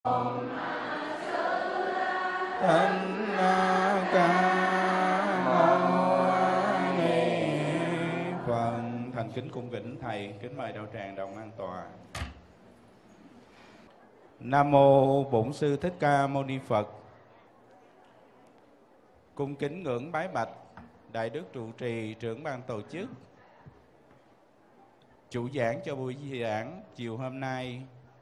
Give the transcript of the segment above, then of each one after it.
Thích Ca Mâu Ni Phật. Thành kính cung kính thầy, kính mời đạo tràng đồng an tọa. Nam mô Bổn Sư Thích Ca Mâu Ni Phật. Cung kính ngưỡng bái bạch Đại Đức trụ trì trưởng ban tổ chức, chủ giảng cho buổi giảng chiều hôm nay.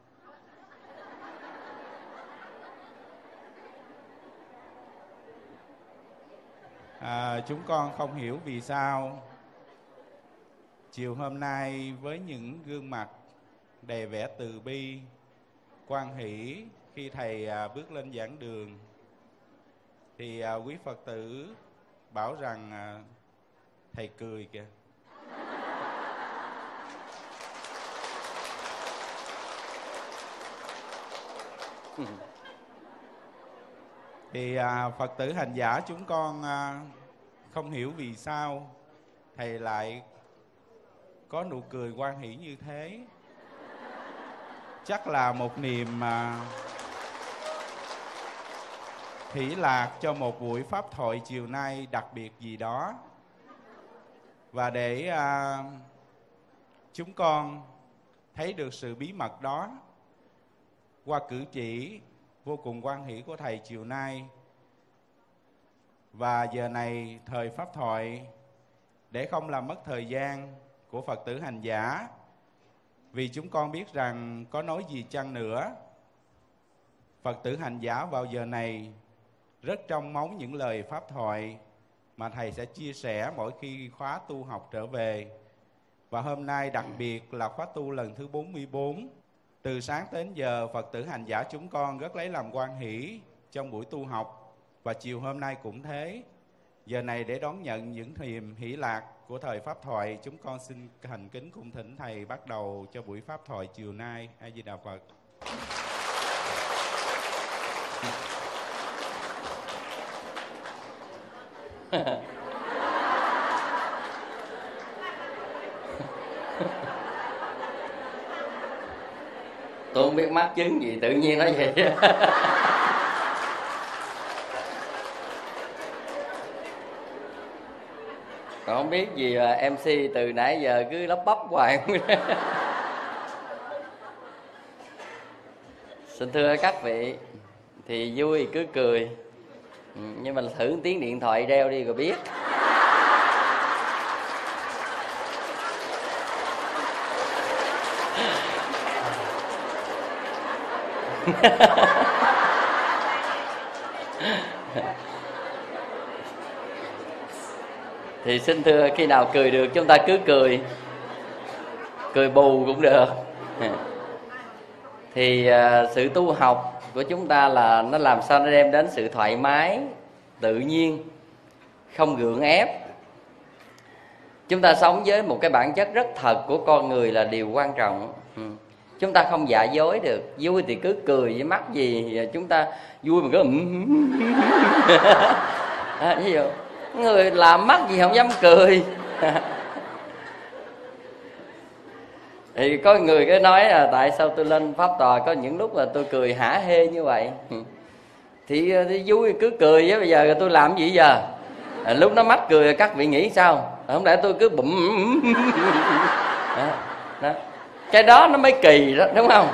Chúng con không hiểu vì sao chiều hôm nay với những gương mặt đầy vẻ từ bi, hoan hỷ khi thầy bước lên giảng đường, thì quý Phật tử bảo rằng thầy cười kìa. Thì Phật tử hành giả chúng con không hiểu vì sao thầy lại có nụ cười hoan hỷ như thế. Chắc là một niềm hỷ lạc cho một buổi pháp thoại chiều nay đặc biệt gì đó. Và để chúng con thấy được sự bí mật đó qua cử chỉ vô cùng hoan hỷ của thầy chiều nay, và giờ này thời pháp thoại, để không làm mất thời gian của Phật tử hành giả, vì chúng con biết rằng có nói gì chăng nữa, Phật tử hành giả vào giờ này rất trông mong những lời pháp thoại mà thầy sẽ chia sẻ mỗi khi khóa tu học trở về. Và hôm nay đặc biệt là khóa tu lần thứ 44. Từ sáng đến giờ Phật tử hành giả chúng con rất lấy làm hoan hỷ trong buổi tu học, và chiều hôm nay cũng thế. Giờ này để đón nhận những niềm hỷ lạc của thời pháp thoại, chúng con xin thành kính cung thỉnh thầy bắt đầu cho buổi pháp thoại chiều nay. A Di Đà Phật. Tôi không biết mắc chứng gì tự nhiên nói vậy. Còn không biết gì mà MC từ nãy giờ cứ lắp bắp hoài. Xin thưa các vị, thì vui cứ cười, nhưng mà thử tiếng điện thoại reo đi rồi biết. Thì xin thưa, khi nào cười được chúng ta cứ cười, cười bù cũng được. Thì sự tu học của chúng ta là nó làm sao nó đem đến sự thoải mái, tự nhiên, không gượng ép. Chúng ta sống với một cái bản chất rất thật của con người là điều quan trọng. Chúng ta không giả dối được. Vui thì cứ cười, với mắc gì chúng ta vui mà cứ ví dụ người làm mắc gì không dám cười. Thì có người cứ nói là tại sao tôi lên pháp tòa có những lúc là tôi cười hả hê như vậy. Thì vui cứ cười, với bây giờ tôi làm gì giờ? Lúc nó mắc cười các vị nghĩ sao? Không lẽ tôi cứ bụm đó. Cái đó nó mới kỳ đó, đúng không?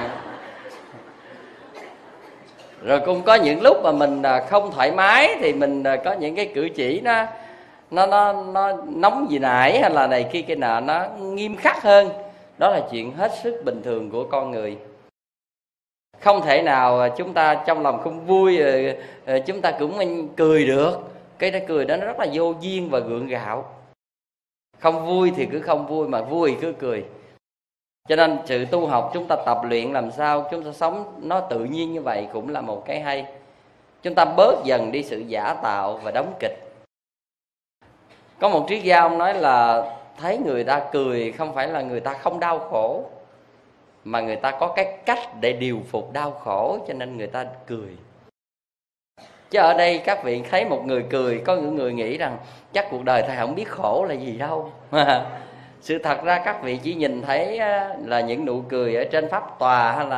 Rồi cũng có những lúc mà mình không thoải mái thì mình có những cái cử chỉ nó nóng gì nãy, hay là này kia kia nọ, nó nghiêm khắc hơn. Đó là chuyện hết sức bình thường của con người. Không thể nào chúng ta trong lòng không vui chúng ta cũng cười được. Cái đó cười đó nó rất là vô duyên và gượng gạo. Không vui thì cứ không vui, mà vui thì cứ cười. Cho nên sự tu học chúng ta tập luyện làm sao chúng ta sống nó tự nhiên như vậy cũng là một cái hay. Chúng ta bớt dần đi sự giả tạo và đóng kịch. Có một triết gia ông nói là thấy người ta cười không phải là người ta không đau khổ, mà người ta có cái cách để điều phục đau khổ, cho nên người ta cười. Chứ ở đây các vị thấy một người cười, có những người nghĩ rằng chắc cuộc đời thầy không biết khổ là gì đâu. Sự thật ra các vị chỉ nhìn thấy là những nụ cười ở trên pháp tòa hay là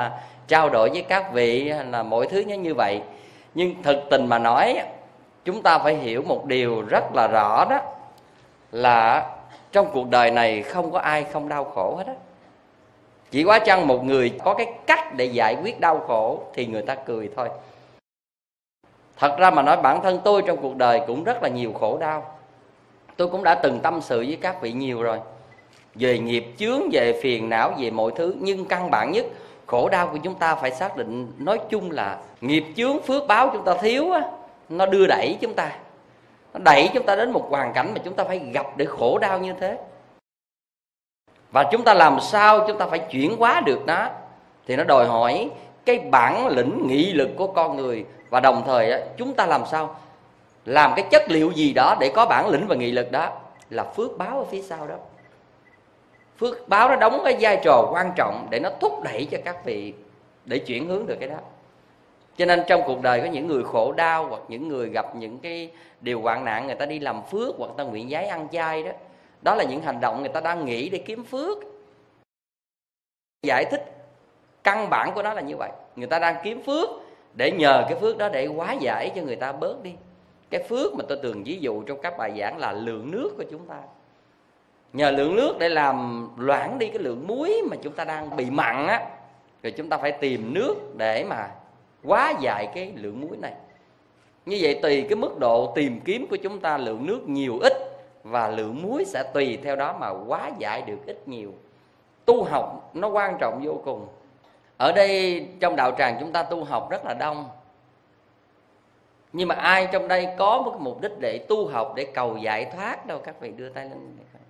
trao đổi với các vị là mọi thứ như vậy. Nhưng thực tình mà nói, chúng ta phải hiểu một điều rất là rõ, đó là trong cuộc đời này không có ai không đau khổ hết á. Chỉ quá chăng một người có cái cách để giải quyết đau khổ thì người ta cười thôi. Thật ra mà nói, bản thân tôi trong cuộc đời cũng rất là nhiều khổ đau. Tôi cũng đã từng tâm sự với các vị nhiều rồi, về nghiệp chướng, về phiền não, về mọi thứ. Nhưng căn bản nhất, khổ đau của chúng ta phải xác định, nói chung là nghiệp chướng phước báo chúng ta thiếu á, nó đưa đẩy chúng ta, nó đẩy chúng ta đến một hoàn cảnh mà chúng ta phải gặp để khổ đau như thế. Và chúng ta làm sao chúng ta phải chuyển hóa được nó, thì nó đòi hỏi cái bản lĩnh nghị lực của con người. Và đồng thời chúng ta làm sao làm cái chất liệu gì đó để có bản lĩnh và nghị lực, đó là phước báo ở phía sau đó. Phước báo nó đóng cái vai trò quan trọng để nó thúc đẩy cho các vị để chuyển hướng được cái đó. Cho nên trong cuộc đời có những người khổ đau, hoặc những người gặp những cái điều hoạn nạn, người ta đi làm phước, hoặc người ta nguyện giái ăn chay đó. Đó là những hành động người ta đang nghĩ để kiếm phước. Giải thích căn bản của nó là như vậy. Người ta đang kiếm phước để nhờ cái phước đó để hóa giải cho người ta bớt đi. Cái phước mà tôi thường ví dụ trong các bài giảng là lượng nước của chúng ta. Nhờ lượng nước để làm loãng đi cái lượng muối mà chúng ta đang bị mặn á, rồi chúng ta phải tìm nước để mà hóa giải cái lượng muối này. Như vậy tùy cái mức độ tìm kiếm của chúng ta, lượng nước nhiều ít, và lượng muối sẽ tùy theo đó mà hóa giải được ít nhiều. Tu học nó quan trọng vô cùng. Ở đây trong đạo tràng chúng ta tu học rất là đông, nhưng mà ai trong đây có một mục đích để tu học, để cầu giải thoát đâu? Các vị đưa tay lên.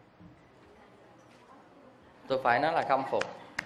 Tôi phải nói là khâm phục.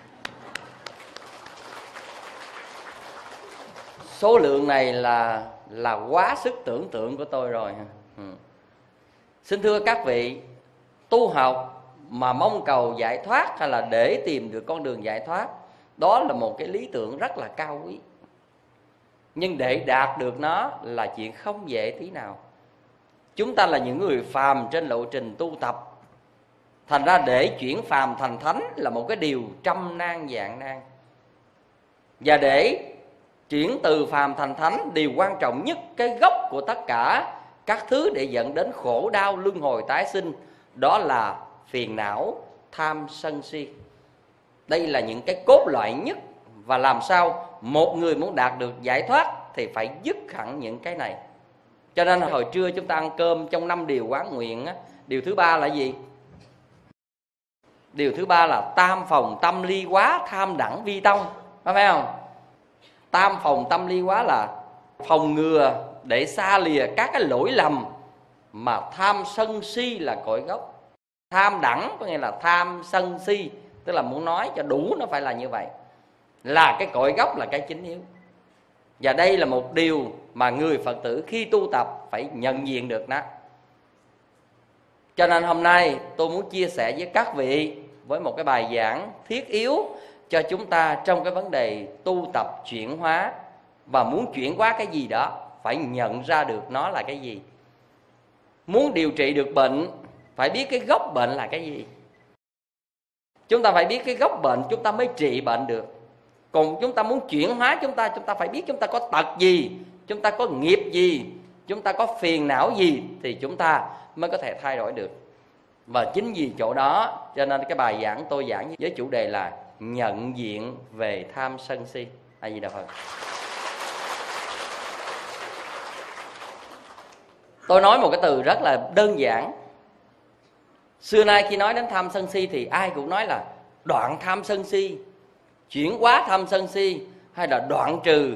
Số lượng này là quá sức tưởng tượng của tôi rồi. Xin thưa các vị, tu học mà mong cầu giải thoát hay là để tìm được con đường giải thoát, đó là một cái lý tưởng rất là cao quý. Nhưng để đạt được nó là chuyện không dễ tí nào. Chúng ta là những người phàm trên lộ trình tu tập. Thành ra để chuyển phàm thành thánh là một cái điều trăm nan vạn nan. Và để chuyển từ phàm thành thánh, điều quan trọng nhất, cái gốc của tất cả các thứ để dẫn đến khổ đau luân hồi tái sinh, đó là phiền não, tham, sân, si. Đây là những cái cốt lõi nhất. Và làm sao một người muốn đạt được giải thoát thì phải dứt hẳn những cái này. Cho nên hồi trưa chúng ta ăn cơm trong 5 điều quán nguyện á, điều thứ 3 là gì? Điều thứ 3 là tam phòng tâm ly quá, tham đẳng vi tông. Phải không? Tam phòng tâm ly quá là phòng ngừa để xa lìa các cái lỗi lầm mà tham sân si là cội gốc. Tham đẳng có nghĩa là tham sân si, tức là muốn nói cho đủ nó phải là như vậy, là cái cội gốc, là cái chính yếu. Và đây là một điều mà người Phật tử khi tu tập phải nhận diện được nó. Cho nên hôm nay tôi muốn chia sẻ với các vị với một cái bài giảng thiết yếu cho chúng ta trong cái vấn đề tu tập chuyển hóa. Và muốn chuyển hóa cái gì đó phải nhận ra được nó là cái gì. Muốn điều trị được bệnh phải biết cái gốc bệnh là cái gì. Chúng ta phải biết cái gốc bệnh chúng ta mới trị bệnh được. Còn chúng ta muốn chuyển hóa chúng ta phải biết chúng ta có tật gì, chúng ta có nghiệp gì, chúng ta có phiền não gì thì chúng ta mới có thể thay đổi được. Và chính vì chỗ đó cho nên cái bài giảng tôi giảng với chủ đề là nhận diện về tham sân si. A Di Đà Phật. Tôi nói một cái từ rất là đơn giản. Xưa nay khi nói đến tham sân si thì ai cũng nói là đoạn tham sân si, chuyển hóa tham sân si, hay là đoạn trừ.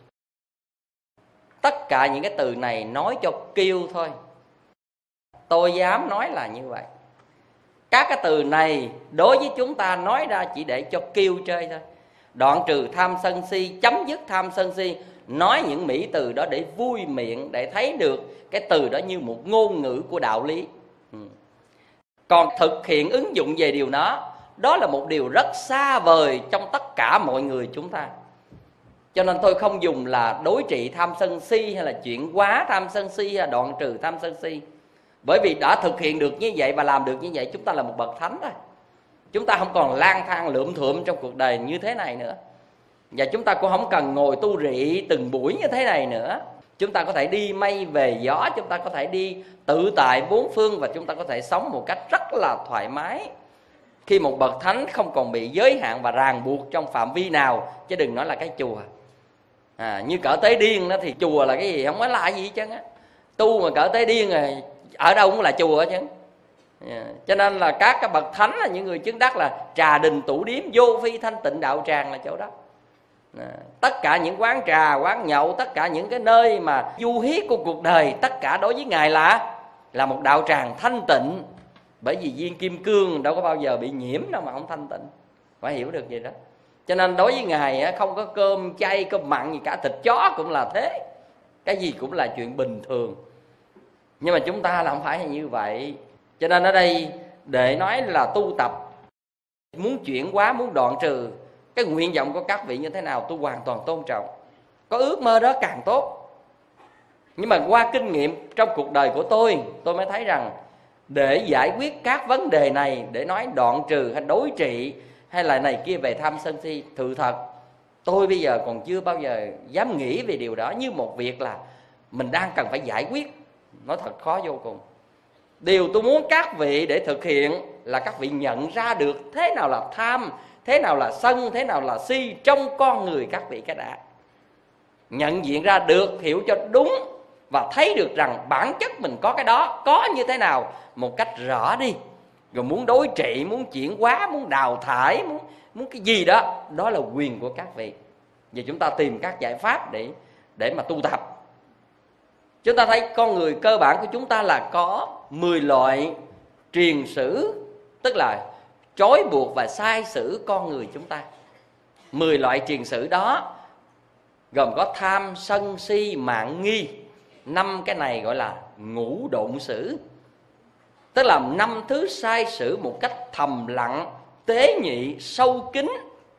Tất cả những cái từ này nói cho kêu thôi. Tôi dám nói là như vậy. Các cái từ này đối với chúng ta nói ra chỉ để cho kêu chơi thôi. Đoạn trừ tham sân si, chấm dứt tham sân si, nói những mỹ từ đó để vui miệng, để thấy được cái từ đó như một ngôn ngữ của đạo lý. Còn thực hiện ứng dụng về điều đó là một điều rất xa vời trong tất cả mọi người chúng ta. Cho nên tôi không dùng là đối trị tham sân si, hay là chuyển hóa tham sân si, hay là đoạn trừ tham sân si. Bởi vì đã thực hiện được như vậy và làm được như vậy, chúng ta là một bậc thánh rồi. Chúng ta không còn lang thang lượm thượm trong cuộc đời như thế này nữa. Và chúng ta cũng không cần ngồi tu rị từng buổi như thế này nữa. Chúng ta có thể đi mây về gió, chúng ta có thể đi tự tại bốn phương, và chúng ta có thể sống một cách rất là thoải mái. Khi một bậc thánh không còn bị giới hạn và ràng buộc trong phạm vi nào, chứ đừng nói là cái chùa. Như cỡ Tế Điên đó thì chùa là cái gì không có là gì hết trơn á. Tu mà cỡ Tế Điên rồi ở đâu cũng là chùa hết trơn. Cho nên là các cái bậc thánh là những người chứng đắc là trà đình tủ điếm, vô phi thanh tịnh đạo tràng là chỗ đó. Tất cả những quán trà, quán nhậu, tất cả những cái nơi mà du hiết của cuộc đời, tất cả đối với Ngài là một đạo tràng thanh tịnh. Bởi vì viên kim cương đâu có bao giờ bị nhiễm đâu mà không thanh tịnh. Phải hiểu được vậy đó. Cho nên đối với Ngài không có cơm chay, cơm mặn gì cả, thịt chó cũng là thế. Cái gì cũng là chuyện bình thường. Nhưng mà chúng ta là không phải như vậy. Cho nên ở đây để nói là tu tập, muốn chuyển hóa, muốn đoạn trừ, cái nguyện vọng của các vị như thế nào tôi hoàn toàn tôn trọng. Có ước mơ đó càng tốt. Nhưng mà qua kinh nghiệm trong cuộc đời của tôi mới thấy rằng để giải quyết các vấn đề này, để nói đoạn trừ hay đối trị hay là này kia về tham sân si, sự thật tôi bây giờ còn chưa bao giờ dám nghĩ về điều đó như một việc là mình đang cần phải giải quyết. Nó thật khó vô cùng. Điều tôi muốn các vị để thực hiện là các vị nhận ra được thế nào là tham, thế nào là sân, thế nào là si trong con người các vị cái đã. Nhận diện ra được, hiểu cho đúng và thấy được rằng bản chất mình có cái đó, có như thế nào một cách rõ đi. Rồi muốn đối trị, muốn chuyển hóa, muốn đào thải, muốn cái gì đó, đó là quyền của các vị. Và chúng ta tìm các giải pháp để mà tu tập. Chúng ta thấy con người cơ bản của chúng ta là có 10 loại triền sử, tức là trói buộc và sai sử con người chúng ta. 10 loại triền sử đó gồm có tham, sân, si, mạn, nghi. 5 cái này gọi là ngũ độn sử, tức là 5 thứ sai sử một cách thầm lặng, tế nhị, sâu kín.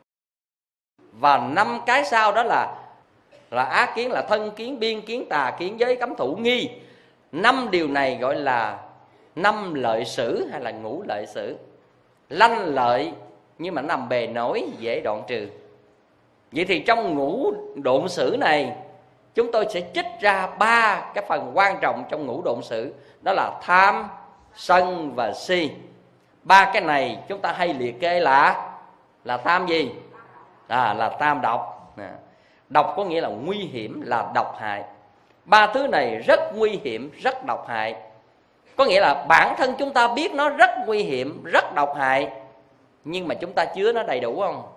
Và 5 cái sau đó là ác kiến, là thân kiến, biên kiến, tà kiến, giới cấm thủ, nghi. 5 điều này gọi là 5 lợi sử hay là ngũ lợi sử. Lanh lợi nhưng mà nằm bề nổi, dễ đoạn trừ. Vậy thì trong ngũ độn sử này, chúng tôi sẽ trích ra 3 cái phần quan trọng trong ngũ độn sử. Đó là tham, sân và si. 3 cái này chúng ta hay liệt kê là tham gì? Là tham độc. Độc có nghĩa là nguy hiểm, là độc hại. 3 thứ này rất nguy hiểm, rất độc hại. Có nghĩa là bản thân chúng ta biết nó rất nguy hiểm, rất độc hại, nhưng mà chúng ta chứa nó đầy đủ không?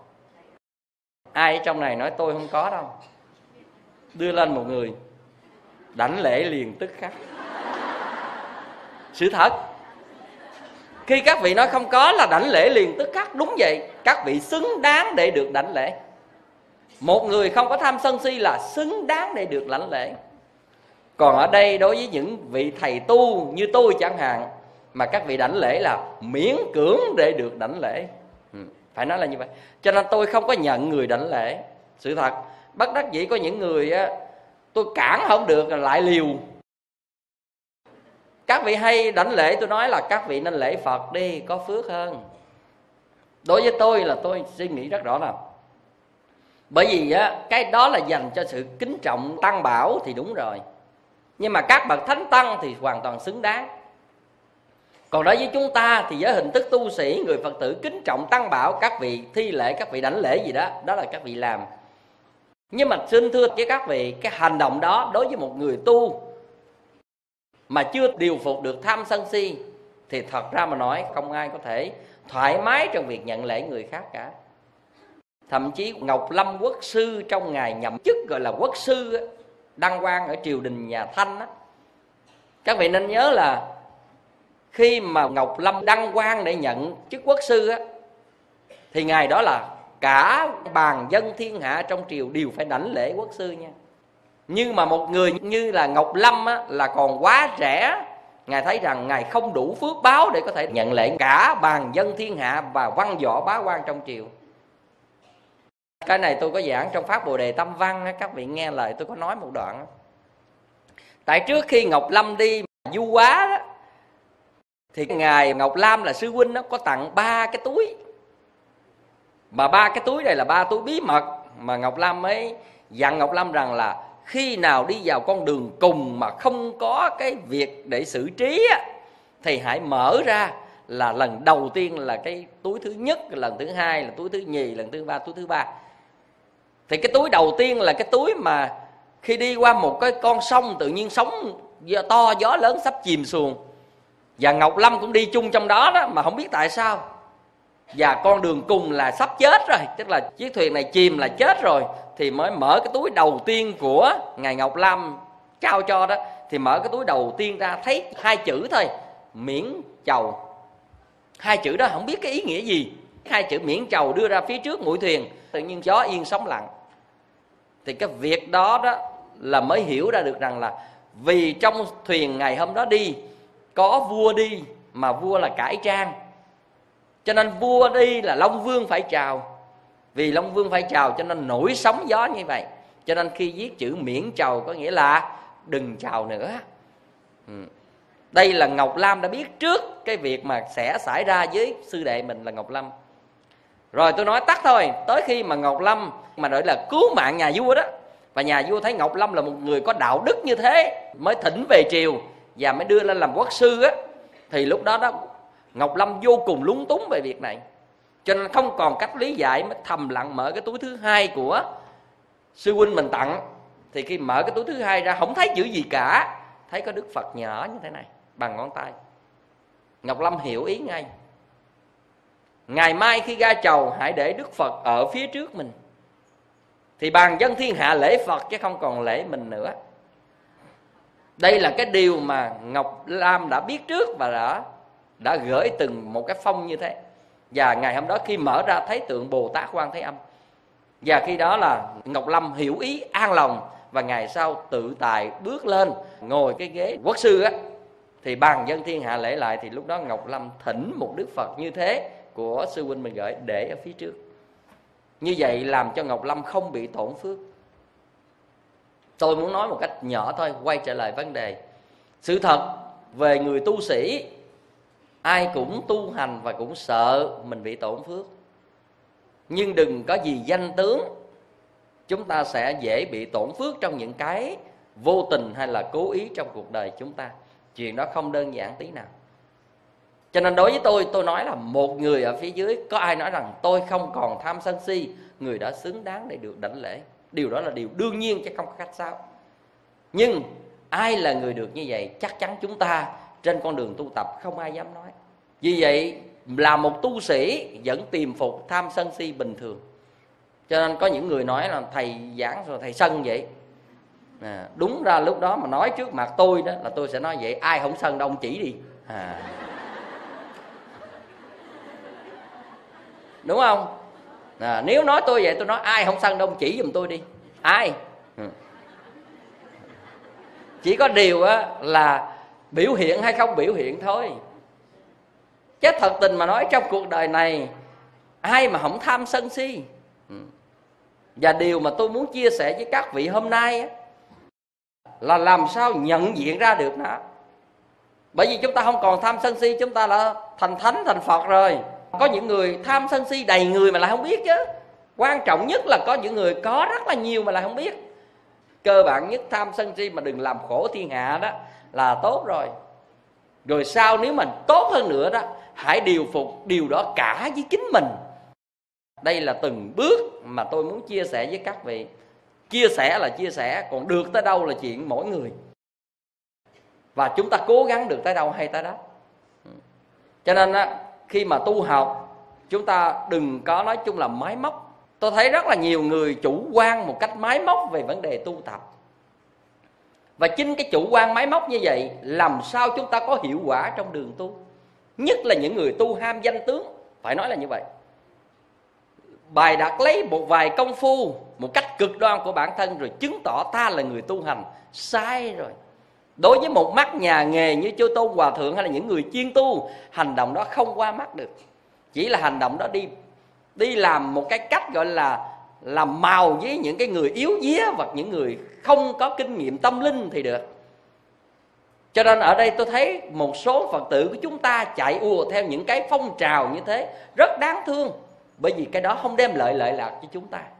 Ai ở trong này nói tôi không có đâu? Đưa lên một người, đảnh lễ liền tức khắc. Sự thật. Khi các vị nói không có là đảnh lễ liền tức khắc, đúng vậy. Các vị xứng đáng để được đảnh lễ. Một người không có tham sân si là xứng đáng để được lãnh lễ. Còn ở đây đối với những vị thầy tu như tôi chẳng hạn, mà các vị đảnh lễ là miễn cưỡng để được đảnh lễ. Phải nói là như vậy. Cho nên tôi không có nhận người đảnh lễ. Sự thật. Bất đắc dĩ có những người tôi cản không được lại liều. Các vị hay đảnh lễ, tôi nói là các vị nên lễ Phật đi, có phước hơn. Đối với tôi là tôi suy nghĩ rất rõ ràng. Bởi vì cái đó là dành cho sự kính trọng tăng bảo thì đúng rồi. Nhưng mà các bậc thánh tăng thì hoàn toàn xứng đáng. Còn đối với chúng ta thì với hình thức tu sĩ, người Phật tử kính trọng tăng bảo, các vị thi lễ, các vị đảnh lễ gì đó, đó là các vị làm. Nhưng mà xin thưa với các vị, cái hành động đó đối với một người tu mà chưa điều phục được tham sân si thì thật ra mà nói không ai có thể thoải mái trong việc nhận lễ người khác cả. Thậm chí Ngọc Lâm Quốc sư trong ngày nhậm chức gọi là quốc sư đăng quang ở triều đình nhà Thanh á, các vị nên nhớ là khi mà Ngọc Lâm đăng quang để nhận chức quốc sư á, thì ngày đó là cả bàn dân thiên hạ trong triều đều phải đảnh lễ quốc sư nha. Nhưng mà một người như là Ngọc Lâm á, là còn quá trẻ, Ngài thấy rằng Ngài không đủ phước báo để có thể nhận lễ cả bàn dân thiên hạ và văn võ bá quan trong triều. Cái này tôi có giảng trong Pháp Bồ Đề Tâm Văn, các vị nghe lời tôi có nói một đoạn. Tại trước khi Ngọc Lâm đi du hóa đó, thì Ngài Ngọc Lam là sư huynh đó có tặng 3 cái túi. Mà 3 cái túi này là 3 túi bí mật, mà Ngọc Lâm ấy dặn Ngọc Lâm rằng là khi nào đi vào con đường cùng mà không có cái việc để xử trí á, thì hãy mở ra, là lần đầu tiên là cái túi thứ nhất, lần thứ hai là túi thứ nhì, lần thứ ba túi thứ ba. Thì cái túi đầu tiên là cái túi mà khi đi qua một cái con sông tự nhiên sóng to gió lớn sắp chìm xuồng, và Ngọc Lâm cũng đi chung trong đó đó, mà không biết tại sao. Và con đường cùng là sắp chết rồi, tức là chiếc thuyền này chìm là chết rồi, thì mới mở cái túi đầu tiên của ngài Ngọc Lâm trao cho đó. Thì mở cái túi đầu tiên ra thấy 2 chữ thôi, miễn chầu. 2 chữ đó không biết cái ý nghĩa gì. 2 chữ miễn chầu đưa ra phía trước mũi thuyền, tự nhiên gió yên sóng lặng. Thì cái việc đó đó là mới hiểu ra được rằng là vì trong thuyền ngày hôm đó đi có vua đi, mà vua là cải trang, cho nên vua đi là Long Vương phải chào. Vì Long Vương phải chào cho nên nổi sóng gió như vậy. Cho nên khi viết chữ miễn chầu có nghĩa là đừng chào nữa. Đây là Ngọc Lam đã biết trước cái việc mà sẽ xảy ra với sư đệ mình là Ngọc Lâm. Rồi tôi nói tắt thôi. Tới khi mà Ngọc Lâm mà nói là cứu mạng nhà vua đó, và nhà vua thấy Ngọc Lâm là một người có đạo đức như thế, mới thỉnh về triều và mới đưa lên làm quốc sư á, thì lúc đó đó Ngọc Lâm vô cùng lúng túng về việc này. Cho nên không còn cách lý giải, mới thầm lặng mở cái túi thứ hai của sư huynh mình tặng. Thì khi mở cái túi thứ hai ra không thấy chữ gì cả, thấy có Đức Phật nhỏ như thế này bằng ngón tay. Ngọc Lâm hiểu ý ngay. Ngày mai khi ra chầu hãy để Đức Phật ở phía trước mình, thì bàn dân thiên hạ lễ Phật chứ không còn lễ mình nữa. Đây là cái điều mà Ngọc Lam đã biết trước và đã gửi từng một cái phong như thế. Và ngày hôm đó khi mở ra thấy tượng Bồ Tát Quan Thế Âm. Và khi đó là Ngọc Lâm hiểu ý an lòng, và ngày sau tự tài bước lên ngồi cái ghế quốc sư á, thì bàn dân thiên hạ lễ lại. Thì lúc đó Ngọc Lâm thỉnh một Đức Phật như thế của sư huynh mình gửi để ở phía trước. Như vậy làm cho Ngọc Lâm không bị tổn phước. Tôi muốn nói một cách nhỏ thôi, quay trở lại vấn đề. Sự thật về người tu sĩ, ai cũng tu hành và cũng sợ mình bị tổn phước. Nhưng đừng có gì danh tướng, chúng ta sẽ dễ bị tổn phước trong những cái vô tình hay là cố ý trong cuộc đời chúng ta. Chuyện đó không đơn giản tí nào. Cho nên đối với tôi nói là một người ở phía dưới, có ai nói rằng tôi không còn tham sân si, người đó xứng đáng để được đảnh lễ. Điều đó là điều đương nhiên chứ không có cách sao. Nhưng ai là người được như vậy, chắc chắn chúng ta trên con đường tu tập không ai dám nói. Vì vậy là một tu sĩ vẫn tìm phục tham sân si bình thường. Cho nên có những người nói là thầy giảng rồi thầy sân vậy. Đúng ra lúc đó mà nói trước mặt tôi đó là tôi sẽ nói vậy. Ai không sân đâu ông chỉ đi. Đúng không? Nếu nói tôi vậy, tôi nói ai không sân đâu ông chỉ giùm tôi đi. Ai? Chỉ có điều á là biểu hiện hay không biểu hiện thôi. Chứ thật tình mà nói trong cuộc đời này ai mà không tham sân si. Và điều mà tôi muốn chia sẻ với các vị hôm nay á, là làm sao nhận diện ra được nó. Bởi vì chúng ta không còn tham sân si, chúng ta đã thành thánh thành Phật rồi. Có những người tham sân si đầy người mà lại không biết chứ. Quan trọng nhất là có những người có rất là nhiều mà lại không biết. Cơ bản nhất tham sân si mà đừng làm khổ thiên hạ đó là tốt rồi. Rồi sau nếu mà tốt hơn nữa đó, hãy điều phục điều đó cả với chính mình. Đây là từng bước mà tôi muốn chia sẻ với các vị. Chia sẻ là chia sẻ, còn được tới đâu là chuyện mỗi người. Và chúng ta cố gắng được tới đâu hay tới đó. Cho nên á, khi mà tu học, chúng ta đừng có nói chung là máy móc. Tôi thấy rất là nhiều người chủ quan một cách máy móc về vấn đề tu tập. Và chính cái chủ quan máy móc như vậy làm sao chúng ta có hiệu quả trong đường tu. Nhất là những người tu ham danh tướng, phải nói là như vậy. Bài đặt lấy một vài công phu một cách cực đoan của bản thân rồi chứng tỏ ta là người tu hành, sai rồi. Đối với một mắt nhà nghề như Chư Tôn Hòa Thượng hay là những người chuyên tu, hành động đó không qua mắt được. Chỉ là hành động đó đi làm một cái cách gọi là làm màu với những cái người yếu vía hoặc những người không có kinh nghiệm tâm linh thì được. Cho nên ở đây tôi thấy một số Phật tử của chúng ta chạy ùa theo những cái phong trào như thế rất đáng thương. Bởi vì cái đó không đem lợi lạc cho chúng ta.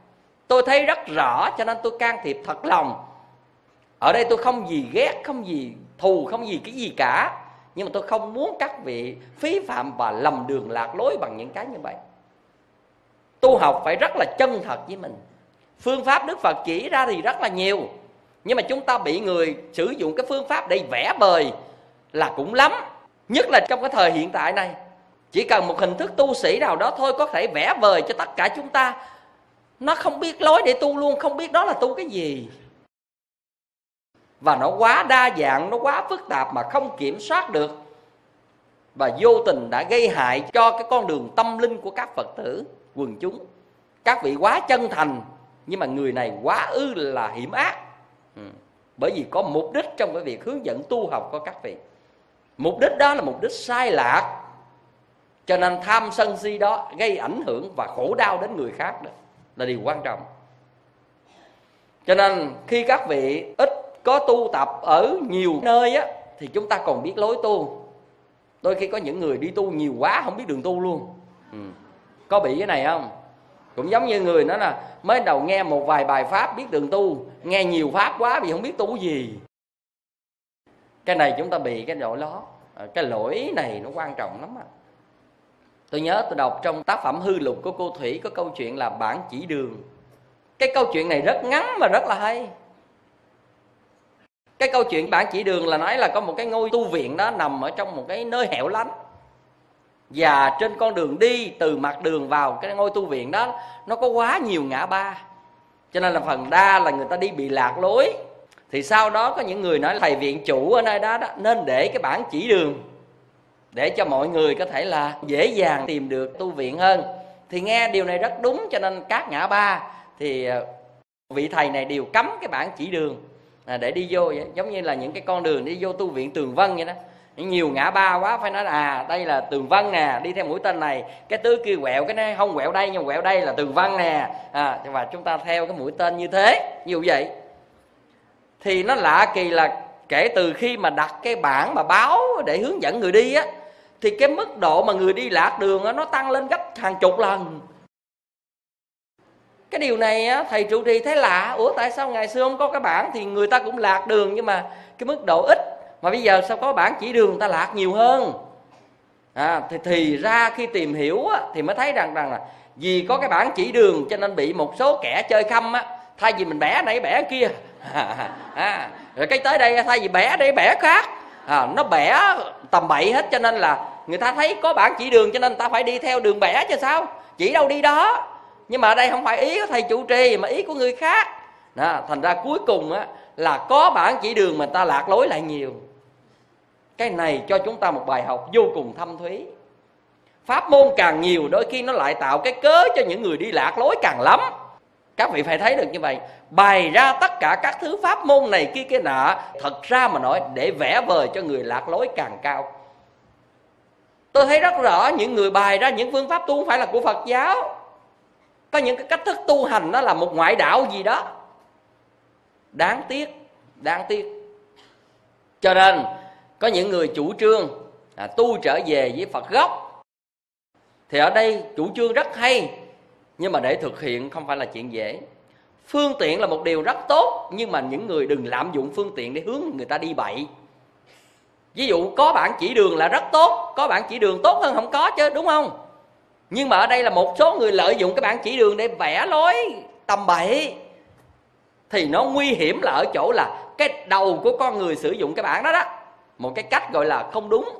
Tôi thấy rất rõ cho nên tôi can thiệp thật lòng. Ở đây tôi không gì ghét, không gì thù, không gì cái gì cả. Nhưng mà tôi không muốn các vị phí phạm và lầm đường lạc lối bằng những cái như vậy. Tu học phải rất là chân thật với mình. Phương pháp Đức Phật chỉ ra thì rất là nhiều, nhưng mà chúng ta bị người sử dụng cái phương pháp để vẽ vời là cũng lắm. Nhất là trong cái thời hiện tại này, chỉ cần một hình thức tu sĩ nào đó thôi có thể vẽ vời cho tất cả chúng ta. Nó không biết lối để tu luôn, không biết đó là tu cái gì. Và nó quá đa dạng, nó quá phức tạp mà không kiểm soát được. Và vô tình đã gây hại cho cái con đường tâm linh của các Phật tử, quần chúng. Các vị quá chân thành, nhưng mà người này quá ư là hiểm ác. Bởi vì có mục đích trong cái việc hướng dẫn tu học của các vị. Mục đích đó là mục đích sai lạc. Cho nên tham sân si đó gây ảnh hưởng và khổ đau đến người khác, đó là điều quan trọng. Cho nên khi các vị ít có tu tập ở nhiều nơi á, thì chúng ta còn biết lối tu. Đôi khi có những người đi tu nhiều quá không biết đường tu luôn. Có bị cái này không? Cũng giống như người nói là mới đầu nghe một vài bài pháp biết đường tu, nghe nhiều pháp quá vì không biết tu gì. Cái này chúng ta bị cái lỗi đó. Cái lỗi này nó quan trọng lắm. Tôi nhớ tôi đọc trong tác phẩm Hư Lục của cô Thủy có câu chuyện là bản chỉ đường. Cái câu chuyện này rất ngắn mà rất là hay. Cái câu chuyện bản chỉ đường là nói là có một cái ngôi tu viện đó nằm ở trong một cái nơi hẻo lánh. Và trên con đường đi từ mặt đường vào cái ngôi tu viện đó, nó có quá nhiều ngã ba. Cho nên là phần đa là người ta đi bị lạc lối. Thì sau đó có những người nói thầy viện chủ ở nơi đó, nên để cái bản chỉ đường để cho mọi người có thể là dễ dàng tìm được tu viện hơn. Thì nghe điều này rất đúng, cho nên các ngã ba thì vị thầy này đều cấm cái bản chỉ đường để đi vô vậy. Giống như là những cái con đường đi vô tu viện Tường Vân vậy đó, nhiều ngã ba quá phải nói đây là Tường Vân nè, đi theo mũi tên này, cái tứ kia quẹo, cái này không quẹo đây nhưng quẹo đây là Tường Vân nè, và chúng ta theo cái mũi tên như thế, như vậy. Thì nó lạ kỳ là kể từ khi mà đặt cái bảng mà báo để hướng dẫn người đi á, thì cái mức độ mà người đi lạc đường á, nó tăng lên gấp hàng chục lần. Cái điều này á, thầy trụ trì thấy lạ. Ủa tại sao ngày xưa không có cái bảng thì người ta cũng lạc đường, nhưng mà cái mức độ ít, mà bây giờ sao có bảng chỉ đường người ta lạc nhiều hơn. Thì ra khi tìm hiểu á, thì mới thấy rằng là vì có cái bảng chỉ đường cho nên bị một số kẻ chơi khăm á, thay vì mình bẻ này bẻ kia, rồi cái tới đây thay vì bẻ đây bẻ khác, nó bẻ tầm bậy hết. Cho nên là người ta thấy có bảng chỉ đường cho nên ta phải đi theo đường bẻ chứ sao, chỉ đâu đi đó. Nhưng mà ở đây không phải ý của thầy trụ trì mà ý của người khác. Thành ra cuối cùng á, là có bảng chỉ đường mà ta lạc lối lại nhiều. Cái này cho chúng ta một bài học vô cùng thâm thúy. Pháp môn càng nhiều đôi khi nó lại tạo cái cớ cho những người đi lạc lối càng lắm. Các vị phải thấy được như vậy. Bày ra tất cả các thứ pháp môn này kia kia nọ, thật ra mà nói để vẽ vời cho người lạc lối càng cao. Tôi thấy rất rõ những người bày ra những phương pháp tu không phải là của Phật giáo. Có những cái cách thức tu hành nó là một ngoại đạo gì đó. Đáng tiếc. Cho nên có những người chủ trương tu trở về với Phật gốc. Thì ở đây chủ trương rất hay, nhưng mà để thực hiện không phải là chuyện dễ. Phương tiện là một điều rất tốt, nhưng mà những người đừng lạm dụng phương tiện để hướng người ta đi bậy. Ví dụ có bản chỉ đường là rất tốt, có bản chỉ đường tốt hơn không có chứ, đúng không? Nhưng mà ở đây là một số người lợi dụng cái bản chỉ đường để vẽ lối tầm bậy. Thì nó nguy hiểm là ở chỗ là cái đầu của con người sử dụng cái bản đó một cái cách gọi là không đúng.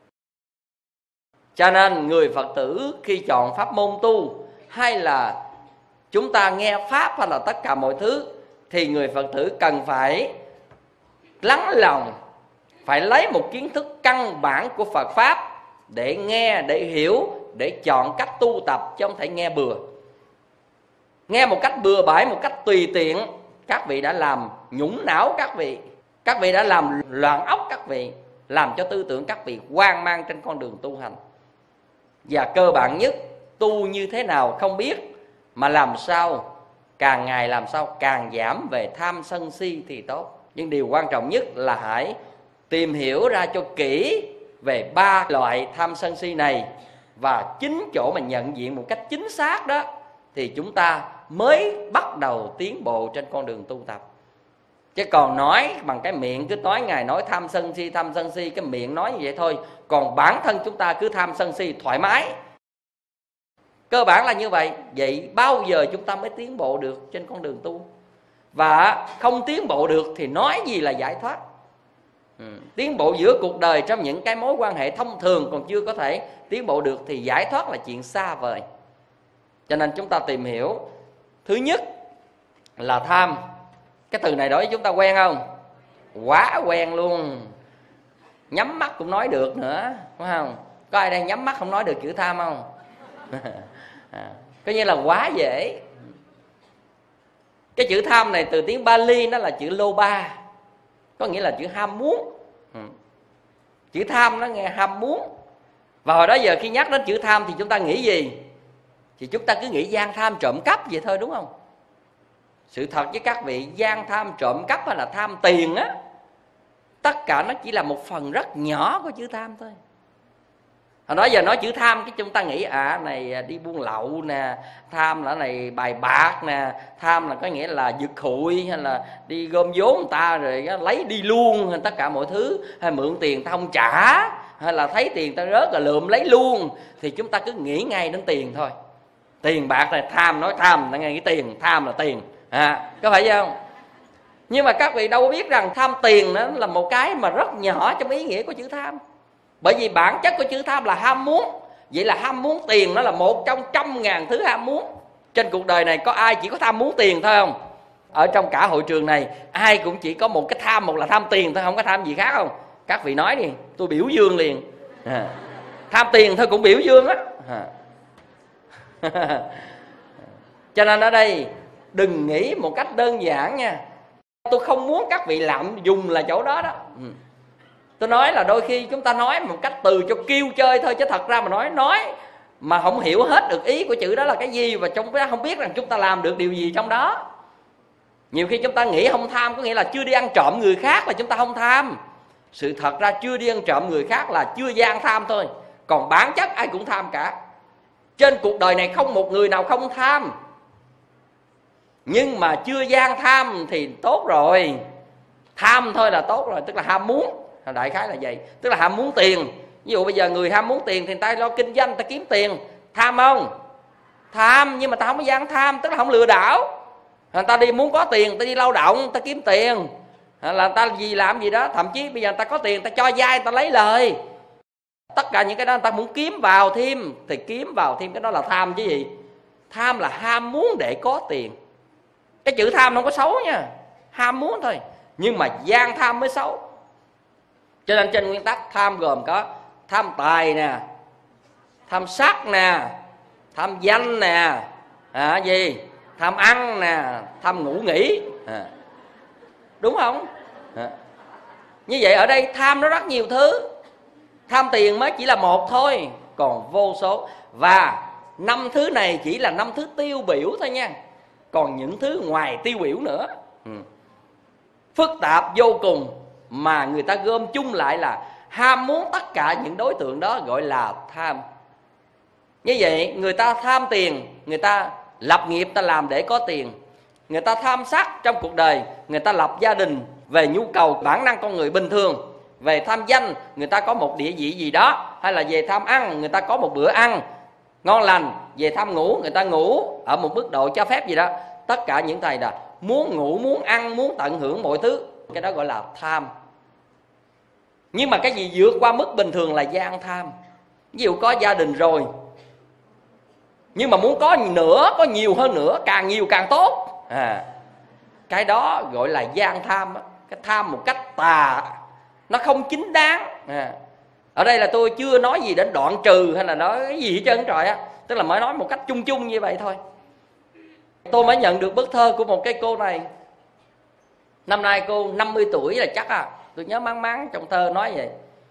Cho nên người Phật tử khi chọn pháp môn tu, hay là chúng ta nghe pháp, hay là tất cả mọi thứ, thì người Phật tử cần phải lắng lòng, phải lấy một kiến thức căn bản của Phật Pháp để nghe, để hiểu, để chọn cách tu tập, chứ không thể nghe bừa. Nghe một cách bừa bãi, một cách tùy tiện, các vị đã làm nhũng não các vị đã làm loạn óc các vị, làm cho tư tưởng các vị hoang mang trên con đường tu hành. Và cơ bản nhất, tu như thế nào không biết, mà làm sao càng ngày làm sao càng giảm về tham sân si thì tốt. Nhưng điều quan trọng nhất là hãy tìm hiểu ra cho kỹ về 3 loại tham sân si này, và chính chỗ mà nhận diện một cách chính xác đó thì chúng ta mới bắt đầu tiến bộ trên con đường tu tập. Chứ còn nói bằng cái miệng, cứ nói Ngài nói tham sân si, cái miệng nói như vậy thôi. Còn bản thân chúng ta cứ tham sân si thoải mái. Cơ bản là như vậy. Vậy bao giờ chúng ta mới tiến bộ được trên con đường tu? Và không tiến bộ được thì nói gì là giải thoát? Tiến bộ giữa cuộc đời trong những cái mối quan hệ thông thường còn chưa có thể tiến bộ được thì giải thoát là chuyện xa vời. Cho nên chúng ta tìm hiểu. Thứ nhất là tham. Cái từ này đối với chúng ta quen không? Quá quen luôn. Nhắm mắt cũng nói được nữa, đúng không? Có ai đang nhắm mắt không nói được chữ tham không? Coi như là quá dễ. Cái chữ tham này từ tiếng Bali nó là chữ Loba, có nghĩa là chữ ham muốn. Chữ tham nó nghe ham muốn. Và hồi đó giờ khi nhắc đến chữ tham thì chúng ta nghĩ gì? Thì chúng ta cứ nghĩ gian tham trộm cắp vậy thôi, đúng không? Sự thật với các vị, gian tham trộm cắp hay là tham tiền á, tất cả nó chỉ là một phần rất nhỏ của chữ tham thôi. Hồi đó giờ nói chữ tham cái chúng ta nghĩ này đi buôn lậu nè, tham là này bài bạc nè, tham là có nghĩa là giật hụi, hay là đi gom vốn người ta rồi lấy đi luôn, hay tất cả mọi thứ, hay mượn tiền ta không trả, hay là thấy tiền ta rớt là lượm lấy luôn, thì chúng ta cứ nghĩ ngay đến tiền thôi. Tiền bạc này tham, nói tham là nghe cái tiền, tham là tiền, có phải không? Nhưng mà các vị đâu có biết rằng tham tiền nó là một cái mà rất nhỏ trong ý nghĩa của chữ tham. Bởi vì bản chất của chữ tham là ham muốn. Vậy là ham muốn tiền nó là một trong 100.000 thứ ham muốn. Trên cuộc đời này có ai chỉ có tham muốn tiền thôi không? Ở trong cả hội trường này ai cũng chỉ có một cái tham, một là tham tiền thôi, không có tham gì khác không? Các vị nói đi, tôi biểu dương liền. Tham tiền thôi cũng biểu dương á. Cho nên ở đây đừng nghĩ một cách đơn giản nha. Tôi không muốn các vị lạm dùng là chỗ đó đó. Tôi nói là đôi khi chúng ta nói một cách từ cho kêu chơi thôi, chứ thật ra mà nói mà không hiểu hết được ý của chữ đó là cái gì, và trong đó không biết rằng chúng ta làm được điều gì trong đó. Nhiều khi chúng ta nghĩ không tham có nghĩa là chưa đi ăn trộm người khác là chúng ta không tham. Sự thật ra chưa đi ăn trộm người khác là chưa gian tham thôi. Còn bản chất ai cũng tham cả. Trên cuộc đời này không một người nào không tham. Nhưng mà chưa gian tham thì tốt rồi. Tham thôi là tốt rồi, tức là ham muốn. Đại khái là vậy, tức là ham muốn tiền. Ví dụ bây giờ người ham muốn tiền thì người ta lo kinh doanh, người ta kiếm tiền. Tham không? Tham, nhưng mà ta không có gian tham, tức là không lừa đảo. Người ta đi muốn có tiền, người ta đi lao động, người ta kiếm tiền, là người ta gì làm gì đó. Thậm chí bây giờ người ta có tiền, người ta cho vay, người ta lấy lời. Tất cả những cái đó người ta muốn kiếm vào thêm, thì kiếm vào thêm cái đó là tham chứ gì. Tham là ham muốn để có tiền. Cái chữ tham không có xấu nha, ham muốn thôi. Nhưng mà gian tham mới xấu. Cho nên trên nguyên tắc tham gồm có tham tài nè, tham sắc nè, tham danh nè, gì? Tham ăn nè, tham ngủ nghỉ. Đúng không? Như vậy ở đây tham nó rất nhiều thứ. Tham tiền mới chỉ là một thôi, còn vô số. Và 5 thứ này chỉ là 5 thứ tiêu biểu thôi nha. Còn những thứ ngoài tiêu biểu nữa, phức tạp vô cùng, mà người ta gom chung lại là ham muốn tất cả những đối tượng đó, gọi là tham. Như vậy người ta tham tiền, người ta lập nghiệp ta làm để có tiền. Người ta tham sắc trong cuộc đời, người ta lập gia đình về nhu cầu bản năng con người bình thường. Về tham danh, người ta có một địa vị gì đó. Hay là về tham ăn, người ta có một bữa ăn ngon lành. Về tham ngủ, người ta ngủ ở một mức độ cho phép gì đó. Tất cả những thầy là muốn ngủ, muốn ăn, muốn tận hưởng mọi thứ, cái đó gọi là tham. Nhưng mà cái gì vượt qua mức bình thường là gian tham. Ví dụ có gia đình rồi, nhưng mà muốn có nữa, có nhiều hơn nữa, càng nhiều càng tốt, cái đó gọi là gian tham. Cái tham một cách tà, nó không chính đáng. Ở đây là tôi chưa nói gì đến đoạn trừ hay là nói cái gì hết trơn trời á. Tức là mới nói một cách chung chung như vậy thôi. Tôi mới nhận được bức thơ của một cái cô này. Năm nay cô 50 tuổi là chắc tôi nhớ máng máng trong thơ nói vậy.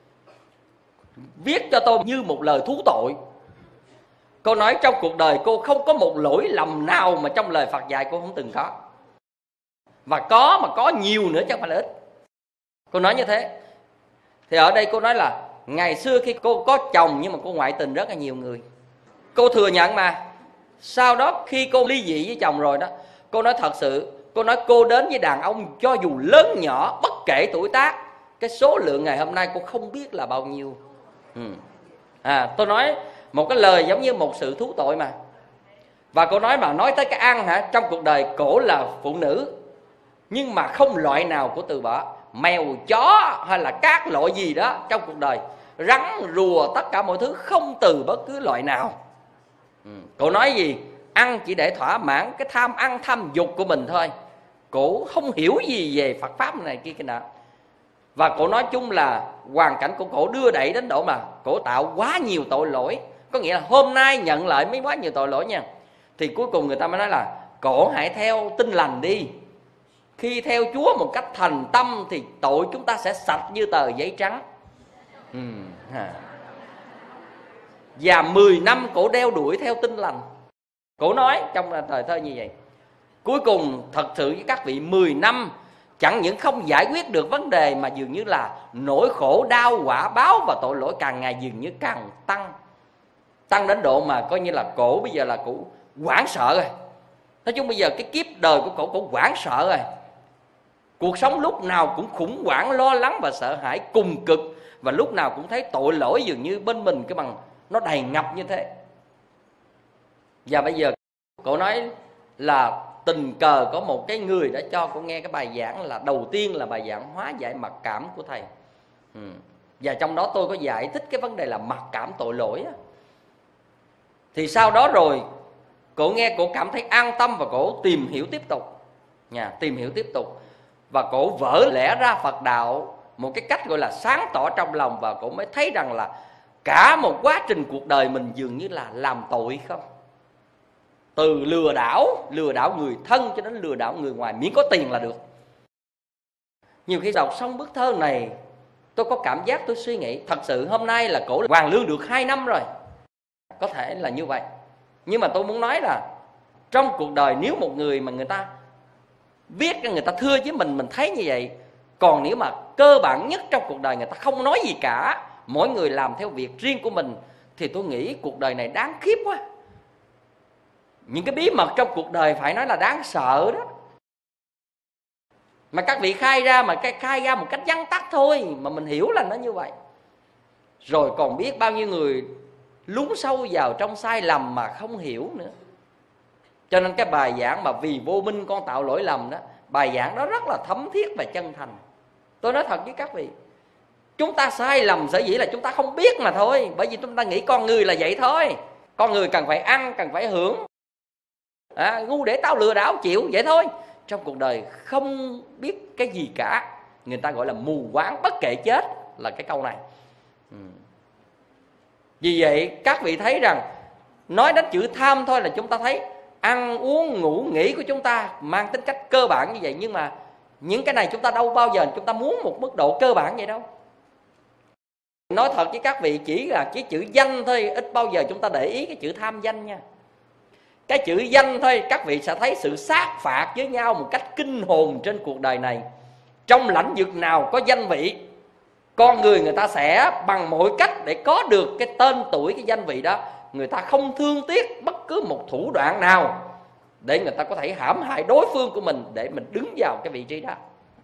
Viết cho tôi như một lời thú tội. Cô nói trong cuộc đời cô không có một lỗi lầm nào mà trong lời Phật dạy cô không từng có. Và có mà có nhiều nữa chứ không phải là ít. Cô nói như thế. Thì ở đây cô nói là ngày xưa khi cô có chồng nhưng mà cô ngoại tình rất là nhiều người. Cô thừa nhận mà. Sau đó khi cô ly dị với chồng rồi đó, cô nói thật sự, cô nói cô đến với đàn ông cho dù lớn nhỏ, bất kể tuổi tác, cái số lượng ngày hôm nay cô không biết là bao nhiêu. Tôi nói một cái lời giống như một sự thú tội mà. Và cô nói mà nói tới cái ăn hả, trong cuộc đời cổ là phụ nữ, nhưng mà không loại nào của từ bỏ. Mèo, chó hay là các loại gì đó trong cuộc đời, rắn, rùa, tất cả mọi thứ, không từ bất cứ loại nào. Cổ nói gì? Ăn chỉ để thỏa mãn cái tham ăn, tham dục của mình thôi. Cổ không hiểu gì về Phật Pháp này kia cái nọ. Và cổ nói chung là hoàn cảnh của cổ đưa đẩy đến độ mà cổ tạo quá nhiều tội lỗi. Có nghĩa là hôm nay nhận lại mới quá nhiều tội lỗi nha. Thì cuối cùng người ta mới nói là cổ hãy theo Tin Lành đi. Khi theo Chúa một cách thành tâm thì tội chúng ta sẽ sạch như tờ giấy trắng. Và 10 năm cổ đeo đuổi theo Tin Lành. Cổ nói trong thời thơ như vậy. Cuối cùng thật sự với các vị, 10 năm chẳng những không giải quyết được vấn đề, mà dường như là nỗi khổ đau quả báo và tội lỗi càng ngày dường như càng tăng đến độ mà coi như là cổ bây giờ là cổ hoảng sợ rồi. Nói chung bây giờ cái kiếp đời của cổ hoảng sợ rồi. Cuộc sống lúc nào cũng khủng hoảng, lo lắng và sợ hãi cùng cực, và lúc nào cũng thấy tội lỗi dường như bên mình cái bằng nó đầy ngập như thế. Và bây giờ cổ nói là tình cờ có một cái người đã cho cô nghe cái bài giảng, là đầu tiên là bài giảng hóa giải mặc cảm của thầy. Và trong đó tôi có giải thích cái vấn đề là mặc cảm tội lỗi. Thì sau đó rồi cổ nghe, cổ cảm thấy an tâm và cổ tìm hiểu tiếp tục. Tìm hiểu tiếp tục. Và cổ vỡ lẽ ra Phật đạo một cái cách gọi là sáng tỏ trong lòng. Và cổ mới thấy rằng là cả một quá trình cuộc đời mình dường như là làm tội không. Từ lừa đảo người thân cho đến lừa đảo người ngoài, miễn có tiền là được. Nhiều khi đọc xong bức thơ này, tôi có cảm giác, tôi suy nghĩ thật sự hôm nay là cổ hoàn lương được 2 năm rồi. Có thể là như vậy. Nhưng mà tôi muốn nói là trong cuộc đời nếu một người mà người ta biết, người ta thưa với mình thấy như vậy. Còn nếu mà cơ bản nhất trong cuộc đời người ta không nói gì cả, mỗi người làm theo việc riêng của mình, thì tôi nghĩ cuộc đời này đáng khiếp quá. Những cái bí mật trong cuộc đời phải nói là đáng sợ đó. Mà các vị khai ra một cách vắn tắt thôi, mà mình hiểu là nó như vậy. Rồi còn biết bao nhiêu người lún sâu vào trong sai lầm mà không hiểu nữa. Cho nên cái bài giảng mà vì vô minh con tạo lỗi lầm đó, bài giảng đó rất là thấm thiết và chân thành. Tôi nói thật với các vị, chúng ta sai lầm sở dĩ là chúng ta không biết mà thôi. Bởi vì chúng ta nghĩ con người là vậy thôi. Con người cần phải ăn, cần phải hưởng. Ngu để tao lừa đảo chịu vậy thôi. Trong cuộc đời không biết cái gì cả. Người ta gọi là mù quáng bất kể chết, là cái câu này. Vì vậy các vị thấy rằng nói đến chữ tham thôi là chúng ta thấy ăn uống ngủ nghỉ của chúng ta mang tính cách cơ bản như vậy. Nhưng mà những cái này chúng ta đâu bao giờ chúng ta muốn một mức độ cơ bản vậy đâu. Nói thật với các vị, chỉ là cái chữ danh thôi, ít bao giờ chúng ta để ý cái chữ tham danh nha. Cái chữ danh thôi, các vị sẽ thấy sự sát phạt với nhau một cách kinh hồn trên cuộc đời này. Trong lãnh vực nào có danh vị, con người ta sẽ bằng mọi cách để có được cái tên tuổi, cái danh vị đó. Người ta không thương tiếc bất cứ một thủ đoạn nào để người ta có thể hãm hại đối phương của mình, để mình đứng vào cái vị trí đó.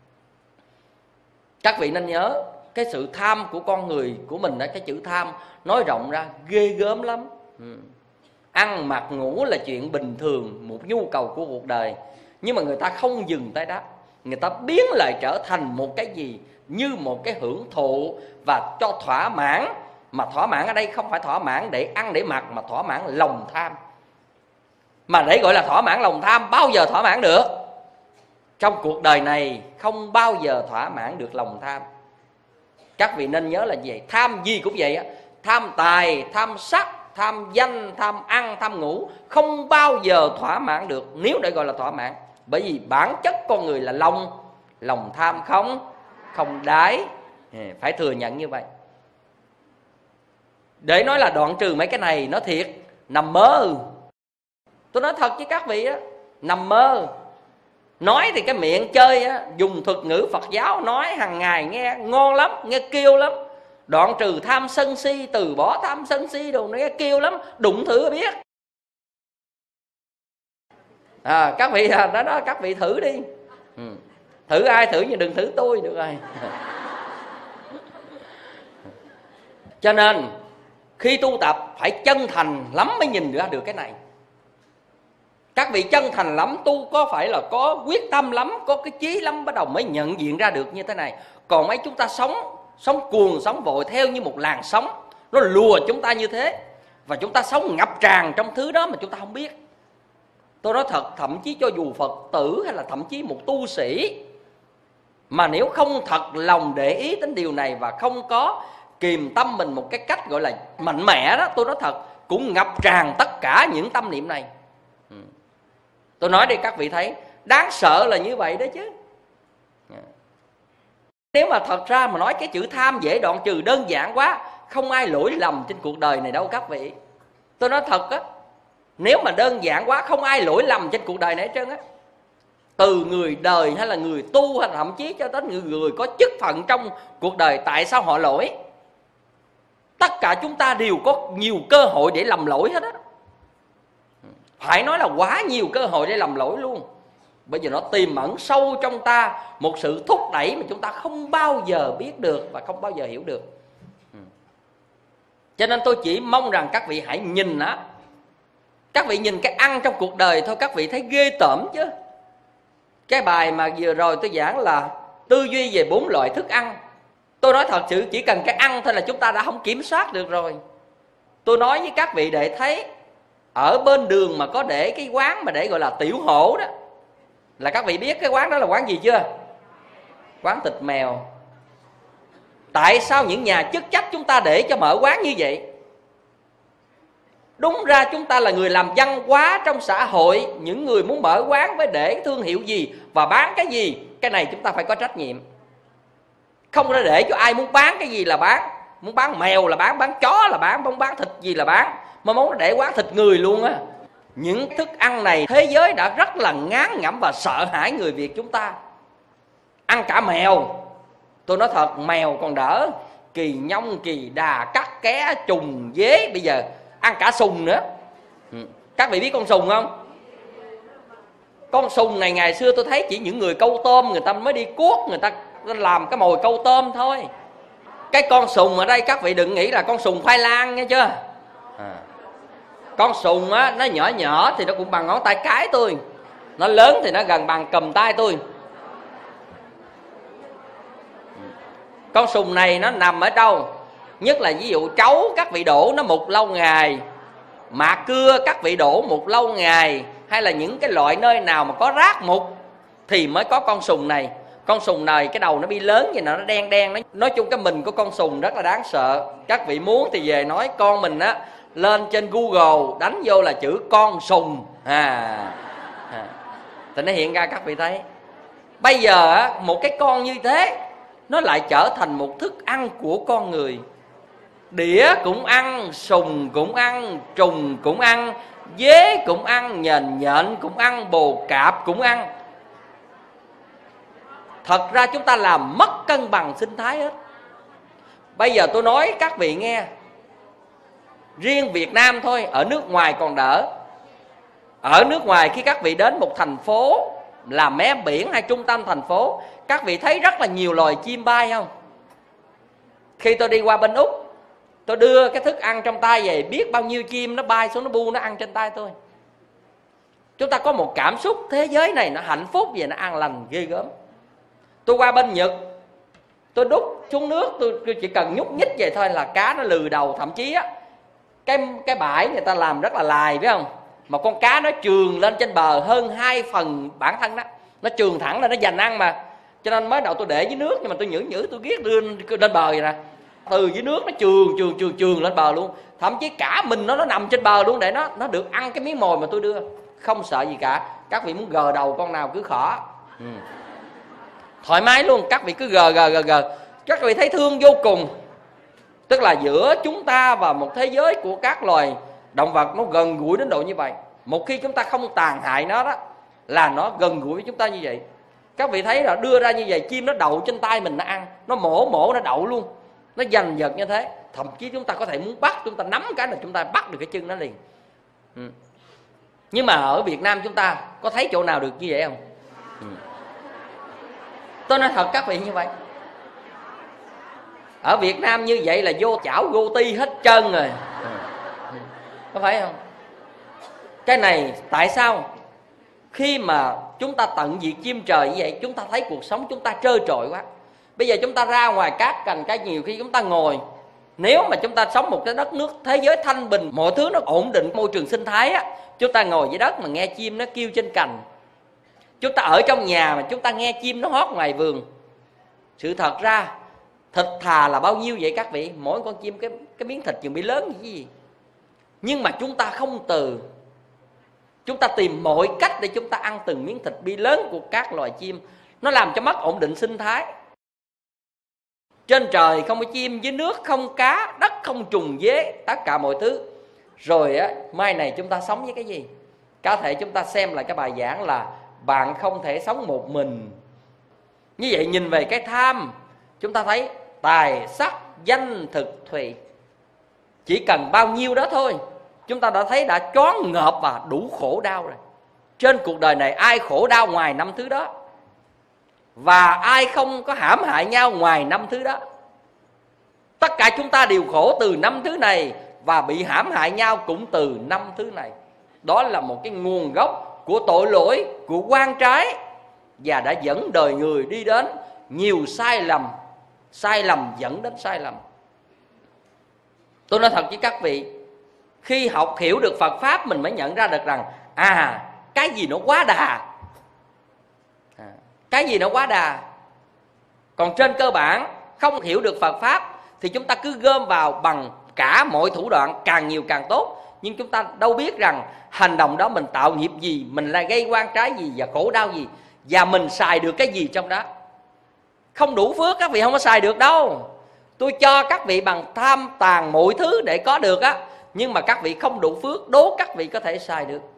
Các vị nên nhớ, cái sự tham của con người của mình đó, cái chữ tham nói rộng ra ghê gớm lắm. Ăn mặc ngủ là chuyện bình thường, một nhu cầu của cuộc đời. Nhưng mà người ta không dừng tới đó. Người ta biến lại trở thành một cái gì, như một cái hưởng thụ và cho thỏa mãn. Mà thỏa mãn ở đây không phải thỏa mãn để ăn để mặc, mà thỏa mãn lòng tham. Mà để gọi là thỏa mãn lòng tham, bao giờ thỏa mãn được? Trong cuộc đời này không bao giờ thỏa mãn được lòng tham. Các vị nên nhớ là gì? Tham gì cũng vậy á. Tham tài, tham sắc, tham danh, tham ăn, tham ngủ không bao giờ thỏa mãn được, nếu để gọi là thỏa mãn. Bởi vì bản chất con người là lòng tham không đáy. Phải thừa nhận như vậy. Để nói là đoạn trừ mấy cái này, nói thiệt, nằm mơ. Tôi nói thật với các vị á, nằm mơ. Nói thì cái miệng chơi á, dùng thuật ngữ Phật giáo nói hàng ngày nghe ngon lắm, nghe kêu lắm. Đoạn trừ tham sân si, từ bỏ tham sân si đồ, nghe kêu lắm, đụng thử biết. Các vị đó các vị thử đi. Thử ai thử, nhưng đừng thử tôi được rồi. Cho nên khi tu tập phải chân thành lắm mới nhìn ra được cái này. Các vị chân thành lắm, tu có phải là có quyết tâm lắm, có cái chí lắm, bắt đầu mới nhận diện ra được như thế này. Còn mấy chúng ta sống cuồng, sống vội theo như một làn sóng, nó lùa chúng ta như thế, và chúng ta sống ngập tràn trong thứ đó mà chúng ta không biết. Tôi nói thật, thậm chí cho dù Phật tử hay là thậm chí một tu sĩ, mà nếu không thật lòng để ý đến điều này và không có kìm tâm mình một cái cách gọi là mạnh mẽ đó, tôi nói thật, cũng ngập tràn tất cả những tâm niệm này. Tôi nói đi các vị thấy, đáng sợ là như vậy đó chứ. Nếu mà thật ra mà nói cái chữ tham dễ đoạn trừ đơn giản quá, không ai lỗi lầm trên cuộc đời này đâu các vị. Tôi nói thật á, nếu mà đơn giản quá không ai lỗi lầm trên cuộc đời này hết trơn á. Từ người đời hay là người tu, hay thậm chí cho đến người có chức phận trong cuộc đời, tại sao họ lỗi? Tất cả chúng ta đều có nhiều cơ hội để lầm lỗi hết á. Phải nói là quá nhiều cơ hội để lầm lỗi luôn. Bây giờ nó tiềm ẩn sâu trong ta một sự thúc đẩy mà chúng ta không bao giờ biết được và không bao giờ hiểu được. Cho nên tôi chỉ mong rằng các vị hãy nhìn á. Các vị nhìn cái ăn trong cuộc đời thôi, các vị thấy ghê tởm chứ. Cái bài mà vừa rồi tôi giảng là tư duy về 4 loại thức ăn. Tôi nói thật sự chỉ cần cái ăn thôi là chúng ta đã không kiểm soát được rồi. Tôi nói với các vị để thấy, ở bên đường mà có để cái quán mà để gọi là tiểu hổ đó, là các vị biết cái quán đó là quán gì chưa? Quán thịt mèo. Tại sao những nhà chức trách chúng ta để cho mở quán như vậy? Đúng ra chúng ta là người làm văn hóa trong xã hội, những người muốn mở quán với để thương hiệu gì và bán cái gì, cái này chúng ta phải có trách nhiệm. Không có để cho ai muốn bán cái gì là bán, muốn bán mèo là bán chó là bán, muốn bán thịt gì là bán, mà muốn để quán thịt người luôn á. Những thức ăn này thế giới đã rất là ngán ngẩm và sợ hãi người Việt chúng ta. Ăn cả mèo. Tôi nói thật, mèo còn đỡ, kỳ nhông, kỳ đà, cắt ké, trùng, dế, bây giờ ăn cả sùng nữa. Các vị biết con sùng không? Con sùng này ngày xưa tôi thấy chỉ những người câu tôm người ta mới đi cuốc, người ta làm cái mồi câu tôm thôi. Cái con sùng ở đây các vị đừng nghĩ là con sùng khoai lang nghe chưa. Con sùng á, nó nhỏ nhỏ thì nó cũng bằng ngón tay cái tôi, nó lớn thì nó gần bằng cầm tay tôi. Con sùng này nó nằm ở đâu? Nhất là ví dụ trấu các vị đổ nó một lâu ngày, mạ cưa các vị đổ một lâu ngày, hay là những cái loại nơi nào mà có rác mục thì mới có con sùng này. Con sùng này cái đầu nó bi lớn vậy, nó đen đen. Nói chung cái mình của con sùng rất là đáng sợ. Các vị muốn thì về nói con mình á, lên trên Google đánh vô là chữ con sùng thì nó hiện ra các vị thấy. Bây giờ á, một cái con như thế nó lại trở thành một thức ăn của con người. Đĩa cũng ăn, sùng cũng ăn, trùng cũng ăn, dế cũng ăn, nhện cũng ăn, bồ cạp cũng ăn. Thật ra chúng ta làm mất cân bằng sinh thái hết. Bây giờ tôi nói các vị nghe, riêng Việt Nam thôi, ở nước ngoài còn đỡ. Ở nước ngoài khi các vị đến một thành phố là mé biển hay trung tâm thành phố, các vị thấy rất là nhiều loài chim bay không? Khi tôi đi qua bên Úc, tôi đưa cái thức ăn trong tay về, biết bao nhiêu chim nó bay xuống nó bu nó ăn trên tay tôi. Chúng ta có một cảm xúc thế giới này nó hạnh phúc và nó an lành ghê gớm. Tôi qua bên Nhật, tôi đút xuống nước, tôi chỉ cần nhúc nhích vậy thôi là cá nó lừ đầu. Thậm chí á, cái bãi người ta làm rất là lài phải không, mà con cá nó trườn lên trên bờ hơn 2 phần bản thân đó, nó trườn thẳng lên nó giành ăn mà. Cho nên mới đầu tôi để dưới nước, nhưng mà tôi nhử tôi ghét đưa lên bờ vậy nè. Từ dưới nước nó trườn lên bờ luôn. Thậm chí cả mình nó nằm trên bờ luôn để nó được ăn cái miếng mồi mà tôi đưa. Không sợ gì cả. Các vị muốn gờ đầu con nào cứ khỏ, thoải mái luôn. Các vị cứ gờ. Các vị thấy thương vô cùng. Tức là giữa chúng ta và một thế giới của các loài động vật nó gần gũi đến độ như vậy. Một khi chúng ta không tàn hại nó đó, là nó gần gũi với chúng ta như vậy. Các vị thấy là đưa ra như vậy, chim nó đậu trên tay mình nó ăn, nó mổ nó đậu luôn, nó giành giật như thế. Thậm chí chúng ta có thể muốn bắt, chúng ta nắm cái là chúng ta bắt được cái chân nó liền. Nhưng mà ở Việt Nam chúng ta có thấy chỗ nào được như vậy không? Tôi nói thật các vị như vậy. Ở Việt Nam như vậy là vô chảo vô ti hết trơn rồi. Có phải không? Cái này tại sao? Khi mà chúng ta tận diệt chim trời như vậy, chúng ta thấy cuộc sống chúng ta trơ trọi quá. Bây giờ chúng ta ra ngoài cát cành cái nhiều khi chúng ta ngồi, nếu mà chúng ta sống một cái đất nước thế giới thanh bình, mọi thứ nó ổn định, môi trường sinh thái á, chúng ta ngồi dưới đất mà nghe chim nó kêu trên cành. Chúng ta ở trong nhà mà chúng ta nghe chim nó hót ngoài vườn. Sự thật ra thịt thà là bao nhiêu vậy các vị? Mỗi con chim cái miếng thịt chừng bị lớn như gì. Nhưng mà chúng ta không từ, chúng ta tìm mọi cách để chúng ta ăn từng miếng thịt bi lớn của các loài chim. Nó làm cho mất ổn định sinh thái. Trên trời không có chim, dưới nước không cá, đất không trùng dế, tất cả mọi thứ. Rồi á, mai này chúng ta sống với cái gì? Có thể chúng ta xem lại cái bài giảng là bạn không thể sống một mình. Như vậy nhìn về cái tham, chúng ta thấy tài sắc danh thực thùy, chỉ cần bao nhiêu đó thôi, chúng ta đã thấy đã choáng ngợp và đủ khổ đau rồi. Trên cuộc đời này ai khổ đau ngoài 5 thứ đó? Và ai không có hãm hại nhau ngoài 5 thứ đó? Tất cả chúng ta đều khổ từ 5 thứ này, và bị hãm hại nhau cũng từ 5 thứ này. Đó là một cái nguồn gốc của tội lỗi, của oan trái, và đã dẫn đời người đi đến nhiều sai lầm. Sai lầm dẫn đến sai lầm. Tôi nói thật với các vị, khi học hiểu được Phật Pháp, mình mới nhận ra được rằng cái gì nó quá đà. Cái gì nó quá đà. Còn trên cơ bản không hiểu được Phật Pháp thì chúng ta cứ gom vào bằng cả mọi thủ đoạn, càng nhiều càng tốt. Nhưng chúng ta đâu biết rằng hành động đó mình tạo nghiệp gì, mình là gây oan trái gì và khổ đau gì, và mình xài được cái gì trong đó. Không đủ phước các vị không có xài được đâu. Tôi cho các vị bằng tham tàn mọi thứ để có được á, nhưng mà các vị không đủ phước, đố các vị có thể xài được.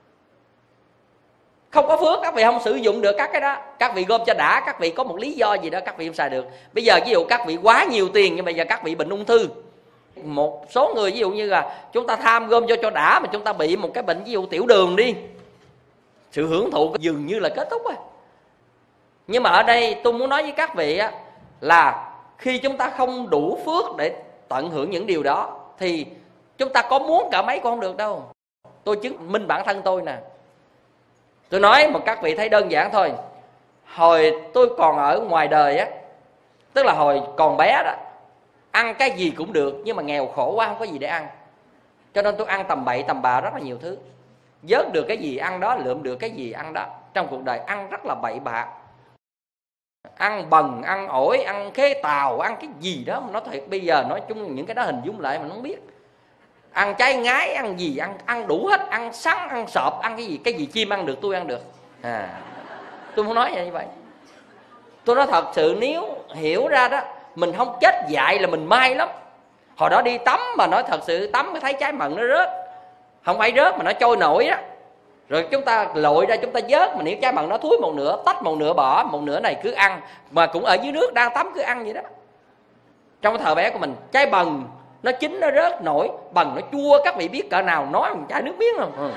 Không có phước các vị không sử dụng được các cái đó. Các vị gom cho đã, các vị có một lý do gì đó các vị không xài được. Bây giờ ví dụ các vị quá nhiều tiền, nhưng bây giờ các vị bệnh ung thư. Một số người ví dụ như là chúng ta tham gom cho đã, mà chúng ta bị một cái bệnh ví dụ tiểu đường đi, sự hưởng thụ dường như là kết thúc rồi. Nhưng mà ở đây tôi muốn nói với các vị á, là khi chúng ta không đủ phước để tận hưởng những điều đó thì chúng ta có muốn cả mấy cũng không được đâu. Tôi chứng minh bản thân tôi nè. Tôi nói mà các vị thấy đơn giản thôi. Hồi tôi còn ở ngoài đời á, tức là hồi còn bé đó, ăn cái gì cũng được, nhưng mà nghèo khổ quá không có gì để ăn, cho nên tôi ăn tầm bậy tầm bạ rất là nhiều thứ. Vớt được cái gì ăn đó, lượm được cái gì ăn đó. Trong cuộc đời ăn rất là bậy bạ, ăn bần, ăn ổi, ăn khế tàu, ăn cái gì đó mà nói thiệt bây giờ nói chung những cái đó hình dung lại mà nó không biết. Ăn trái ngái, ăn gì, ăn đủ hết, ăn sắn, ăn sọp, ăn cái gì chim ăn được tôi ăn được. Tôi muốn nói như vậy. Tôi nói thật sự nếu hiểu ra đó, mình không chết dại là mình may lắm. Hồi đó đi tắm mà nói thật sự tắm mới thấy trái mận nó rớt. Không phải rớt mà nó trôi nổi đó. Rồi chúng ta lội ra chúng ta vớt, mà nếu trái mận nó thúi một nửa, tách một nửa bỏ, một nửa này cứ ăn. Mà cũng ở dưới nước đang tắm cứ ăn vậy đó. Trong cái thời bé của mình, trái bần nó chín nó rớt nổi, bần nó chua, các vị biết cỡ nào, nói một chai nước miếng không?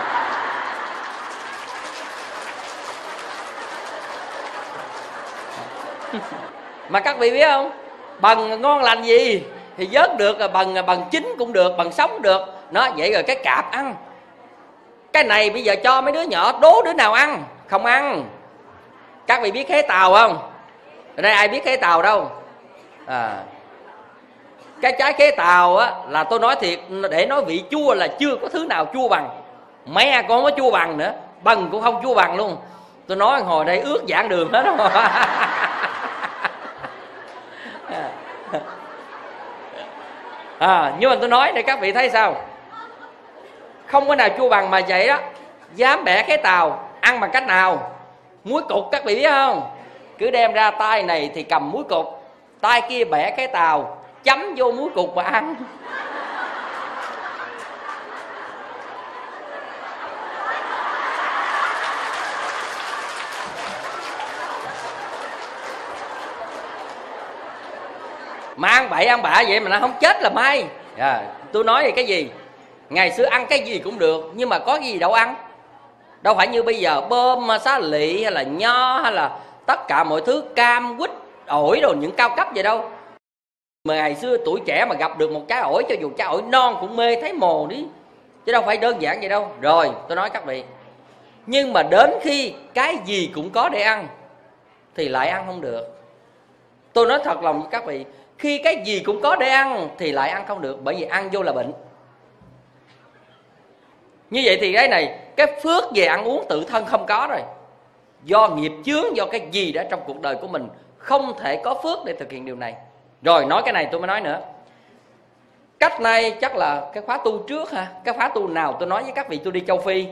Mà các vị biết không, bần ngon lành gì thì vớt được, bần chín cũng được, bần sống được. Nó vậy rồi cái cạp ăn. Cái này bây giờ cho mấy đứa nhỏ, đố đứa nào ăn? Không ăn. Các vị biết khế tàu không? Ở đây ai biết khế tàu đâu? Cái trái khế tàu á, là tôi nói thiệt, để nói vị chua là chưa có thứ nào chua bằng. Me con có chua bằng nữa, bần cũng không chua bằng luôn. Tôi nói hồi đây ướt giảng đường hết rồi. Nhưng mà tôi nói để các vị thấy sao, không có nào chua bằng. Mà vậy đó, dám bẻ khế tàu, ăn bằng cách nào? Muối cục các vị biết không? Cứ đem ra tay này thì cầm muối cục, tay kia bẻ khế tàu, chấm vô muối cục mà ăn. Mà ăn bậy ăn bạ vậy mà nó không chết là may. Tôi nói về cái gì? Ngày xưa ăn cái gì cũng được, nhưng mà có gì đâu ăn. Đâu phải như bây giờ bơm, xá lị hay là nho hay là tất cả mọi thứ, cam, quýt, ổi rồi những cao cấp vậy đâu. Mà ngày xưa tuổi trẻ mà gặp được một trái ổi, cho dù trái ổi non cũng mê thấy mồ đi, chứ đâu phải đơn giản vậy đâu. Rồi tôi nói các vị, nhưng mà đến khi cái gì cũng có để ăn thì lại ăn không được. Tôi nói thật lòng với các vị, khi cái gì cũng có để ăn thì lại ăn không được, bởi vì ăn vô là bệnh. Như vậy thì cái này, cái phước về ăn uống tự thân không có rồi. Do nghiệp chướng, do cái gì đó trong cuộc đời của mình không thể có phước để thực hiện điều này. Rồi nói cái này tôi mới nói nữa. Cách này chắc là cái khóa tu trước ha. Cái khóa tu nào tôi nói với các vị tôi đi châu Phi.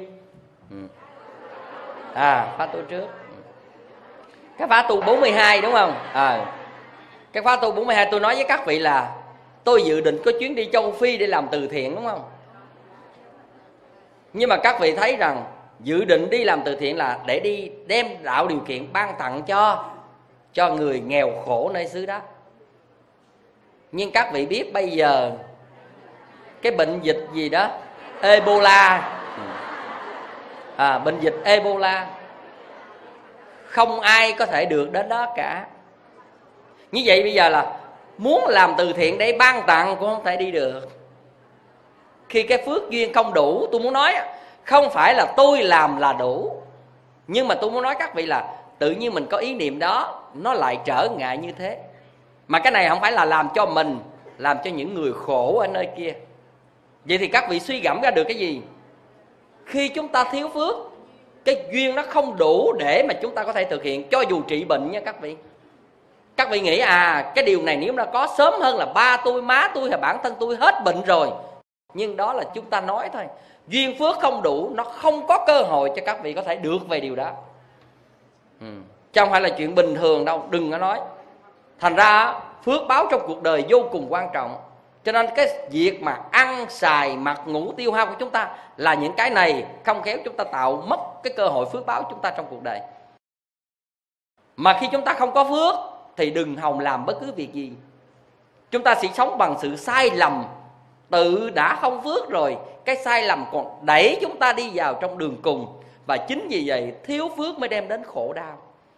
Khóa tu trước. Cái khóa tu 42 đúng không? Cái khóa tu 42 tôi nói với các vị là tôi dự định có chuyến đi châu Phi để làm từ thiện đúng không? Nhưng mà các vị thấy rằng dự định đi làm từ thiện là để đi đem tạo điều kiện ban tặng cho người nghèo khổ nơi xứ đó. Nhưng các vị biết bây giờ cái bệnh dịch gì đó Ebola, bệnh dịch Ebola, không ai có thể được đến đó cả. Như vậy bây giờ là muốn làm từ thiện để ban tặng cũng không thể đi được. Khi cái phước duyên không đủ, tôi muốn nói không phải là tôi làm là đủ, nhưng mà tôi muốn nói các vị là tự nhiên mình có ý niệm đó, nó lại trở ngại như thế. Mà cái này không phải là làm cho mình, làm cho những người khổ ở nơi kia. Vậy thì các vị suy gẫm ra được cái gì? Khi chúng ta thiếu phước, cái duyên nó không đủ để mà chúng ta có thể thực hiện, cho dù trị bệnh nha các vị. Các vị nghĩ cái điều này nếu nó có sớm hơn là ba tôi, má tôi hay bản thân tôi hết bệnh rồi. Nhưng đó là chúng ta nói thôi. Duyên phước không đủ, nó không có cơ hội cho các vị có thể được về điều đó. Chứ không phải là chuyện bình thường đâu, đừng có nói. Thành ra phước báo trong cuộc đời vô cùng quan trọng. Cho nên cái việc mà ăn, xài, mặc, ngủ, tiêu hao của chúng ta là những cái này không khéo chúng ta tạo mất cái cơ hội phước báo chúng ta trong cuộc đời. Mà khi chúng ta không có phước thì đừng hòng làm bất cứ việc gì. Chúng ta sẽ sống bằng sự sai lầm. Tự đã không phước rồi, cái sai lầm còn đẩy chúng ta đi vào trong đường cùng. Và chính vì vậy thiếu phước mới đem đến khổ đau.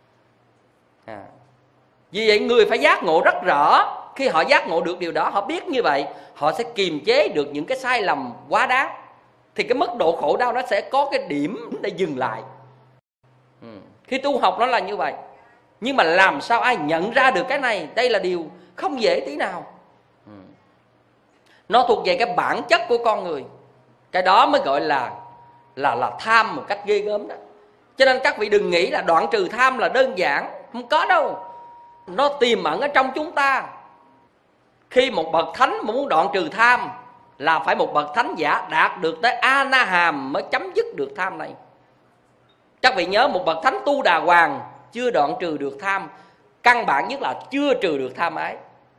Vì vậy người phải giác ngộ rất rõ. Khi họ giác ngộ được điều đó, họ biết như vậy, họ sẽ kiềm chế được những cái sai lầm quá đáng. Thì cái mức độ khổ đau nó sẽ có cái điểm để dừng lại. Khi tu học nó là như vậy. Nhưng mà làm sao ai nhận ra được cái này? Đây là điều không dễ tí nào. Nó thuộc về cái bản chất của con người. Cái đó mới gọi là tham một cách ghê gớm đó. Cho nên các vị đừng nghĩ là đoạn trừ tham là đơn giản. Không có đâu. Nó tiềm ẩn ở trong chúng ta. Khi một bậc thánh mà muốn đoạn trừ tham là phải một bậc thánh giả đạt được tới A-na-hàm mới chấm dứt được tham này. Các vị nhớ, một bậc thánh tu đà hoàng chưa đoạn trừ được tham. Căn bản nhất là chưa trừ được tham ái.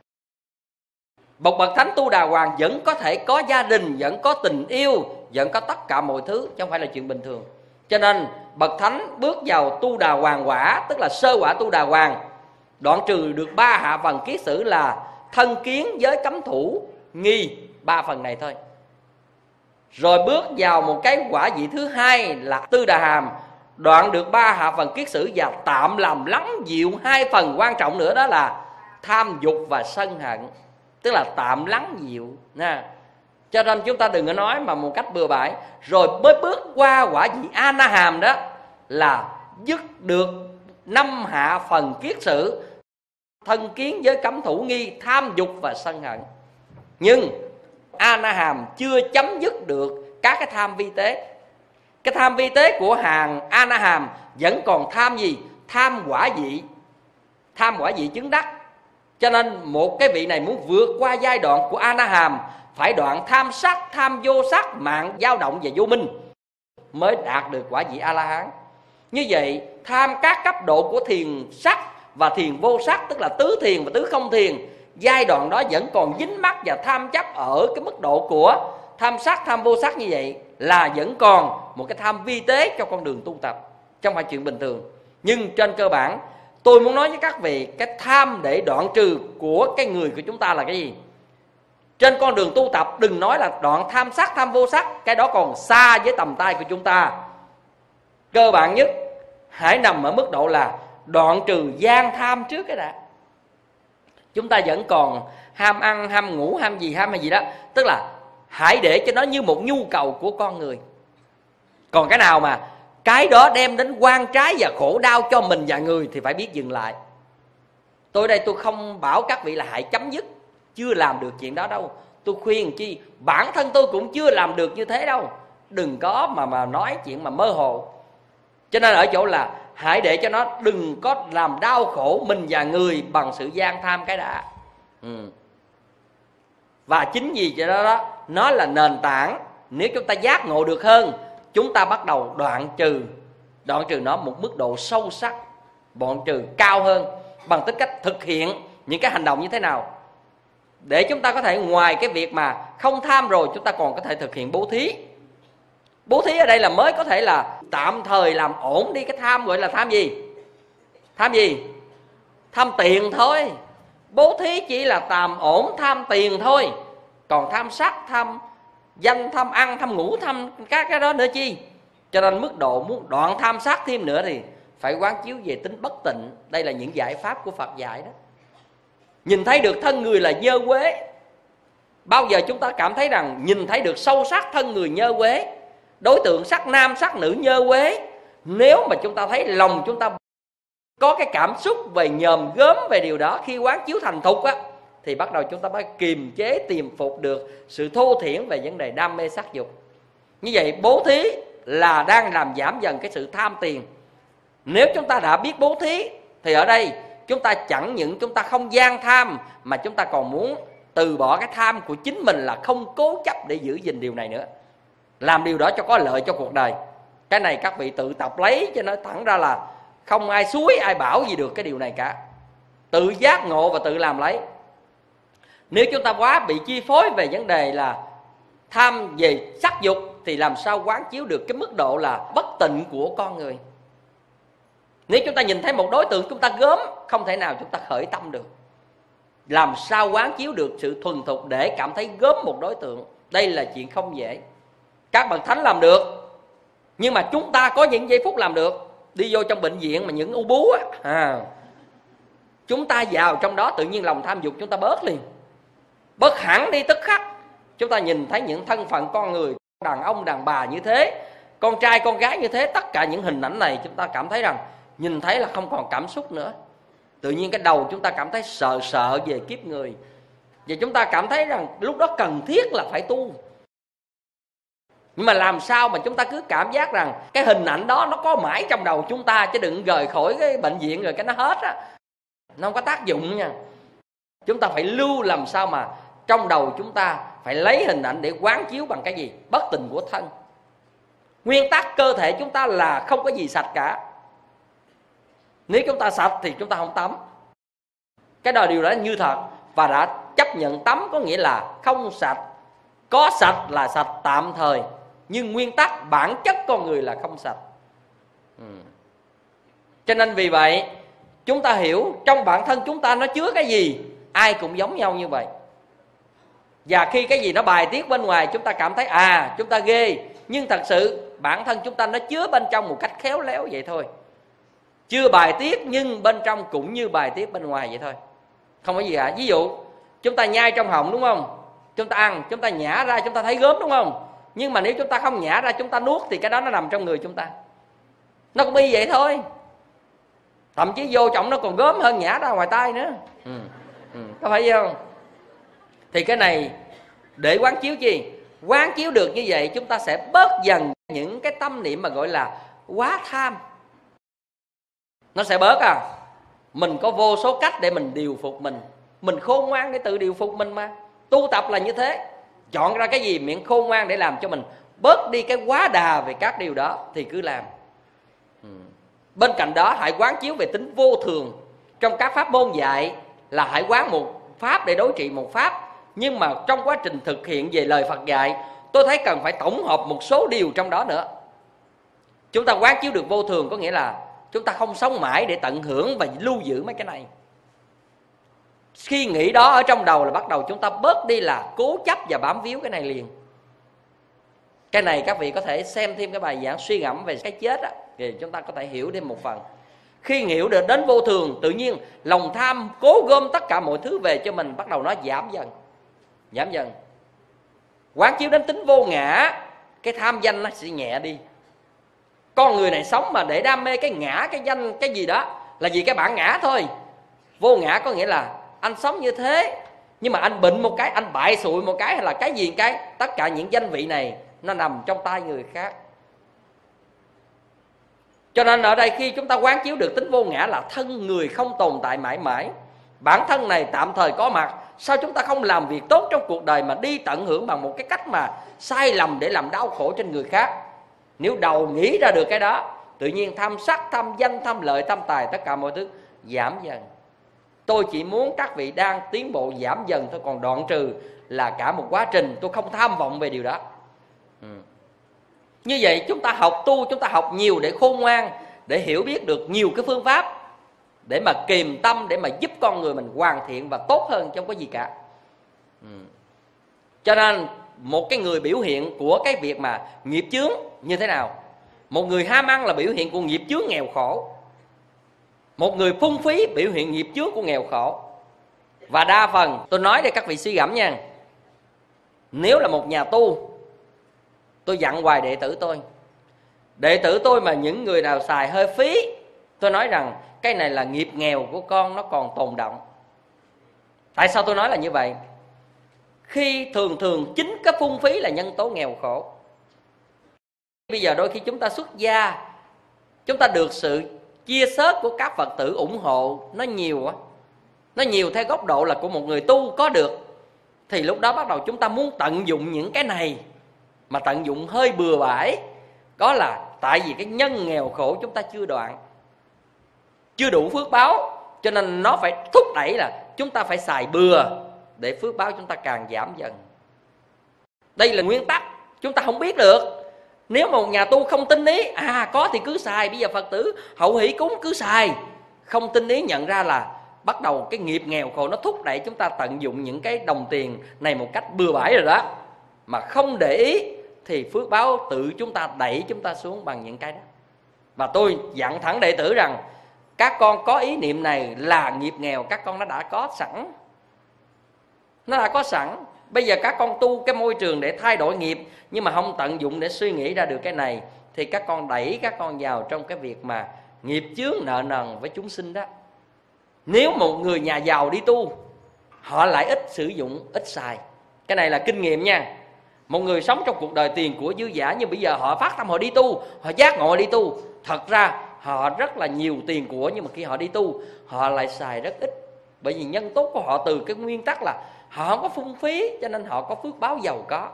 Một bậc thánh tu đà hoàng vẫn có thể có gia đình, vẫn có tình yêu, vẫn có tất cả mọi thứ, chứ không phải là chuyện bình thường. Cho nên bậc thánh bước vào tu đà hoàng quả, tức là sơ quả tu đà hoàng, đoạn trừ được 3 hạ phần kiết sử là thân kiến, giới cấm thủ, nghi, 3 phần này thôi. Rồi bước vào một cái quả vị thứ hai là tư đà hàm, đoạn được 3 hạ phần kiết sử và tạm làm lắng dịu 2 phần quan trọng nữa, đó là tham dục và sân hận, tức là tạm lắng dịu nha. Cho nên chúng ta đừng có nói mà một cách bừa bãi. Rồi mới bước qua quả vị A-na-hàm đó là dứt được 5 hạ phần kiết sử, thân kiến, giới cấm thủ, nghi, tham dục và sân hận. Nhưng A-na-hàm chưa chấm dứt được các cái tham vi tế. Cái tham vi tế của hàng A-na-hàm vẫn còn tham gì? Tham quả vị. Tham quả vị chứng đắc. Cho nên một cái vị này muốn vượt qua giai đoạn của A-na-hàm phải đoạn tham sắc, tham vô sắc, mạng dao động và vô minh mới đạt được quả vị A-la-hán. Như vậy tham các cấp độ của thiền sắc và thiền vô sắc, tức là tứ thiền và tứ không thiền, giai đoạn đó vẫn còn dính mắc và tham chấp ở cái mức độ của tham sắc, tham vô sắc. Như vậy là vẫn còn một cái tham vi tế cho con đường tu tập, chứ không phải chuyện bình thường. Nhưng trên cơ bản tôi muốn nói với các vị, cái tham để đoạn trừ của cái người của chúng ta là cái gì? Trên con đường tu tập đừng nói là đoạn tham sắc, tham vô sắc, cái đó còn xa với tầm tay của chúng ta. Cơ bản nhất hãy nằm ở mức độ là đoạn trừ gian tham trước cái đã. Chúng ta vẫn còn ham ăn, ham ngủ, ham gì đó. Tức là hãy để cho nó như một nhu cầu của con người. Còn cái nào mà cái đó đem đến oan trái và khổ đau cho mình và người thì phải biết dừng lại. Tôi đây tôi không bảo các vị là hãy chấm dứt, chưa làm được chuyện đó đâu. Tôi khuyên chi, bản thân tôi cũng chưa làm được như thế đâu. Đừng có mà nói chuyện mà mơ hồ. Cho nên ở chỗ là hãy để cho nó đừng có làm đau khổ mình và người bằng sự gian tham cái đã. Và chính vì vậy đó, nó là nền tảng. Nếu chúng ta giác ngộ được hơn, chúng ta bắt đầu đoạn trừ nó một mức độ sâu sắc, đoạn trừ cao hơn bằng tính cách thực hiện những cái hành động như thế nào. Để chúng ta có thể ngoài cái việc mà không tham rồi, chúng ta còn có thể thực hiện bố thí. Bố thí ở đây là mới có thể là tạm thời làm ổn đi cái tham, gọi là tham gì? Tham gì? Tham tiền thôi. Bố thí chỉ là tạm ổn tham tiền thôi. Còn tham sắc, tham danh, tham ăn, tham ngủ, tham các cái đó nữa chi. Cho nên mức độ muốn đoạn tham sắc thêm nữa thì phải quán chiếu về tính bất tịnh. Đây là những giải pháp của Phật dạy đó. Nhìn thấy được thân người là nhơ quế. Bao giờ chúng ta cảm thấy rằng nhìn thấy được sâu sắc thân người nhơ quế, đối tượng sắc nam sắc nữ nhơ quế, nếu mà chúng ta thấy lòng chúng ta có cái cảm xúc về nhòm gớm về điều đó, khi quán chiếu thành thục á, thì bắt đầu chúng ta mới kiềm chế tìm phục được sự thô thiển về vấn đề đam mê sắc dục. Như vậy bố thí là đang làm giảm dần cái sự tham tiền. Nếu chúng ta đã biết bố thí thì ở đây chúng ta chẳng những chúng ta không gian tham, mà chúng ta còn muốn từ bỏ cái tham của chính mình, là không cố chấp để giữ gìn điều này nữa. Làm điều đó cho có lợi cho cuộc đời. Cái này các vị tự tập lấy, cho nó thẳng ra là không ai suối ai bảo gì được cái điều này cả. Tự giác ngộ và tự làm lấy. Nếu chúng ta quá bị chi phối về vấn đề là tham về sắc dục thì làm sao quán chiếu được cái mức độ là bất tịnh của con người. Nếu chúng ta nhìn thấy một đối tượng chúng ta gớm, không thể nào chúng ta khởi tâm được. Làm sao quán chiếu được sự thuần thục để cảm thấy gớm một đối tượng? Đây là chuyện không dễ. Các bậc thánh làm được, nhưng mà chúng ta có những giây phút làm được. Đi vô trong bệnh viện mà những u bú á, chúng ta vào trong đó tự nhiên lòng tham dục chúng ta bớt liền, bớt hẳn đi tức khắc. Chúng ta nhìn thấy những thân phận con người, đàn ông đàn bà như thế, con trai con gái như thế, tất cả những hình ảnh này chúng ta cảm thấy rằng nhìn thấy là không còn cảm xúc nữa. Tự nhiên cái đầu chúng ta cảm thấy sợ về kiếp người. Và chúng ta cảm thấy rằng lúc đó cần thiết là phải tu. Nhưng mà làm sao mà chúng ta cứ cảm giác rằng cái hình ảnh đó nó có mãi trong đầu chúng ta, chứ đừng rời khỏi cái bệnh viện rồi cái nó hết á. Nó không có tác dụng nha. Chúng ta phải lưu làm sao mà trong đầu chúng ta phải lấy hình ảnh để quán chiếu bằng cái gì? Bất tịnh của thân. Nguyên tắc cơ thể chúng ta là không có gì sạch cả. Nếu chúng ta sạch thì chúng ta không tắm. Cái điều đó như thật. Và đã chấp nhận tắm có nghĩa là không sạch. Có sạch là sạch tạm thời, nhưng nguyên tắc bản chất con người là không sạch. Cho nên vì vậy chúng ta hiểu trong bản thân chúng ta nó chứa cái gì, ai cũng giống nhau như vậy. Và khi cái gì nó bài tiết bên ngoài chúng ta cảm thấy chúng ta ghê, nhưng thật sự bản thân chúng ta nó chứa bên trong một cách khéo léo vậy thôi. Chưa bài tiết nhưng bên trong cũng như bài tiết bên ngoài vậy thôi. Không có gì cả. Ví dụ chúng ta nhai trong họng đúng không? Chúng ta ăn, chúng ta nhả ra chúng ta thấy gớm đúng không? Nhưng mà nếu chúng ta không nhả ra chúng ta nuốt thì cái đó nó nằm trong người chúng ta. Nó cũng y vậy thôi. Thậm chí vô trọng nó còn gớm hơn nhả ra ngoài tai nữa. Có phải không? Thì cái này để quán chiếu chi? Quán chiếu được như vậy chúng ta sẽ bớt dần những cái tâm niệm mà gọi là quá tham. Nó sẽ bớt Mình có vô số cách để mình điều phục mình. Mình khôn ngoan để tự điều phục mình mà. Tu tập là như thế. Chọn ra cái gì miệng khôn ngoan để làm cho mình bớt đi cái quá đà về các điều đó thì cứ làm. Bên cạnh đó hãy quán chiếu về tính vô thường. Trong các pháp môn dạy là hãy quán một pháp để đối trị một pháp. Nhưng mà trong quá trình thực hiện về lời Phật dạy, tôi thấy cần phải tổng hợp một số điều trong đó nữa. Chúng ta quán chiếu được vô thường có nghĩa là chúng ta không sống mãi để tận hưởng và lưu giữ mấy cái này. Khi nghĩ đó ở trong đầu là bắt đầu chúng ta bớt đi là cố chấp và bám víu cái này liền. Cái này các vị có thể xem thêm cái bài giảng suy ngẫm về cái chết á, thì chúng ta có thể hiểu thêm một phần. Khi hiểu được đến vô thường, tự nhiên lòng tham cố gom tất cả mọi thứ về cho mình, bắt đầu nó giảm dần. Giảm dần. Quán chiếu đến tính vô ngã, cái tham danh nó sẽ nhẹ đi. Con người này sống mà để đam mê cái ngã, cái danh, cái gì đó là vì cái bản ngã thôi. Vô ngã có nghĩa là anh sống như thế, nhưng mà anh bệnh một cái, anh bại sụi một cái, hay là cái gì cái, tất cả những danh vị này nó nằm trong tay người khác. Cho nên ở đây khi chúng ta quán chiếu được tính vô ngã là thân người không tồn tại mãi mãi, bản thân này tạm thời có mặt. Sao chúng ta không làm việc tốt trong cuộc đời mà đi tận hưởng bằng một cái cách mà sai lầm để làm đau khổ trên người khác? Nếu đầu nghĩ ra được cái đó, tự nhiên tham sắc, tham danh, tham lợi, tham tài, tất cả mọi thứ giảm dần. Tôi chỉ muốn các vị đang tiến bộ giảm dần thôi, còn đoạn trừ là cả một quá trình. Tôi không tham vọng về điều đó. Như vậy chúng ta học tu, chúng ta học nhiều để khôn ngoan, để hiểu biết được nhiều cái phương pháp, để mà kiềm tâm, để mà giúp con người mình hoàn thiện và tốt hơn, chứ không có gì cả. Cho nên một cái người biểu hiện của cái việc mà nghiệp chướng như thế nào? Một người ham ăn là biểu hiện của nghiệp chướng nghèo khổ. Một người phung phí biểu hiện nghiệp chướng của nghèo khổ. Và đa phần, tôi nói để các vị suy gẫm nha, nếu là một nhà tu, tôi dặn hoài đệ tử tôi mà những người nào xài hơi phí, tôi nói rằng cái này là nghiệp nghèo của con, nó còn tồn đọng. Tại sao tôi nói là như vậy? Khi thường chính cái phung phí là nhân tố nghèo khổ. Bây giờ đôi khi chúng ta xuất gia, chúng ta được sự chia sớt của các Phật tử ủng hộ nó nhiều á, nó nhiều theo góc độ là của một người tu có được, thì lúc đó bắt đầu chúng ta muốn tận dụng những cái này, mà tận dụng hơi bừa bãi. Đó là tại vì cái nhân nghèo khổ chúng ta chưa đoạn, chưa đủ phước báo, cho nên nó phải thúc đẩy là chúng ta phải xài bừa để phước báo chúng ta càng giảm dần. Đây là nguyên tắc, chúng ta không biết được. Nếu mà một nhà tu không tinh ý, có thì cứ xài, bây giờ Phật tử hậu hỷ cúng cứ xài, không tinh ý nhận ra là bắt đầu cái nghiệp nghèo khổ nó thúc đẩy chúng ta tận dụng những cái đồng tiền này một cách bừa bãi rồi đó, mà không để ý thì phước báo tự chúng ta đẩy chúng ta xuống bằng những cái đó. Và tôi dặn thẳng đệ tử rằng các con có ý niệm này là nghiệp nghèo, các con nó đã có sẵn. Nó đã có sẵn. Bây giờ các con tu cái môi trường để thay đổi nghiệp, nhưng mà không tận dụng để suy nghĩ ra được cái này, thì các con đẩy các con vào trong cái việc mà nghiệp chướng nợ nần với chúng sinh đó. Nếu một người nhà giàu đi tu, họ lại ít sử dụng, ít xài. Cái này là kinh nghiệm nha. Một người sống trong cuộc đời tiền của dư dả, nhưng bây giờ họ phát tâm họ đi tu, họ giác ngộ đi tu, thật ra họ rất là nhiều tiền của, nhưng mà khi họ đi tu họ lại xài rất ít. Bởi vì nhân tố của họ từ cái nguyên tắc là họ không có phung phí, cho nên họ có phước báo giàu có.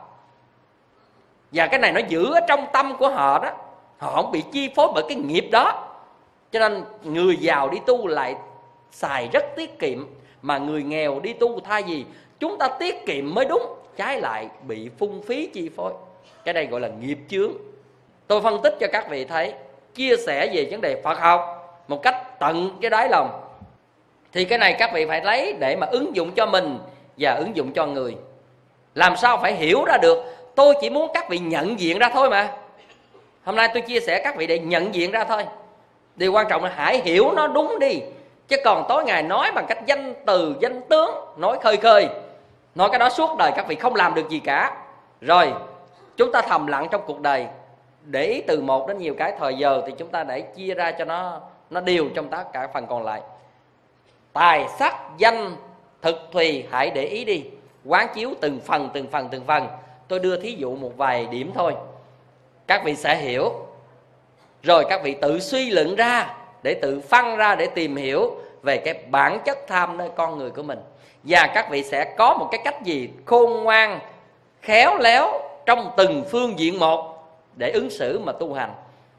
Và cái này nó giữ ở trong tâm của họ đó, họ không bị chi phối bởi cái nghiệp đó. Cho nên người giàu đi tu lại xài rất tiết kiệm, mà người nghèo đi tu thay vì chúng ta tiết kiệm mới đúng, trái lại bị phung phí chi phối. Cái này gọi là nghiệp chướng. Tôi phân tích cho các vị thấy, chia sẻ về vấn đề Phật học một cách tận cái đáy lòng, thì cái này các vị phải lấy để mà ứng dụng cho mình và ứng dụng cho người. Làm sao phải hiểu ra được? Tôi chỉ muốn các vị nhận diện ra thôi mà. Hôm nay tôi chia sẻ các vị để nhận diện ra thôi. Điều quan trọng là hãy hiểu nó đúng đi. Chứ còn tối ngày nói bằng cách danh từ, danh tướng, nói khơi khơi, nói cái đó suốt đời các vị không làm được gì cả. Rồi chúng ta thầm lặng trong cuộc đời, để ý từ một đến nhiều cái thời giờ, thì chúng ta để chia ra cho nó đều trong tất cả phần còn lại. Tài sắc danh thực thùy hãy để ý đi, quán chiếu từng phần. Tôi đưa thí dụ một vài điểm thôi, các vị sẽ hiểu. Rồi các vị tự suy luận ra, để tự phân ra, để tìm hiểu về cái bản chất tham nơi con người của mình. Và các vị sẽ có một cái cách gì khôn ngoan, khéo léo trong từng phương diện một để ứng xử mà tu hành.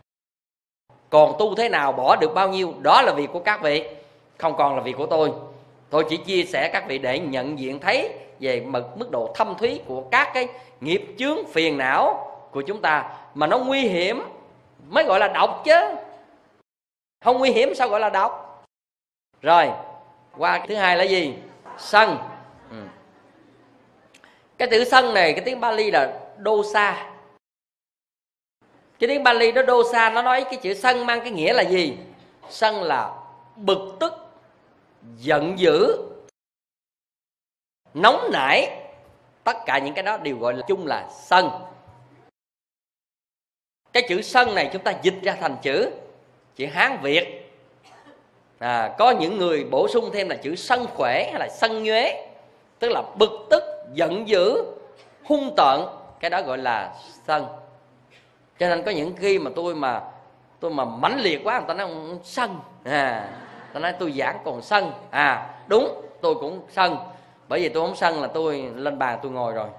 Còn tu thế nào, bỏ được bao nhiêu, đó là việc của các vị, không còn là việc của tôi. Tôi chỉ chia sẻ các vị để nhận diện thấy về mức độ thâm thúy của các cái nghiệp chướng phiền não của chúng ta. Mà nó nguy hiểm mới gọi là độc chứ, không nguy hiểm sao gọi là độc. Rồi qua thứ hai là gì? sân. Cái từ sân này, cái tiếng Bali là dosa. Cái tiếng Bali đó dosa, nó nói cái chữ sân mang cái nghĩa là gì? Sân là bực tức, giận dữ, nóng nảy. Tất cả những cái đó đều gọi là chung là sân. Cái chữ sân này chúng ta dịch ra thành chữ Hán Việt. Có những người bổ sung thêm là chữ sân khỏe hay là sân nhuế, tức là bực tức, giận dữ, hung tợn. Cái đó gọi là sân. Cho nên có những khi mà tôi mà mãnh liệt quá, người ta nói sân. Ta nói tôi giảng còn sân. Đúng, tôi cũng sân. Bởi vì tôi không sân là tôi lên bàn tôi ngồi rồi.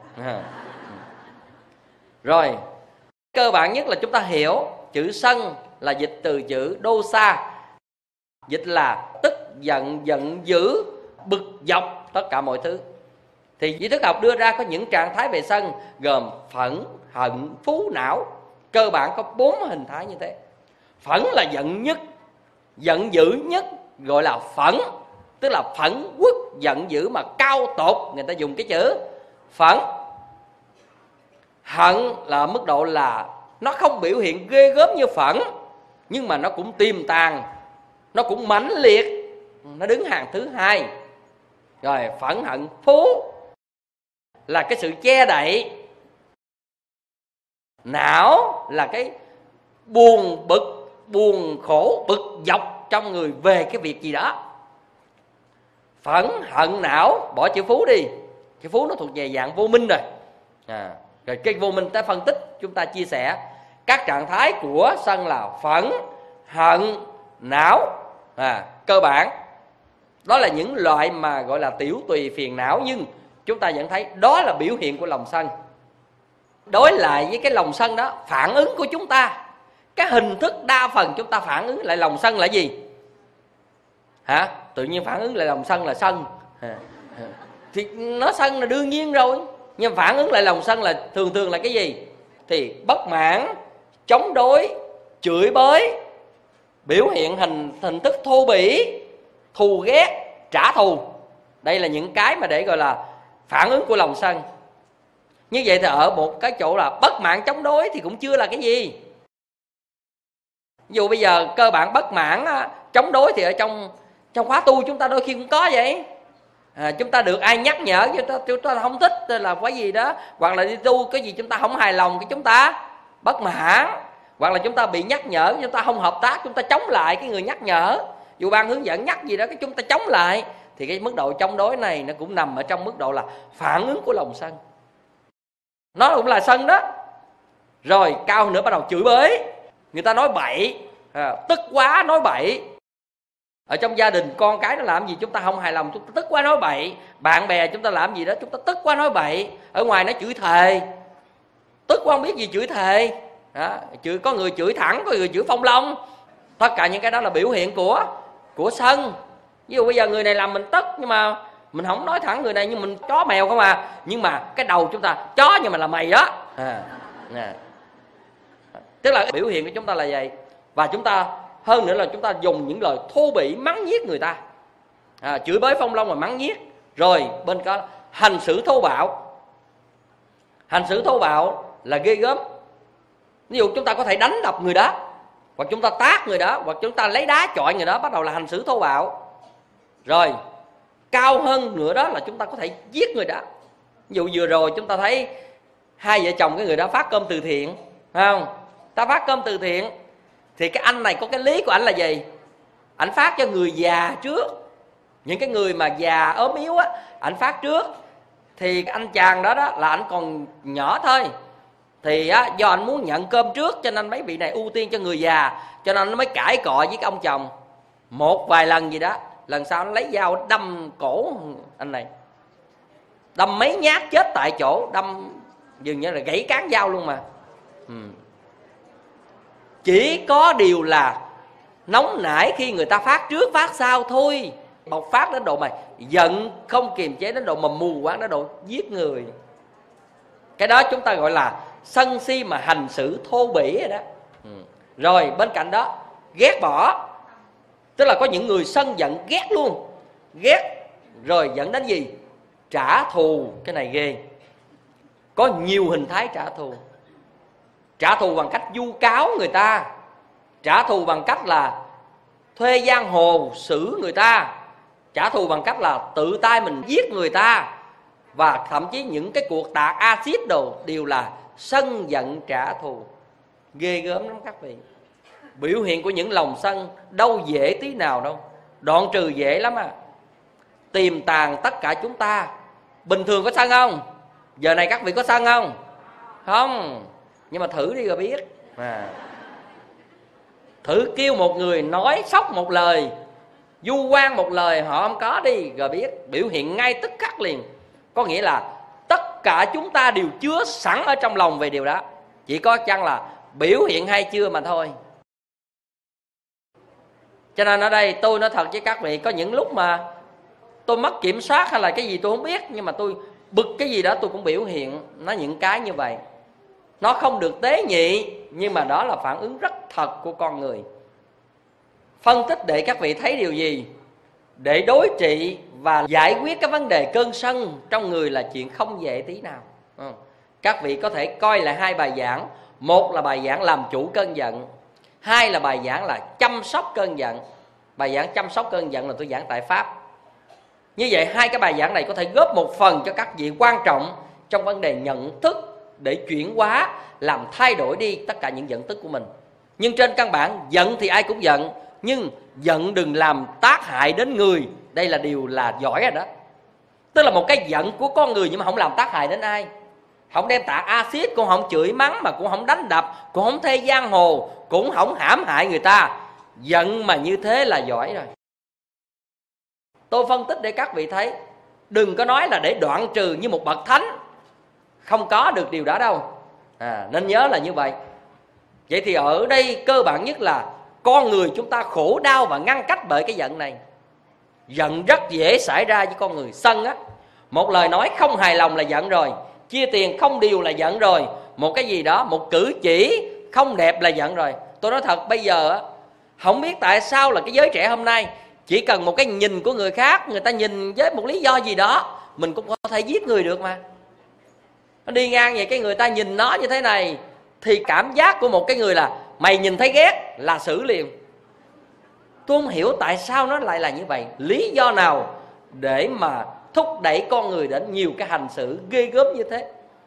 Rồi, cơ bản nhất là chúng ta hiểu chữ sân là dịch từ chữ dosa, dịch là tức giận, giận dữ, bực dọc tất cả mọi thứ. Thì di thức học đưa ra có những trạng thái về sân gồm phẫn, hận, phú, não. Cơ bản có 4 hình thái như thế. Phẫn là giận nhất, giận dữ nhất gọi là phẫn, tức là phẫn quốc, giận dữ mà cao tột, người ta dùng cái chữ phẫn. Hận là mức độ là nó không biểu hiện ghê gớm như phẫn, nhưng mà nó cũng tiềm tàng, nó cũng mãnh liệt, nó đứng hàng thứ 2. Rồi phẫn hận phú là cái sự che đậy. Não là cái buồn bực, buồn khổ, bực dọc trong người về cái việc gì đó. Phẫn hận não, bỏ chữ phú đi. Chữ phú nó thuộc về dạng vô minh rồi. Rồi cái vô minh ta phân tích, chúng ta chia sẻ các trạng thái của sân là phẫn, hận, não. Cơ bản đó là những loại mà gọi là tiểu tùy phiền não, nhưng chúng ta vẫn thấy đó là biểu hiện của lòng sân. Đối lại với cái lòng sân đó, phản ứng của chúng ta, cái hình thức đa phần chúng ta phản ứng lại lòng sân là gì? Tự nhiên phản ứng lại lòng sân là sân. Thì nó sân là đương nhiên rồi. Nhưng phản ứng lại lòng sân là thường là cái gì? Thì bất mãn, chống đối, chửi bới, biểu hiện hình thức thô bỉ, thù ghét, trả thù. Đây là những cái mà để gọi là phản ứng của lòng sân. Như vậy thì ở một cái chỗ là bất mãn chống đối thì cũng chưa là cái gì. Ví dụ bây giờ cơ bản bất mãn chống đối thì ở trong khóa tu chúng ta đôi khi cũng có vậy. Chúng ta được ai nhắc nhở, chúng ta không thích là cái gì đó, hoặc là đi tu cái gì chúng ta không hài lòng, cái chúng ta bất mãn, hoặc là chúng ta bị nhắc nhở, chúng ta không hợp tác, chúng ta chống lại cái người nhắc nhở. Dù ban hướng dẫn nhắc gì đó, cái chúng ta chống lại. Thì cái mức độ chống đối này nó cũng nằm ở trong mức độ là phản ứng của lòng sân. Nó cũng là sân đó. Rồi cao hơn nữa bắt đầu chửi bới, người ta nói bậy, tức quá nói bậy. Ở trong gia đình con cái nó làm gì chúng ta không hài lòng, chúng ta tức quá nói bậy. Bạn bè chúng ta làm gì đó chúng ta tức quá nói bậy. Ở ngoài nó chửi thề, tức quá không biết gì chửi thề. Có người chửi thẳng, có người chửi phong long. Tất cả những cái đó là biểu hiện của sân. Ví dụ bây giờ người này làm mình tức, nhưng mà mình không nói thẳng người này, nhưng mình chó mèo không à. Nhưng mà cái đầu chúng ta chó nhưng mà là mày đó. Tức là biểu hiện của chúng ta là vậy. Và chúng ta hơn nữa là chúng ta dùng những lời thô bỉ mắng nhiếc người ta, chửi bới phong long mà mắng nhiếc. Rồi bên có hành xử thô bạo. Hành xử thô bạo là ghê gớm. Ví dụ chúng ta có thể đánh đập người đó, hoặc chúng ta tát người đó, hoặc chúng ta lấy đá chọi người đó, bắt đầu là hành xử thô bạo. Rồi cao hơn nữa đó là chúng ta có thể giết người đó. Ví dụ vừa rồi chúng ta thấy 2 vợ chồng cái người đó phát cơm từ thiện, phải không? Ta phát cơm từ thiện thì cái anh này có cái lý của anh là gì? Anh phát cho người già trước. Những cái người mà già ốm yếu á, anh phát trước. Thì anh chàng đó là anh còn nhỏ thôi. Thì do anh muốn nhận cơm trước, cho nên mấy vị này ưu tiên cho người già. Cho nên nó mới cãi cọ với cái ông chồng một vài lần gì đó. Lần sau nó lấy dao đâm cổ anh này, đâm mấy nhát chết tại chỗ, đâm dường như là gãy cán dao luôn mà. Chỉ có điều là nóng nảy khi người ta phát trước phát sau thôi. Bộc phát đến độ mà giận không kiềm chế, đến độ mà mù quáng, đến độ giết người. Cái đó chúng ta gọi là sân si mà hành xử thô bỉ rồi đó. Rồi bên cạnh đó ghét bỏ. Tức là có những người sân giận ghét luôn. Ghét rồi dẫn đến gì? Trả thù. Cái này ghê. Có nhiều hình thái trả thù. Trả thù bằng cách vu cáo người ta, trả thù bằng cách là thuê giang hồ xử người ta, trả thù bằng cách là tự tay mình giết người ta, và thậm chí những cái cuộc tạt axit đồ đều là sân giận trả thù. Ghê gớm lắm các vị. Biểu hiện của những lòng sân đâu dễ tí nào đâu, đoạn trừ dễ lắm à. Tiềm tàng tất cả chúng ta. Bình thường có sân không? Giờ này các vị có sân không? Không. Nhưng mà thử đi rồi biết. Thử kêu một người nói sốc một lời, du quan một lời họ không có đi, rồi biết. Biểu hiện ngay tức khắc liền. Có nghĩa là tất cả chúng ta đều chứa sẵn ở trong lòng về điều đó, chỉ có chăng là biểu hiện hay chưa mà thôi. Cho nên ở đây tôi nói thật với các vị, có những lúc mà tôi mất kiểm soát hay là cái gì tôi không biết, nhưng mà tôi bực cái gì đó tôi cũng biểu hiện nó những cái như vậy. Nó không được tế nhị, nhưng mà đó là phản ứng rất thật của con người. Phân tích để các vị thấy điều gì? Để đối trị và giải quyết cái vấn đề cơn sân trong người là chuyện không dễ tí nào. Các vị có thể coi lại hai bài giảng. Một là bài giảng làm chủ cơn giận, hai là bài giảng là chăm sóc cơn giận. Bài giảng chăm sóc cơn giận là tôi giảng tại Pháp. Như vậy hai cái bài giảng này có thể góp một phần cho các vị quan trọng trong vấn đề nhận thức, để chuyển hóa, làm thay đổi đi tất cả những giận tức của mình. Nhưng trên căn bản, giận thì ai cũng giận, nhưng giận đừng làm tác hại đến người. Đây là điều là giỏi rồi đó. Tức là một cái giận của con người nhưng mà không làm tác hại đến ai. Không đem tạt axit, cũng không chửi mắng, mà cũng không đánh đập, cũng không thê giang hồ, cũng không hãm hại người ta. Giận mà như thế là giỏi rồi. Tôi phân tích để các vị thấy. Đừng có nói là để đoạn trừ như một bậc thánh, không có được điều đó đâu. Nên nhớ là như vậy. Vậy thì ở đây cơ bản nhất là con người chúng ta khổ đau và ngăn cách bởi cái giận này. Giận rất dễ xảy ra với con người. Sân á, một lời nói không hài lòng là giận rồi, chia tiền không điều là giận rồi, một cái gì đó, một cử chỉ không đẹp là giận rồi. Tôi nói thật, bây giờ á, không biết tại sao là cái giới trẻ hôm nay chỉ cần một cái nhìn của người khác, người ta nhìn với một lý do gì đó, mình cũng có thể giết người được mà. Nó đi ngang vậy, cái người ta nhìn nó như thế này, thì cảm giác của một cái người là mày nhìn thấy ghét là xử liền. Tôi không hiểu tại sao nó lại là như vậy. Lý do nào để mà thúc đẩy con người đến nhiều cái hành xử ghê gớm như thế?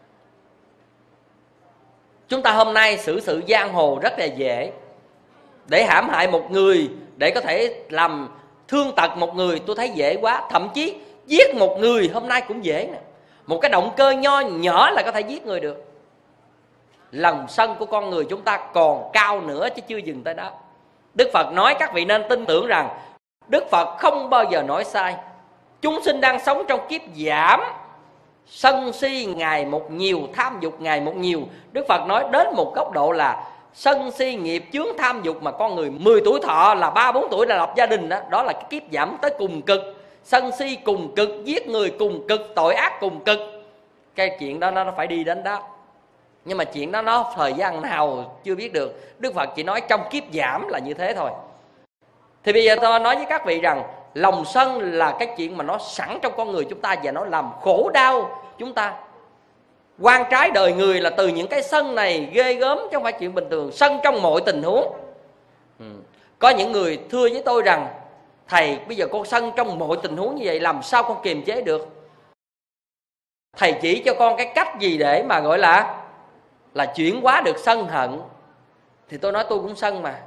Chúng ta hôm nay xử sự giang hồ rất là dễ. Để hãm hại một người, để có thể làm thương tật một người, tôi thấy dễ quá. Thậm chí giết một người hôm nay cũng dễ nè. Một cái động cơ nho nhỏ là có thể giết người được. Lòng sân của con người chúng ta còn cao nữa chứ chưa dừng tới đó. Đức Phật nói các vị nên tin tưởng rằng Đức Phật không bao giờ nói sai. Chúng sinh đang sống trong kiếp giảm, sân si ngày một nhiều, tham dục ngày một nhiều. Đức Phật nói đến một góc độ là sân si nghiệp chướng tham dục mà con người 10 tuổi thọ là 3-4 tuổi là lập gia đình đó. Đó là cái kiếp giảm tới cùng cực. Sân si cùng cực, giết người cùng cực, tội ác cùng cực. Cái chuyện đó nó phải đi đến đó. Nhưng mà chuyện đó nó thời gian nào chưa biết được. Đức Phật chỉ nói trong kiếp giảm là như thế thôi. Thì bây giờ tôi nói với các vị rằng lòng sân là cái chuyện mà nó sẵn trong con người chúng ta, và nó làm khổ đau chúng ta. Quan trái đời người là từ những cái sân này ghê gớm, chứ không phải chuyện bình thường. Sân trong mọi tình huống. Có những người thưa với tôi rằng thầy, bây giờ con sân trong mọi tình huống như vậy, làm sao con kiềm chế được? Thầy chỉ cho con cái cách gì để mà gọi là chuyển hóa được sân hận. Thì tôi nói tôi cũng sân mà.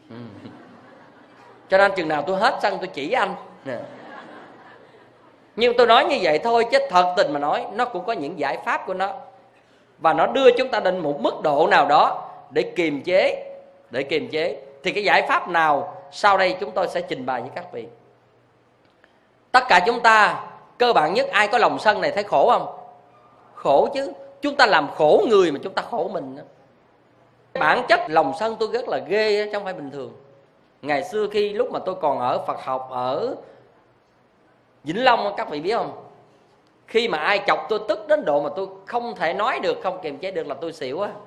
Cho nên chừng nào tôi hết sân tôi chỉ anh. Nhưng tôi nói như vậy thôi, chứ thật tình mà nói nó cũng có những giải pháp của nó. Và nó đưa chúng ta đến một mức độ nào đó để kiềm chế. Thì cái giải pháp nào sau đây chúng tôi sẽ trình bày với các vị. Tất cả chúng ta cơ bản nhất, ai có lòng sân này thấy khổ không? Khổ chứ. Chúng ta làm khổ người mà chúng ta khổ mình đó. Bản chất lòng sân tôi rất là ghê chứ không phải bình thường. Ngày xưa khi lúc mà tôi còn ở Phật học ở Vĩnh Long, các vị biết không? Khi mà ai chọc tôi tức đến độ mà tôi không thể nói được, không kiềm chế được là tôi xỉu á.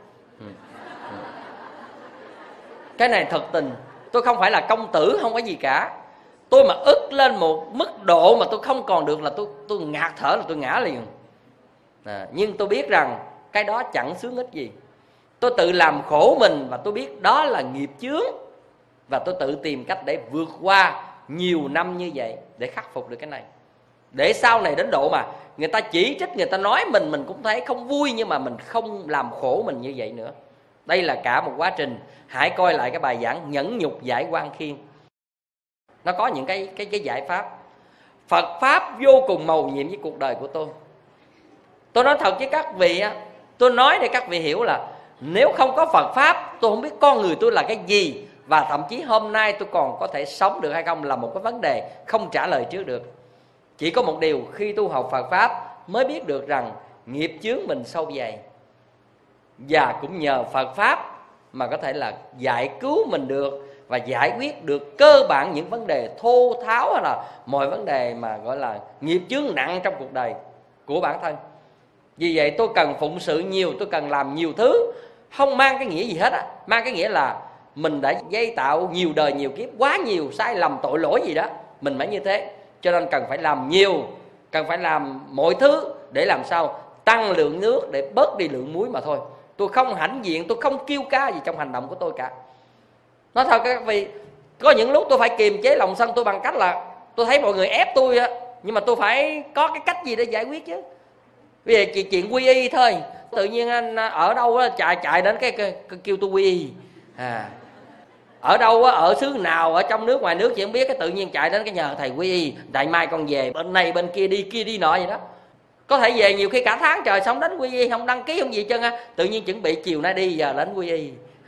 Cái này thật tình. Tôi không phải là công tử, không có gì cả. Tôi mà ức lên một mức độ mà tôi không còn được là tôi ngạt thở, là tôi ngã liền. Nhưng tôi biết rằng cái đó chẳng sướng ích gì. Tôi tự làm khổ mình và tôi biết đó là nghiệp chướng, và tôi tự tìm cách để vượt qua nhiều năm như vậy để khắc phục được cái này. Để sau này đến độ mà người ta chỉ trích, người ta nói mình cũng thấy không vui, nhưng mà mình không làm khổ mình như vậy nữa. Đây là cả một quá trình. Hãy coi lại cái bài giảng Nhẫn Nhục Giải Quan Khiên. Nó có những cái giải pháp. Phật Pháp vô cùng mầu nhiệm với cuộc đời của tôi. Tôi nói thật với các vị, tôi nói để các vị hiểu là nếu không có Phật Pháp, tôi không biết con người tôi là cái gì, và thậm chí hôm nay tôi còn có thể sống được hay không là một cái vấn đề không trả lời trước được. Chỉ có một điều, khi tu học Phật Pháp mới biết được rằng nghiệp chướng mình sâu dày, và cũng nhờ Phật Pháp mà có thể là giải cứu mình được và giải quyết được cơ bản những vấn đề thô tháo, hay là mọi vấn đề mà gọi là nghiệp chướng nặng trong cuộc đời của bản thân. Vì vậy tôi cần phụng sự nhiều, tôi cần làm nhiều thứ, không mang cái nghĩa gì hết á. Mang cái nghĩa là mình đã gây tạo nhiều đời nhiều kiếp, quá nhiều sai lầm tội lỗi gì đó, mình phải như thế. Cho nên cần phải làm nhiều, cần phải làm mọi thứ để làm sao tăng lượng nước để bớt đi lượng muối mà thôi. Tôi không hãnh diện, tôi không kiêu ca gì trong hành động của tôi cả. Nói thật các vị, có những lúc tôi phải kiềm chế lòng sân tôi bằng cách là tôi thấy mọi người ép tôi á, nhưng mà tôi phải có cái cách gì để giải quyết chứ. Bây giờ chuyện quy y thôi, tự nhiên anh ở đâu á chạy đến cái kêu tôi quy y. Ở đâu á, ở xứ nào, ở trong nước ngoài nước chị không biết, cái tự nhiên chạy đến cái nhờ thầy quy y, đại mai con về bên này bên kia đi nọ vậy đó. Có thể về nhiều khi cả tháng trời sống đến quy y, không đăng ký không gì chân á, tự nhiên chuẩn bị chiều nay đi giờ đến quy y.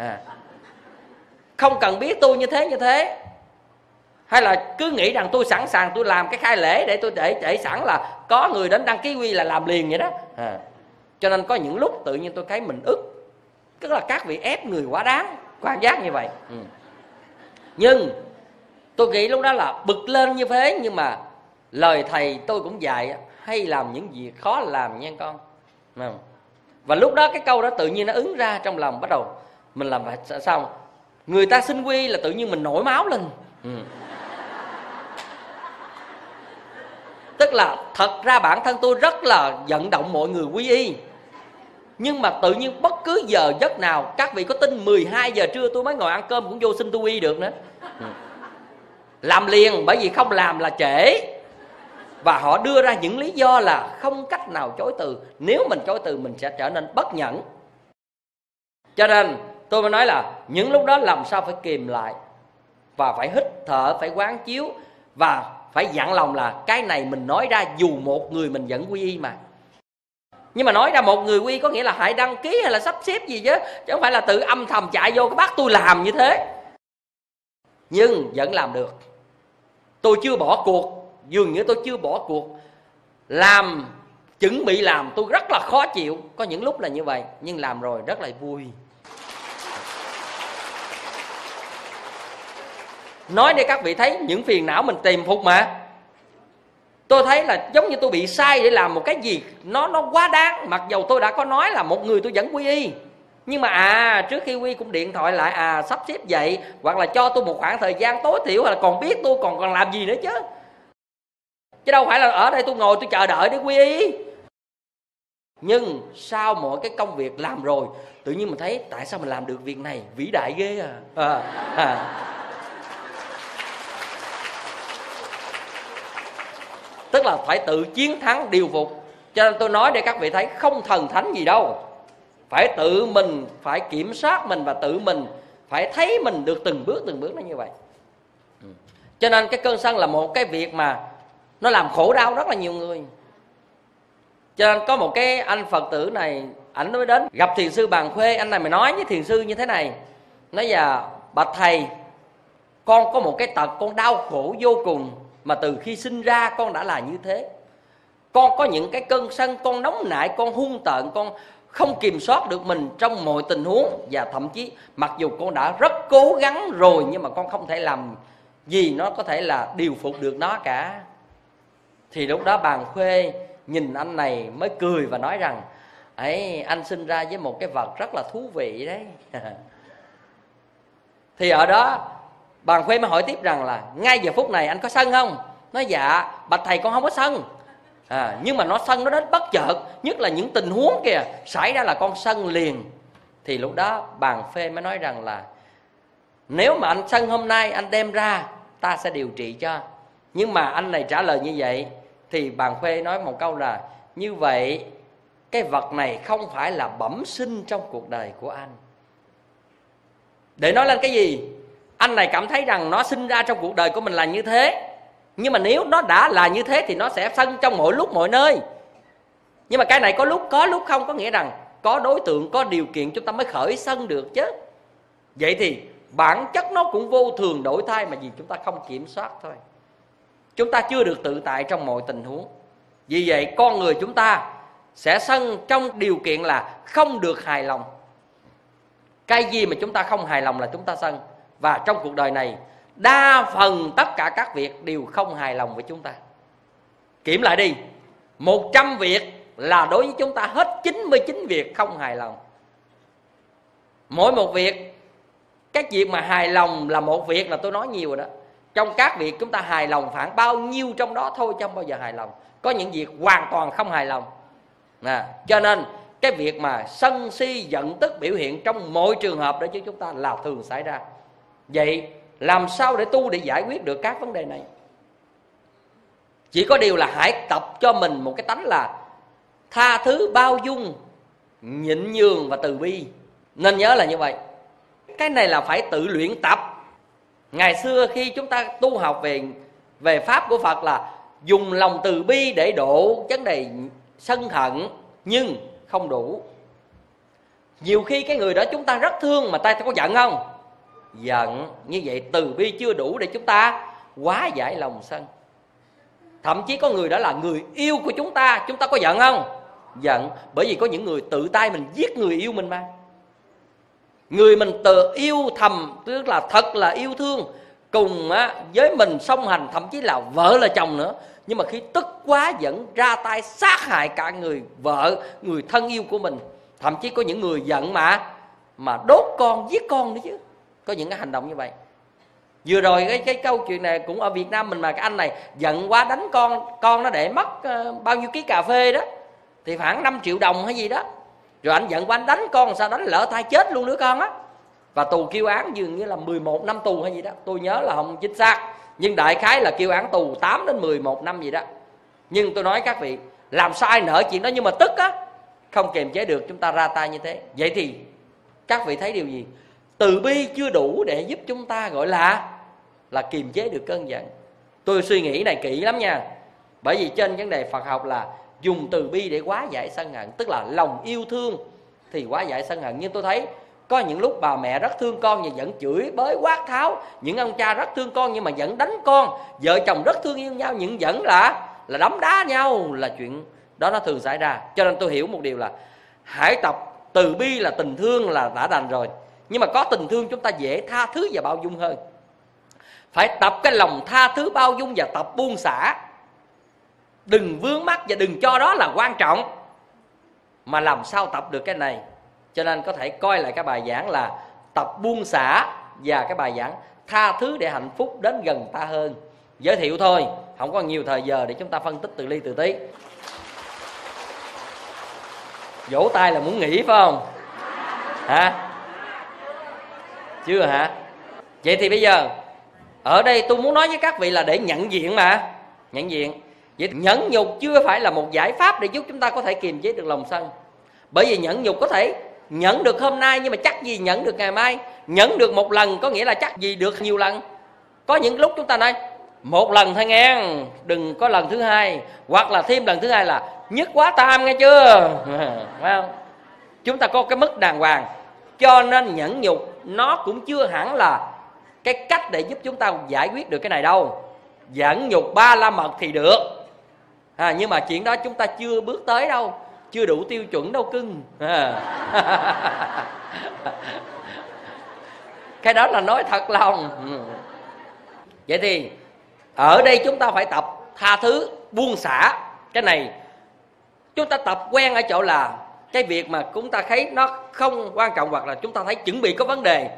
Không cần biết tôi như thế, hay là cứ nghĩ rằng tôi sẵn sàng tôi làm cái khai lễ để tôi để sẵn là có người đến đăng ký quy là làm liền vậy đó. Cho nên có những lúc tự nhiên tôi thấy mình ức, tức là các vị ép người quá đáng, quan giác như vậy. Nhưng tôi nghĩ lúc đó là bực lên như thế, nhưng mà lời thầy tôi cũng dạy hay làm những việc khó làm nha con. Và lúc đó cái câu đó tự nhiên nó ứng ra trong lòng, bắt đầu mình làm phải sao? Người ta xin quy là tự nhiên mình nổi máu lên. Tức là thật ra bản thân tôi rất là vận động mọi người quy y, nhưng mà tự nhiên bất cứ giờ giấc nào, các vị có tin 12 giờ trưa tôi mới ngồi ăn cơm cũng vô xin tôi quy y được nữa. Làm liền, bởi vì không làm là trễ. Và họ đưa ra những lý do là không cách nào chối từ. Nếu mình chối từ mình sẽ trở nên bất nhẫn. Cho nên tôi mới nói là những lúc đó làm sao phải kìm lại, và phải hít thở, phải quán chiếu, và phải dặn lòng là cái này mình nói ra dù một người mình vẫn quy y mà. Nhưng mà nói ra một người quy có nghĩa là hãy đăng ký hay là sắp xếp gì chứ không phải là tự âm thầm chạy vô cái bác tôi làm như thế. Nhưng vẫn làm được. Tôi chưa bỏ cuộc, dường như tôi chưa bỏ cuộc. Làm, chuẩn bị làm tôi rất là khó chịu. Có những lúc là như vậy, nhưng làm rồi rất là vui. Nói để các vị thấy những phiền não mình tìm phục mà. Tôi thấy là giống như tôi bị sai để làm một cái gì nó quá đáng. Mặc dầu tôi đã có nói là một người tôi vẫn quy y, nhưng mà trước khi quy cũng điện thoại lại sắp xếp vậy, hoặc là cho tôi một khoảng thời gian tối thiểu, hoặc là còn biết tôi còn làm gì nữa chứ đâu phải là ở đây tôi ngồi tôi chờ đợi để quy y. Nhưng sau mỗi cái công việc làm rồi, tự nhiên mình thấy tại sao mình làm được việc này, vĩ đại ghê Tức là phải tự chiến thắng điều phục. Cho nên tôi nói để các vị thấy không thần thánh gì đâu. Phải tự mình, phải kiểm soát mình, và tự mình phải thấy mình được từng bước nó như vậy. Cho nên cái cơn sân là một cái việc mà nó làm khổ đau rất là nhiều người. Cho nên có một cái anh Phật tử này, ảnh mới đến gặp thiền sư Bàn Khuê. Anh này mới nói với thiền sư như thế này, nói là bạch thầy, con có một cái tật, con đau khổ vô cùng, mà từ khi sinh ra con đã là như thế. Con có những cái cơn sân, con nóng nảy, con hung tợn, con không kiểm soát được mình trong mọi tình huống. Và thậm chí mặc dù con đã rất cố gắng rồi, nhưng mà con không thể làm gì nó có thể là điều phục được nó cả. Thì lúc đó Bàn Khuê nhìn anh này mới cười và nói rằng ấy, anh sinh ra với một cái vật rất là thú vị đấy. Thì ở đó Bà Khuê mới hỏi tiếp rằng là ngay giờ phút này anh có sân không? Nói dạ bạch thầy con không có sân. Nhưng mà nó sân nó đến bất chợt, nhất là những tình huống kìa xảy ra là con sân liền. Thì lúc đó bà Phê mới nói rằng là nếu mà anh sân hôm nay anh đem ra ta sẽ điều trị cho. Nhưng mà anh này trả lời như vậy thì bà Khuê nói một câu là như vậy cái vật này không phải là bẩm sinh trong cuộc đời của anh. Để nói lên cái gì? Anh này cảm thấy rằng nó sinh ra trong cuộc đời của mình là như thế, nhưng mà nếu nó đã là như thế thì nó sẽ sân trong mọi lúc mọi nơi. Nhưng mà cái này có lúc không, có nghĩa rằng có đối tượng, có điều kiện chúng ta mới khởi sân được chứ. Vậy thì bản chất nó cũng vô thường đổi thay, mà vì chúng ta không kiểm soát thôi. Chúng ta chưa được tự tại trong mọi tình huống. Vì vậy con người chúng ta sẽ sân trong điều kiện là không được hài lòng. Cái gì mà chúng ta không hài lòng là chúng ta sân. Và trong cuộc đời này đa phần tất cả các việc đều không hài lòng với chúng ta. Kiểm lại đi, 100 việc là đối với chúng ta hết 99 việc không hài lòng. Mỗi một việc, cái việc mà hài lòng là một việc là tôi nói nhiều rồi đó. Trong các việc chúng ta hài lòng khoảng bao nhiêu trong đó thôi, chứ không bao giờ hài lòng. Có những việc hoàn toàn không hài lòng. Cho nên cái việc mà sân si giận tức biểu hiện trong mọi trường hợp đó chứ chúng ta là thường xảy ra. Vậy làm sao để tu để giải quyết được các vấn đề này? Chỉ có điều là hãy tập cho mình một cái tánh là tha thứ, bao dung, nhịn nhường và từ bi. Nên nhớ là như vậy. Cái này là phải tự luyện tập. Ngày xưa khi chúng ta tu học về pháp của Phật là dùng lòng từ bi để độ vấn đề sân hận, nhưng không đủ. Nhiều khi cái người đó chúng ta rất thương mà ta có giận không? Giận. Như vậy từ bi chưa đủ để chúng ta hóa giải lòng sân. Thậm chí có người đó là người yêu của chúng ta có giận không? Giận. Bởi vì có những người tự tay mình giết người yêu mình mà. Người mình tự yêu thầm, tức là thật là yêu thương, cùng với mình song hành, thậm chí là vợ là chồng nữa. Nhưng mà khi tức quá vẫn ra tay sát hại cả người vợ, người thân yêu của mình. Thậm chí có những người giận mà đốt con, giết con nữa chứ. Có những cái hành động như vậy. Vừa rồi cái câu chuyện này cũng ở Việt Nam mình, mà cái anh này giận quá đánh con nó để mất bao nhiêu ký cà phê đó, thì khoảng 5 triệu đồng hay gì đó. Rồi anh giận quá anh đánh con, sao đánh lỡ tay chết luôn đứa con á. Và tù kêu án dường như là 11 năm tù hay gì đó, tôi nhớ là không chính xác, nhưng đại khái là kêu án tù 8 đến 11 năm gì đó. Nhưng tôi nói các vị, làm sao ai nỡ chuyện đó, nhưng mà tức á, không kiềm chế được chúng ta ra tay như thế. Vậy thì các vị thấy điều gì? Từ bi chưa đủ để giúp chúng ta gọi là kiềm chế được cơn giận. Tôi suy nghĩ này kỹ lắm nha. Bởi vì trên vấn đề Phật học là dùng từ bi để hóa giải sân hận, tức là lòng yêu thương thì hóa giải sân hận. Nhưng tôi thấy có những lúc bà mẹ rất thương con nhưng vẫn chửi bới quát tháo, những ông cha rất thương con nhưng mà vẫn đánh con, vợ chồng rất thương yêu nhau nhưng vẫn là đấm đá nhau, là chuyện đó nó thường xảy ra. Cho nên tôi hiểu một điều là hãy tập từ bi, là tình thương là đã đành rồi, nhưng mà có tình thương chúng ta dễ tha thứ và bao dung hơn. Phải tập cái lòng tha thứ bao dung và tập buông xả. Đừng vướng mắc và đừng cho đó là quan trọng. Mà làm sao tập được cái này? Cho nên có thể coi lại cái bài giảng là tập buông xả và cái bài giảng tha thứ để hạnh phúc đến gần ta hơn. Giới thiệu thôi, không có nhiều thời giờ để chúng ta phân tích từ ly từ tí. Vỗ tay là muốn nghỉ phải không? Hả? Chưa hả? Vậy thì bây giờ ở đây tôi muốn nói với các vị là để nhận diện mà. Nhận diện. Vậy nhẫn nhục chưa phải là một giải pháp để giúp chúng ta có thể kiềm chế được lòng sân. Bởi vì nhẫn nhục có thể nhẫn được hôm nay, nhưng mà chắc gì nhẫn được ngày mai. Nhẫn được một lần có nghĩa là chắc gì được nhiều lần. Có những lúc chúng ta nói một lần thôi nghe, đừng có lần thứ hai. Hoặc là thêm lần thứ hai là nhất quá tam nghe chưa? Phải không? Chúng ta có cái mức đàng hoàng. Cho nên nhẫn nhục nó cũng chưa hẳn là cái cách để giúp chúng ta giải quyết được cái này đâu. Nhẫn nhục 3 la mật thì được, nhưng mà chuyện đó chúng ta chưa bước tới đâu, chưa đủ tiêu chuẩn đâu cưng. Cái đó là nói thật lòng. Vậy thì ở đây chúng ta phải tập tha thứ, buông xả. Cái này chúng ta tập quen ở chỗ là cái việc mà chúng ta thấy nó không quan trọng, hoặc là chúng ta thấy chuẩn bị có vấn đề,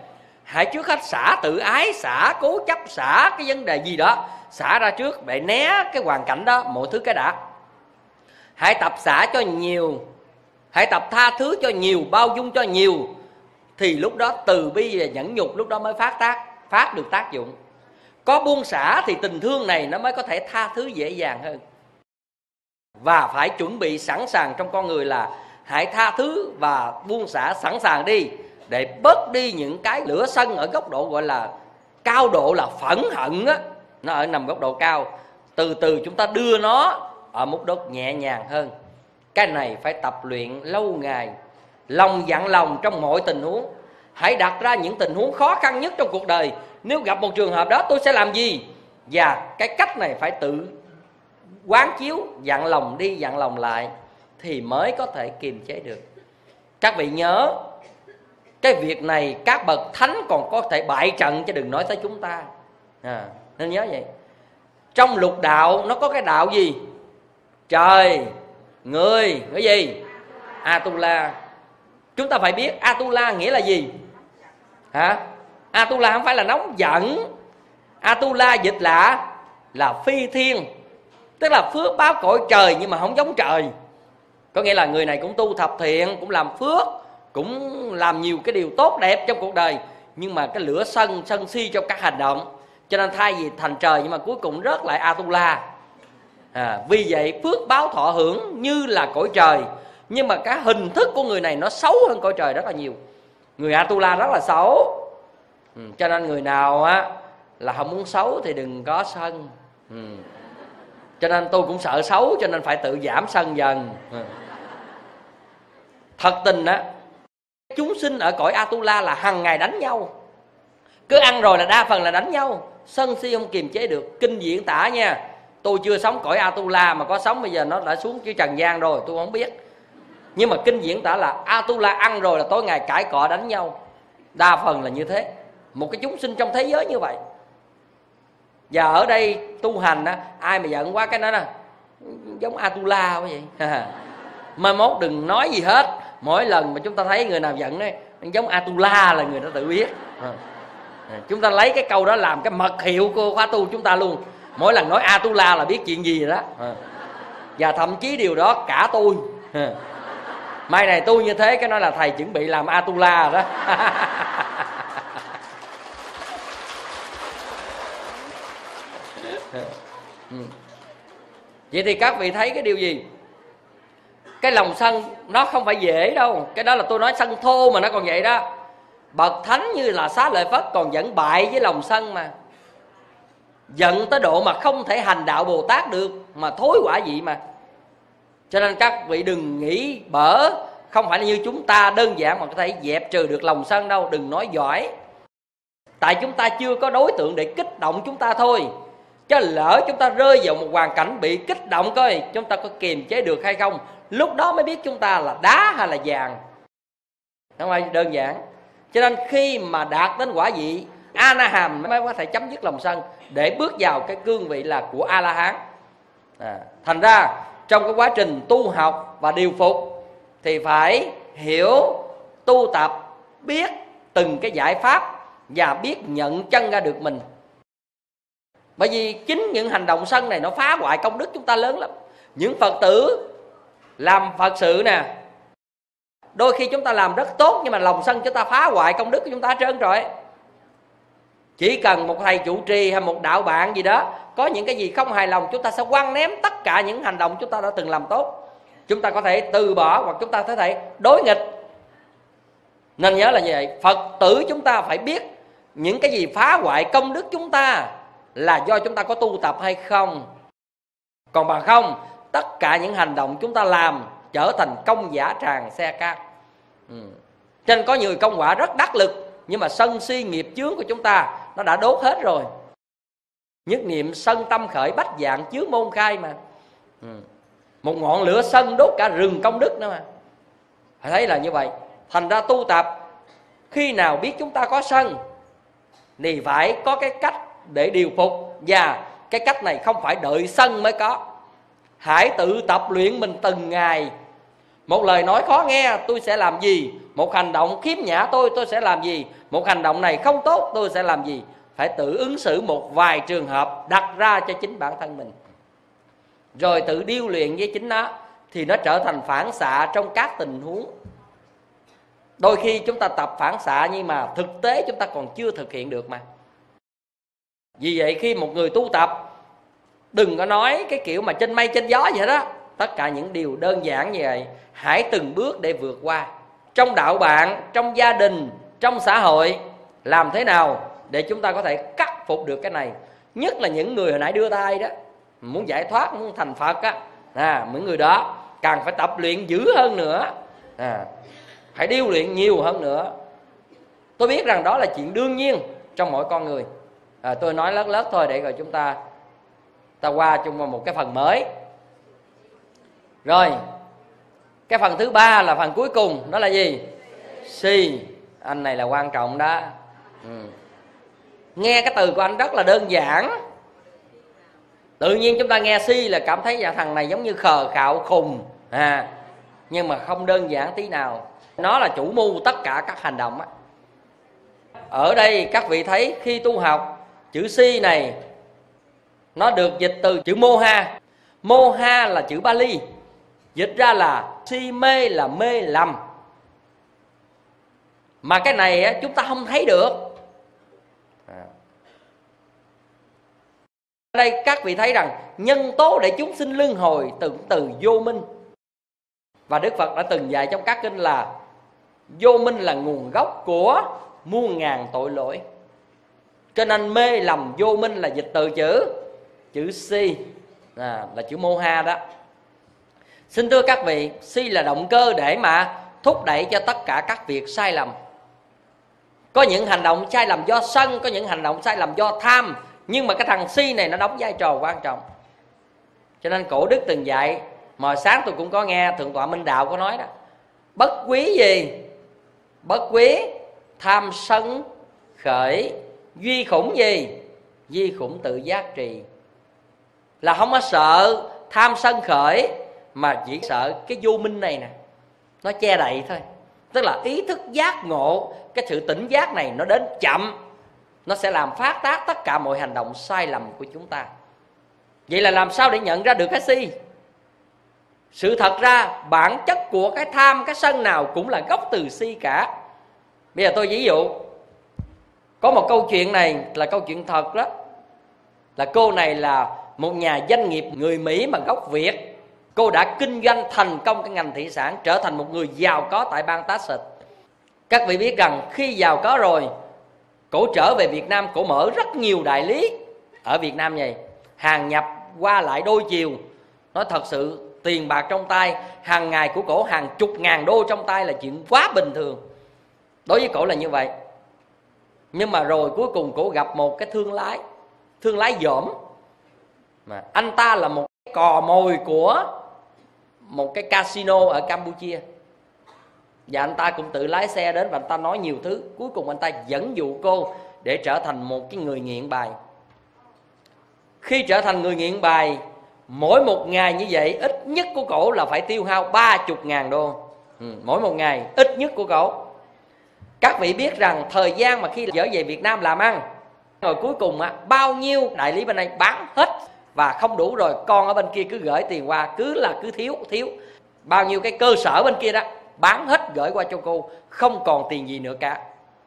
hãy trước hết xả tự ái, xả cố chấp, xả cái vấn đề gì đó, xả ra trước để né cái hoàn cảnh đó, mọi thứ cái đã. Hãy tập xả cho nhiều, hãy tập tha thứ cho nhiều, bao dung cho nhiều, thì lúc đó từ bi và nhẫn nhục lúc đó mới phát được tác dụng. Có buông xả thì tình thương này nó mới có thể tha thứ dễ dàng hơn. Và phải chuẩn bị sẵn sàng trong con người là hãy tha thứ và buông xả sẵn sàng đi, để bớt đi những cái lửa sân ở góc độ gọi là cao độ là phẫn hận á, nó ở nằm góc độ cao. Từ từ chúng ta đưa nó ở mức độ nhẹ nhàng hơn. Cái này phải tập luyện lâu ngày. Lòng dặn lòng trong mọi tình huống. Hãy đặt ra những tình huống khó khăn nhất trong cuộc đời. Nếu gặp một trường hợp đó tôi sẽ làm gì? Và cái cách này phải tự quán chiếu, dặn lòng đi dặn lòng lại, thì mới có thể kiềm chế được. Các vị nhớ, cái việc này các bậc thánh còn có thể bại trận, chứ đừng nói tới chúng ta. Nên nhớ vậy. Trong lục đạo nó có cái đạo gì? Trời, người, cái gì? Atula. Chúng ta phải biết Atula nghĩa là gì? Atula không phải là nóng giận. Atula dịch là phi thiên, tức là phước báo cõi trời nhưng mà không giống trời. Có nghĩa là người này cũng tu thập thiện, cũng làm phước, cũng làm nhiều cái điều tốt đẹp trong cuộc đời, nhưng mà cái lửa sân si trong các hành động, cho nên thay vì thành trời nhưng mà cuối cùng rớt lại Atula. Vì vậy phước báo thọ hưởng như là cõi trời, nhưng mà cái hình thức của người này nó xấu hơn cõi trời rất là nhiều. Người Atula rất là xấu. Cho nên người nào là không muốn xấu thì đừng có sân. Cho nên tôi cũng sợ xấu, cho nên phải tự giảm sân dần. Thật tình chúng sinh ở cõi Atula là hằng ngày đánh nhau. Cứ ăn rồi là đa phần là đánh nhau, sân si không kiềm chế được. Kinh diễn tả nha, tôi chưa sống cõi Atula, mà có sống bây giờ nó đã xuống cái trần gian rồi tôi không biết. Nhưng mà kinh diễn tả là Atula ăn rồi là tối ngày cãi cọ đánh nhau. Đa phần là như thế. Một cái chúng sinh trong thế giới như vậy. Và ở đây tu hành ai mà giận quá cái đó giống Atula quá vậy. Mai mốt đừng nói gì hết. Mỗi lần mà chúng ta thấy người nào giận giống Atula là người đó tự biết. Chúng ta lấy cái câu đó làm cái mật hiệu của khóa tu chúng ta luôn. Mỗi lần nói Atula là biết chuyện gì rồi đó. Và thậm chí điều đó cả tôi. Mai này tôi như thế cái nói là thầy chuẩn bị làm Atula rồi đó. Vậy thì các vị thấy cái điều gì? Cái lòng sân nó không phải dễ đâu. Cái đó là tôi nói sân thô mà nó còn vậy đó. Bậc thánh như là Xá Lợi Phất còn vẫn bại với lòng sân mà. Giận tới độ mà không thể hành đạo Bồ Tát được, mà thối quả vị mà. Cho nên các vị đừng nghĩ bở, không phải là như chúng ta đơn giản mà có thể dẹp trừ được lòng sân đâu. Đừng nói giỏi. Tại chúng ta chưa có đối tượng để kích động chúng ta thôi. Chứ lỡ chúng ta rơi vào một hoàn cảnh bị kích động coi, chúng ta có kiềm chế được hay không, lúc đó mới biết chúng ta là đá hay là vàng. Không phải đơn giản. Cho nên khi mà đạt đến quả vị A-na-hàm mới có thể chấm dứt lòng sân, để bước vào cái cương vị là của A-la-hán. Thành ra trong cái quá trình tu học và điều phục thì phải hiểu, tu tập, biết từng cái giải pháp và biết nhận chân ra được mình. Bởi vì chính những hành động sân này nó phá hoại công đức chúng ta lớn lắm. Những Phật tử làm Phật sự nè, đôi khi chúng ta làm rất tốt, nhưng mà lòng sân chúng ta phá hoại công đức của chúng ta hết trơn rồi. Chỉ cần một thầy trụ trì hay một đạo bạn gì đó có những cái gì không hài lòng, chúng ta sẽ quăng ném tất cả những hành động chúng ta đã từng làm tốt. Chúng ta có thể từ bỏ hoặc chúng ta có thể đối nghịch. Nên nhớ là như vậy. Phật tử chúng ta phải biết những cái gì phá hoại công đức chúng ta là do chúng ta có tu tập hay không. Còn bằng không, tất cả những hành động chúng ta làm trở thành công giả tràng xe cát. Cho nên có nhiều công quả rất đắc lực, nhưng mà sân si nghiệp chướng của chúng ta nó đã đốt hết rồi. Nhất niệm sân tâm khởi, bách dạng chướng môn khai mà. Một ngọn lửa sân đốt cả rừng công đức nữa mà. Phải thấy là như vậy. Thành ra tu tập, khi nào biết chúng ta có sân thì phải có cái cách để điều phục. Và cái cách này không phải đợi sân mới có. Hãy tự tập luyện mình từng ngày. Một lời nói khó nghe tôi sẽ làm gì, một hành động khiếm nhã tôi sẽ làm gì, một hành động này không tốt tôi sẽ làm gì. Phải tự ứng xử một vài trường hợp đặt ra cho chính bản thân mình, rồi tự điêu luyện với chính nó, thì nó trở thành phản xạ trong các tình huống. Đôi khi chúng ta tập phản xạ nhưng mà thực tế chúng ta còn chưa thực hiện được mà. Vì vậy khi một người tu tập, đừng có nói cái kiểu mà trên mây trên gió vậy đó. Tất cả những điều đơn giản như vậy, hãy từng bước để vượt qua. Trong đạo bạn, trong gia đình, trong xã hội, làm thế nào để chúng ta có thể khắc phục được cái này. Nhất là những người hồi nãy đưa tay đó, muốn giải thoát, muốn thành Phật á, những người đó càng phải tập luyện dữ hơn nữa, phải điêu luyện nhiều hơn nữa. Tôi biết rằng đó là chuyện đương nhiên trong mỗi con người. Tôi nói lất lất thôi để rồi chúng ta qua chung một cái phần mới. Rồi, cái phần thứ ba là phần cuối cùng, đó là gì? Si. Anh này là quan trọng đó. Nghe cái từ của anh rất là đơn giản. Tự nhiên chúng ta nghe si là cảm thấy thằng này giống như khờ khạo khùng, nhưng mà không đơn giản tí nào. Nó là chủ mưu tất cả các hành động á. Ở đây các vị thấy khi tu học, chữ si này nó được dịch từ chữ moha. Moha là chữ Pali, dịch ra là si mê, là mê lầm. Mà cái này á, chúng ta không thấy được. Ở đây các vị thấy rằng nhân tố để chúng sinh luân hồi từ vô minh. Và Đức Phật đã từng dạy trong các kinh là vô minh là nguồn gốc của muôn ngàn tội lỗi. Cho nên mê lầm vô minh là dịch từ chữ si, là chữ moha đó. Xin thưa các vị, si là động cơ để mà thúc đẩy cho tất cả các việc sai lầm. Có những hành động sai lầm do sân, có những hành động sai lầm do tham, nhưng mà cái thằng si này nó đóng vai trò quan trọng. Cho nên Cổ Đức từng dạy, mà sáng tôi cũng có nghe Thượng tọa Minh Đạo có nói đó: bất quý gì? Bất quý tham sân khởi, duy khủng gì? Duy khủng tự giác trì. Là không có sợ tham sân khởi, mà chỉ sợ cái vô minh này nè, nó che đậy thôi. Tức là ý thức giác ngộ, cái sự tỉnh giác này nó đến chậm, nó sẽ làm phát tác tất cả mọi hành động sai lầm của chúng ta. Vậy là làm sao để nhận ra được cái si? Sự thật ra bản chất của cái tham, cái sân nào cũng là gốc từ si cả. Bây giờ tôi ví dụ, có một câu chuyện này là câu chuyện thật đó. Là cô này là một nhà doanh nghiệp người Mỹ mà gốc Việt. Cô đã kinh doanh thành công cái ngành thủy sản, trở thành một người giàu có tại bang Texas. Các vị biết rằng khi giàu có rồi, cổ trở về Việt Nam, cổ mở rất nhiều đại lý ở Việt Nam này. Hàng nhập qua lại đôi chiều. Nói thật sự, tiền bạc trong tay hàng ngày của cổ hàng chục ngàn đô trong tay là chuyện quá bình thường. Đối với cổ là như vậy. Nhưng mà rồi cuối cùng cổ gặp một cái thương lái dởm. Mà anh ta là một cái cò mồi của một cái casino ở Campuchia. Và anh ta cũng tự lái xe đến và anh ta nói nhiều thứ. Cuối cùng anh ta dẫn dụ cô để trở thành một cái người nghiện bài. Khi trở thành người nghiện bài, mỗi một ngày như vậy ít nhất của cổ là phải tiêu hao 30.000 đô. Mỗi một ngày ít nhất của cổ. Các vị biết rằng thời gian mà khi trở về Việt Nam làm ăn, rồi cuối cùng bao nhiêu đại lý bên đây bán hết và không đủ rồi, con ở bên kia cứ gửi tiền qua, cứ thiếu. Bao nhiêu cái cơ sở bên kia đó bán hết gửi qua cho cô, không còn tiền gì nữa cả.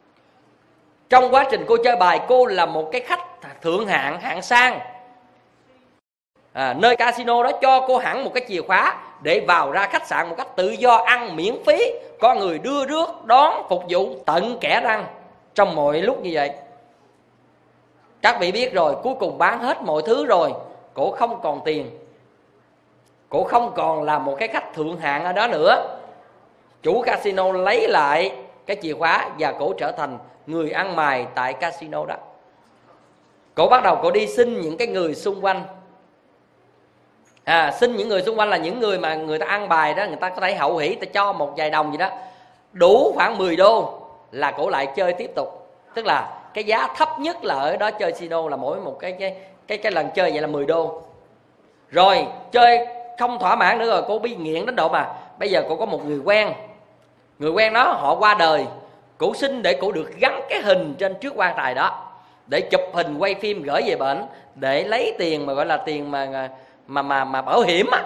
Trong quá trình cô chơi bài, cô là một cái khách thượng hạng, hạng sang. Nơi casino đó cho cô hẳn một cái chìa khóa để vào ra khách sạn một cách tự do, ăn miễn phí, có người đưa rước đón phục vụ tận kẽ răng trong mọi lúc như vậy. Các vị biết rồi, cuối cùng bán hết mọi thứ rồi, cổ không còn tiền, cổ không còn là một cái khách thượng hạng ở đó nữa. Chủ casino lấy lại cái chìa khóa và cổ trở thành người ăn mày tại casino đó. Cổ bắt đầu cổ đi xin những cái người xung quanh. Xin những người xung quanh là những người mà người ta ăn bài đó, người ta có thể hậu hỷ, ta cho một vài đồng gì đó, đủ khoảng 10 đô là cổ lại chơi tiếp tục. Tức là cái giá thấp nhất là ở đó chơi casino là mỗi một cái lần chơi vậy là 10 đô. Rồi chơi không thỏa mãn nữa rồi, cô bị nghiện đến độ mà bây giờ cô có một người quen Người quen đó họ qua đời, cổ xin để cổ được gắn cái hình trên trước quan tài đó, để chụp hình quay phim gửi về bệnh, để lấy tiền mà gọi là tiền mà bảo hiểm á.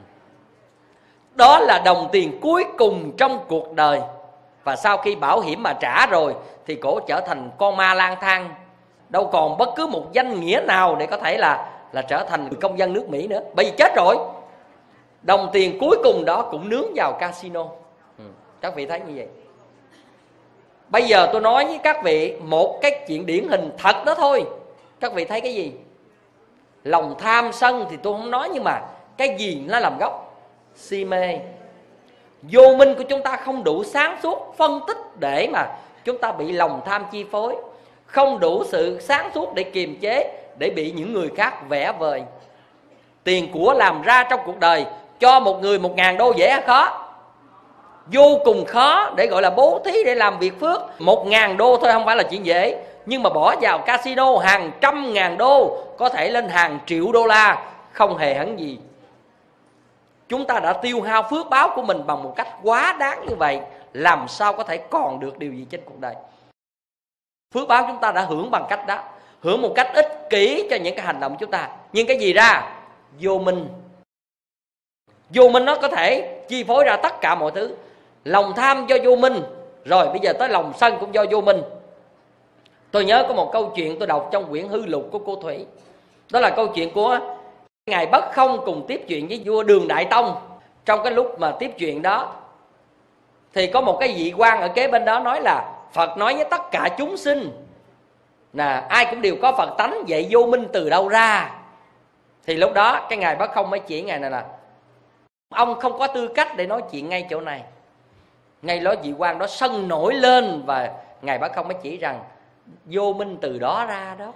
Đó là đồng tiền cuối cùng trong cuộc đời. Và sau khi bảo hiểm mà trả rồi thì cổ trở thành con ma lang thang, đâu còn bất cứ một danh nghĩa nào để có thể là trở thành công dân nước Mỹ nữa, bởi vì chết rồi. Đồng tiền cuối cùng đó cũng nướng vào casino. Các vị thấy như vậy. Bây giờ tôi nói với các vị một cái chuyện điển hình thật đó thôi. Các vị thấy cái gì? Lòng tham sân thì tôi không nói, nhưng mà cái gì nó làm gốc? Si mê. Vô minh của chúng ta không đủ sáng suốt phân tích để mà chúng ta bị lòng tham chi phối, không đủ sự sáng suốt để kiềm chế, để bị những người khác vẽ vời. Tiền của làm ra trong cuộc đời, cho một người 1.000 đô dễ hay khó? Vô cùng khó để gọi là bố thí, để làm việc phước. 1.000 đô thôi không phải là chuyện dễ, nhưng mà bỏ vào casino hàng trăm ngàn đô, có thể lên hàng triệu đô la, không hề hấn gì. Chúng ta đã tiêu hao phước báo của mình bằng một cách quá đáng như vậy, làm sao có thể còn được điều gì trên cuộc đời? Phước báo chúng ta đã hưởng bằng cách đó, hưởng một cách ích kỷ cho những cái hành động chúng ta. Nhưng cái gì ra? Vô minh. Vô minh nó có thể chi phối ra tất cả mọi thứ. Lòng tham do vô minh, rồi bây giờ tới lòng sân cũng do vô minh. Tôi nhớ có một câu chuyện tôi đọc trong quyển Hư Lục của cô Thủy. Đó là câu chuyện của Ngài Bất Không cùng tiếp chuyện với vua Đường Đại Tông. Trong cái lúc mà tiếp chuyện đó thì có một cái vị quan ở kế bên đó nói là Phật nói với tất cả chúng sinh là ai cũng đều có Phật tánh, vậy vô minh từ đâu ra? Thì lúc đó cái Ngài Bất Không mới chỉ Ngài này là ông không có tư cách để nói chuyện ngay chỗ này. Ngay đó vị quan đó sân nổi lên, và Ngài Bất Không mới chỉ rằng vô minh từ đó ra đó.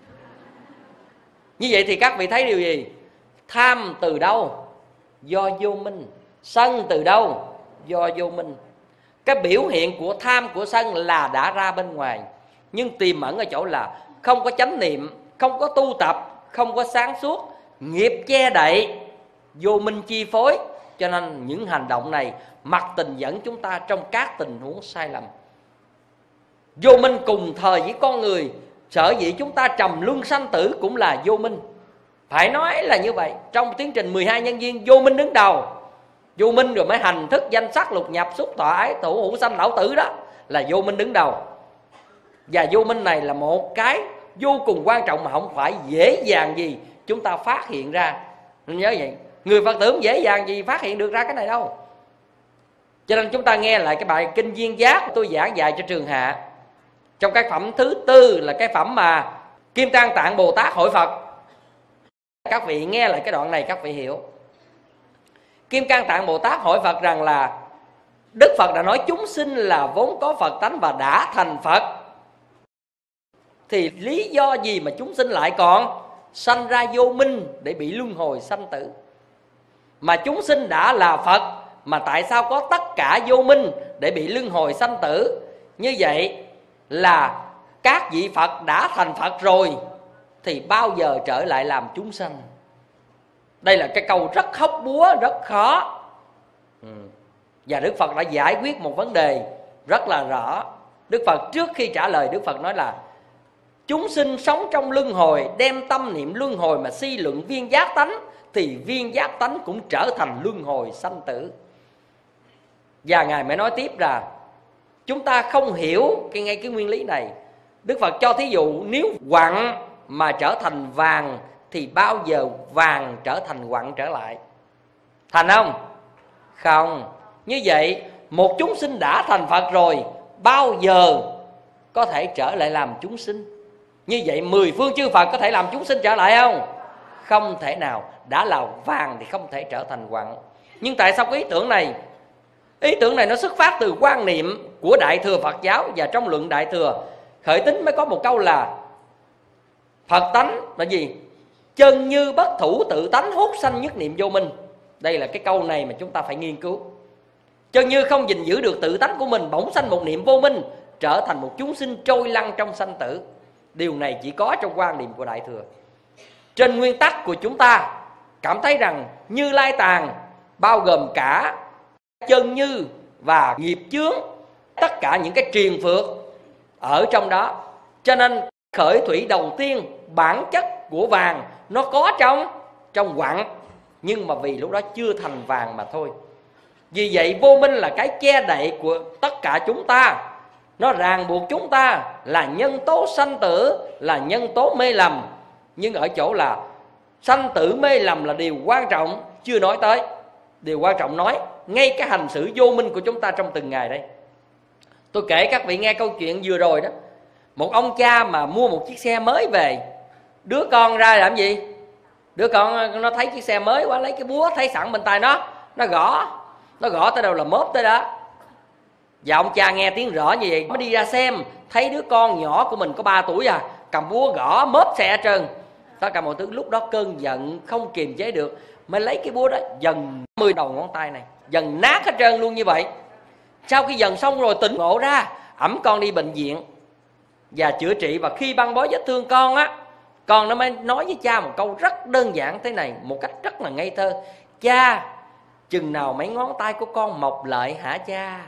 Như vậy thì các vị thấy điều gì? Tham từ đâu? Do vô minh. Sân từ đâu? Do vô minh. Cái biểu hiện của tham của sân là đã ra bên ngoài, nhưng tiềm ẩn ở chỗ là không có chánh niệm, không có tu tập, không có sáng suốt, nghiệp che đậy, vô minh chi phối. Cho nên những hành động này mặc tình dẫn chúng ta trong các tình huống sai lầm. Vô minh cùng thời với con người, sở dĩ chúng ta trầm luân sanh tử cũng là vô minh. Phải nói là như vậy. Trong tiến trình 12 nhân duyên, vô minh đứng đầu. Vô minh rồi mới hành thức danh sắc lục nhập xúc thọ ái thủ hữu sanh lão tử, đó là vô minh đứng đầu. Và vô minh này là một cái vô cùng quan trọng mà không phải dễ dàng gì chúng ta phát hiện ra. Nên nhớ vậy, người Phật tử không dễ dàng gì phát hiện được ra cái này đâu. Cho nên chúng ta nghe lại cái bài Kinh Duyên Giác tôi giảng dạy cho trường hạ. Trong cái phẩm thứ tư là cái phẩm mà Kim Cang Tạng Bồ Tát hội Phật. Các vị nghe lại cái đoạn này các vị hiểu. Kim Cang Tạng Bồ Tát hỏi Phật rằng là Đức Phật đã nói chúng sinh là vốn có Phật tánh và đã thành Phật, thì lý do gì mà chúng sinh lại còn sanh ra vô minh để bị luân hồi sanh tử? Mà chúng sinh đã là Phật mà tại sao có tất cả vô minh để bị luân hồi sanh tử? Như vậy là các vị Phật đã thành Phật rồi thì bao giờ trở lại làm chúng sanh? Đây là cái câu rất hóc búa, rất khó. Và Đức Phật đã giải quyết một vấn đề rất là rõ. Đức Phật trước khi trả lời, Đức Phật nói là chúng sinh sống trong luân hồi, đem tâm niệm luân hồi mà suy luận viên giác tánh, thì viên giác tánh cũng trở thành luân hồi sanh tử. Và Ngài mới nói tiếp là chúng ta không hiểu ngay cái nguyên lý này. Đức Phật cho thí dụ, nếu quặng mà trở thành vàng thì bao giờ vàng trở thành quặng trở lại? Thành không? Không. Như vậy một chúng sinh đã thành Phật rồi, bao giờ có thể trở lại làm chúng sinh? Như vậy 10 phương chư Phật có thể làm chúng sinh trở lại không? Không thể nào. Đã là vàng thì không thể trở thành quặng. Nhưng tại sao cái ý tưởng này? Ý tưởng này nó xuất phát từ quan niệm của Đại Thừa Phật giáo. Và trong luận Đại Thừa Khởi Tín mới có một câu là Phật tánh là gì? Chân như bất thủ tự tánh hút sanh nhất niệm vô minh. Đây là cái câu này mà chúng ta phải nghiên cứu. Chân như không gìn giữ được tự tánh của mình, bỗng sanh một niệm vô minh, trở thành một chúng sinh trôi lăn trong sanh tử. Điều này chỉ có trong quan niệm của Đại Thừa. Trên nguyên tắc của chúng ta cảm thấy rằng Như Lai Tạng bao gồm cả chân như và nghiệp chướng, tất cả những cái triền phược ở trong đó. Cho nên khởi thủy đầu tiên, bản chất của vàng nó có trong quặng, nhưng mà vì lúc đó chưa thành vàng mà thôi. Vì vậy vô minh là cái che đậy của tất cả chúng ta, nó ràng buộc chúng ta, là nhân tố sanh tử, là nhân tố mê lầm. Nhưng ở chỗ là sanh tử mê lầm là điều quan trọng chưa nói tới. Điều quan trọng nói ngay cái hành xử vô minh của chúng ta trong từng ngày đây. Tôi kể các vị nghe câu chuyện vừa rồi đó. Một ông cha mà mua một chiếc xe mới về, đứa con ra làm gì? Đứa con nó thấy chiếc xe mới quá, lấy cái búa thấy sẵn bên tay nó gõ tới đâu là móp tới đó. Và ông cha nghe tiếng rõ như vậy mới đi ra xem, thấy đứa con nhỏ của mình có 3 tuổi à, cầm búa gõ móp xe hết trơn. Tất cả mọi thứ. Lúc đó cơn giận không kiềm chế được, mới lấy cái búa đó dần 10 đầu ngón tay này, dần nát hết trơn luôn như vậy. Sau khi dần xong rồi tỉnh ngộ ra, ẵm con đi bệnh viện và chữa trị. Và khi băng bó vết thương con á, con nó mới nói với cha một câu rất đơn giản thế này, một cách rất là ngây thơ: cha, chừng nào mấy ngón tay của con mọc lại hả cha?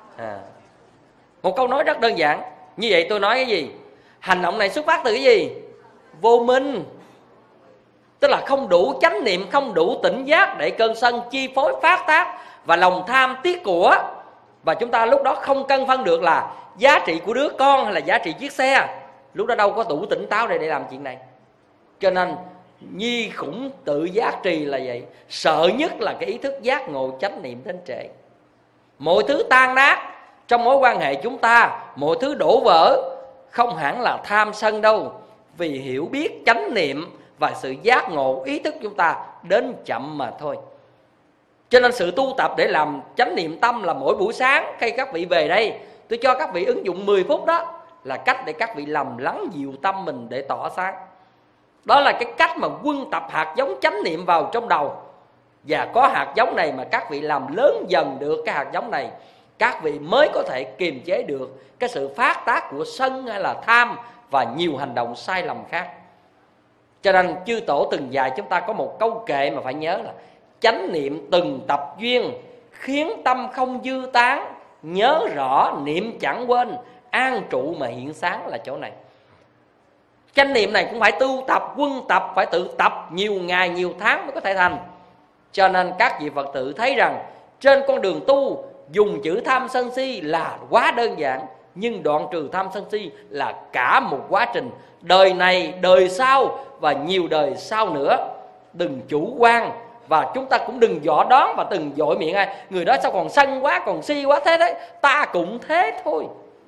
Một câu nói rất đơn giản. Như vậy tôi nói cái gì? Hành động này xuất phát từ cái gì? Vô minh. Tức là không đủ chánh niệm, không đủ tỉnh giác để cơn sân chi phối phát tác và lòng tham tiếc của. Và chúng ta lúc đó không cân phân được là giá trị của đứa con hay là giá trị chiếc xe. Lúc đó đâu có đủ tỉnh táo để làm chuyện này. Cho nên nhi khủng tự giác trì là vậy. Sợ nhất là cái ý thức giác ngộ chánh niệm đến trễ. Mọi thứ tan nát trong mối quan hệ chúng ta, mọi thứ đổ vỡ, không hẳn là tham sân đâu, vì hiểu biết chánh niệm và sự giác ngộ ý thức chúng ta đến chậm mà thôi. Cho nên sự tu tập để làm chánh niệm tâm là mỗi buổi sáng khi các vị về đây, tôi cho các vị ứng dụng 10 phút đó là cách để các vị làm lắng dịu tâm mình để tỏ sáng. Đó là cái cách mà quân tập hạt giống chánh niệm vào trong đầu. Và có hạt giống này mà các vị làm lớn dần được cái hạt giống này, các vị mới có thể kiềm chế được cái sự phát tác của sân hay là tham và nhiều hành động sai lầm khác. Cho nên chư tổ từng dạy chúng ta có một câu kệ mà phải nhớ là: chánh niệm từng tập duyên, khiến tâm không dư tán, nhớ rõ niệm chẳng quên, an trụ mà hiện sáng. Là chỗ này. Chánh niệm này cũng phải tu tập, quân tập, phải tự tập nhiều ngày nhiều tháng mới có thể thành. Cho nên các vị Phật tử thấy rằng trên con đường tu, dùng chữ tham sân si là quá đơn giản, nhưng đoạn trừ tham sân si là cả một quá trình, đời này, đời sau và nhiều đời sau nữa. Đừng chủ quan, và chúng ta cũng đừng dọ đoán và từng dội miệng ai: người đó sao còn sân quá, còn si quá thế đấy. Ta cũng thế thôi.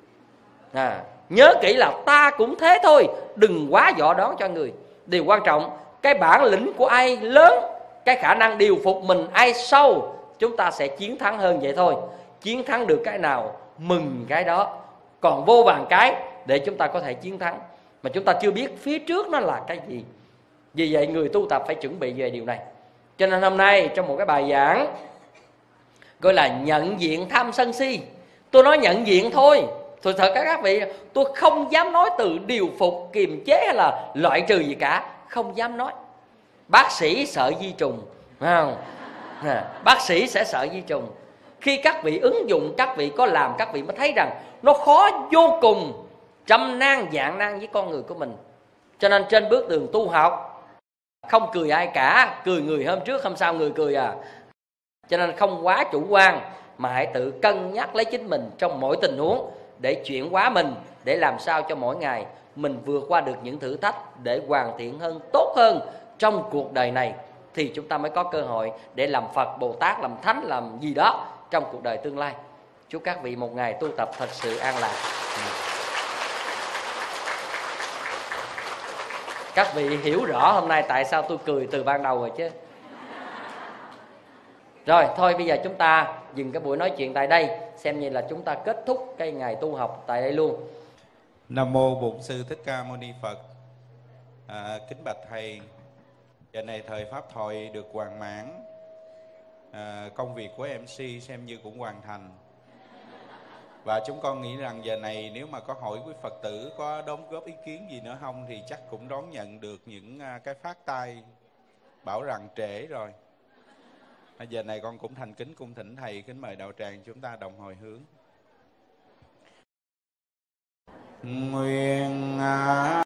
Nhớ kỹ là ta cũng thế thôi, đừng quá dọ đoán cho người. Điều quan trọng, cái bản lĩnh của ai lớn, cái khả năng điều phục mình ai sâu, chúng ta sẽ chiến thắng hơn vậy thôi. Chiến thắng được cái nào mừng cái đó, còn vô vàn cái để chúng ta có thể chiến thắng mà chúng ta chưa biết phía trước nó là cái gì. Vì vậy người tu tập phải chuẩn bị về điều này. Cho nên hôm nay trong một cái bài giảng gọi là nhận diện tham sân si, tôi nói nhận diện thôi. Thật sự các vị, tôi không dám nói từ điều phục, kiềm chế hay là loại trừ gì cả. Không dám nói. Bác sĩ sợ vi trùng, phải không? Bác sĩ sẽ sợ vi trùng. Khi các vị ứng dụng, các vị có làm, các vị mới thấy rằng nó khó vô cùng, trăm nan vạn nan với con người của mình. Cho nên trên bước đường tu học, không cười ai cả, cười người hôm trước hôm sau người cười à. Cho nên không quá chủ quan, mà hãy tự cân nhắc lấy chính mình trong mỗi tình huống để chuyển hóa mình, để làm sao cho mỗi ngày mình vượt qua được những thử thách để hoàn thiện hơn, tốt hơn trong cuộc đời này. Thì chúng ta mới có cơ hội để làm Phật, Bồ Tát, làm Thánh, làm gì đó trong cuộc đời tương lai. Chúc các vị một ngày tu tập thật sự an lạc. Các vị hiểu rõ hôm nay tại sao tôi cười từ ban đầu rồi chứ. Rồi thôi bây giờ chúng ta dừng cái buổi nói chuyện tại đây, xem như là chúng ta kết thúc cái ngày tu học tại đây luôn. Nam mô Bổn Sư Thích Ca Mâu Ni Phật. Kính bạch thầy, giờ này thời pháp thoại được hoàn mãn, công việc của MC xem như cũng hoàn thành. Và chúng con nghĩ rằng giờ này nếu mà có hỏi quý Phật tử có đóng góp ý kiến gì nữa không thì chắc cũng đón nhận được những cái phát tay bảo rằng trễ rồi. Giờ này con cũng thành kính cung thỉnh thầy, kính mời đạo tràng chúng ta đồng hồi hướng. Nguyện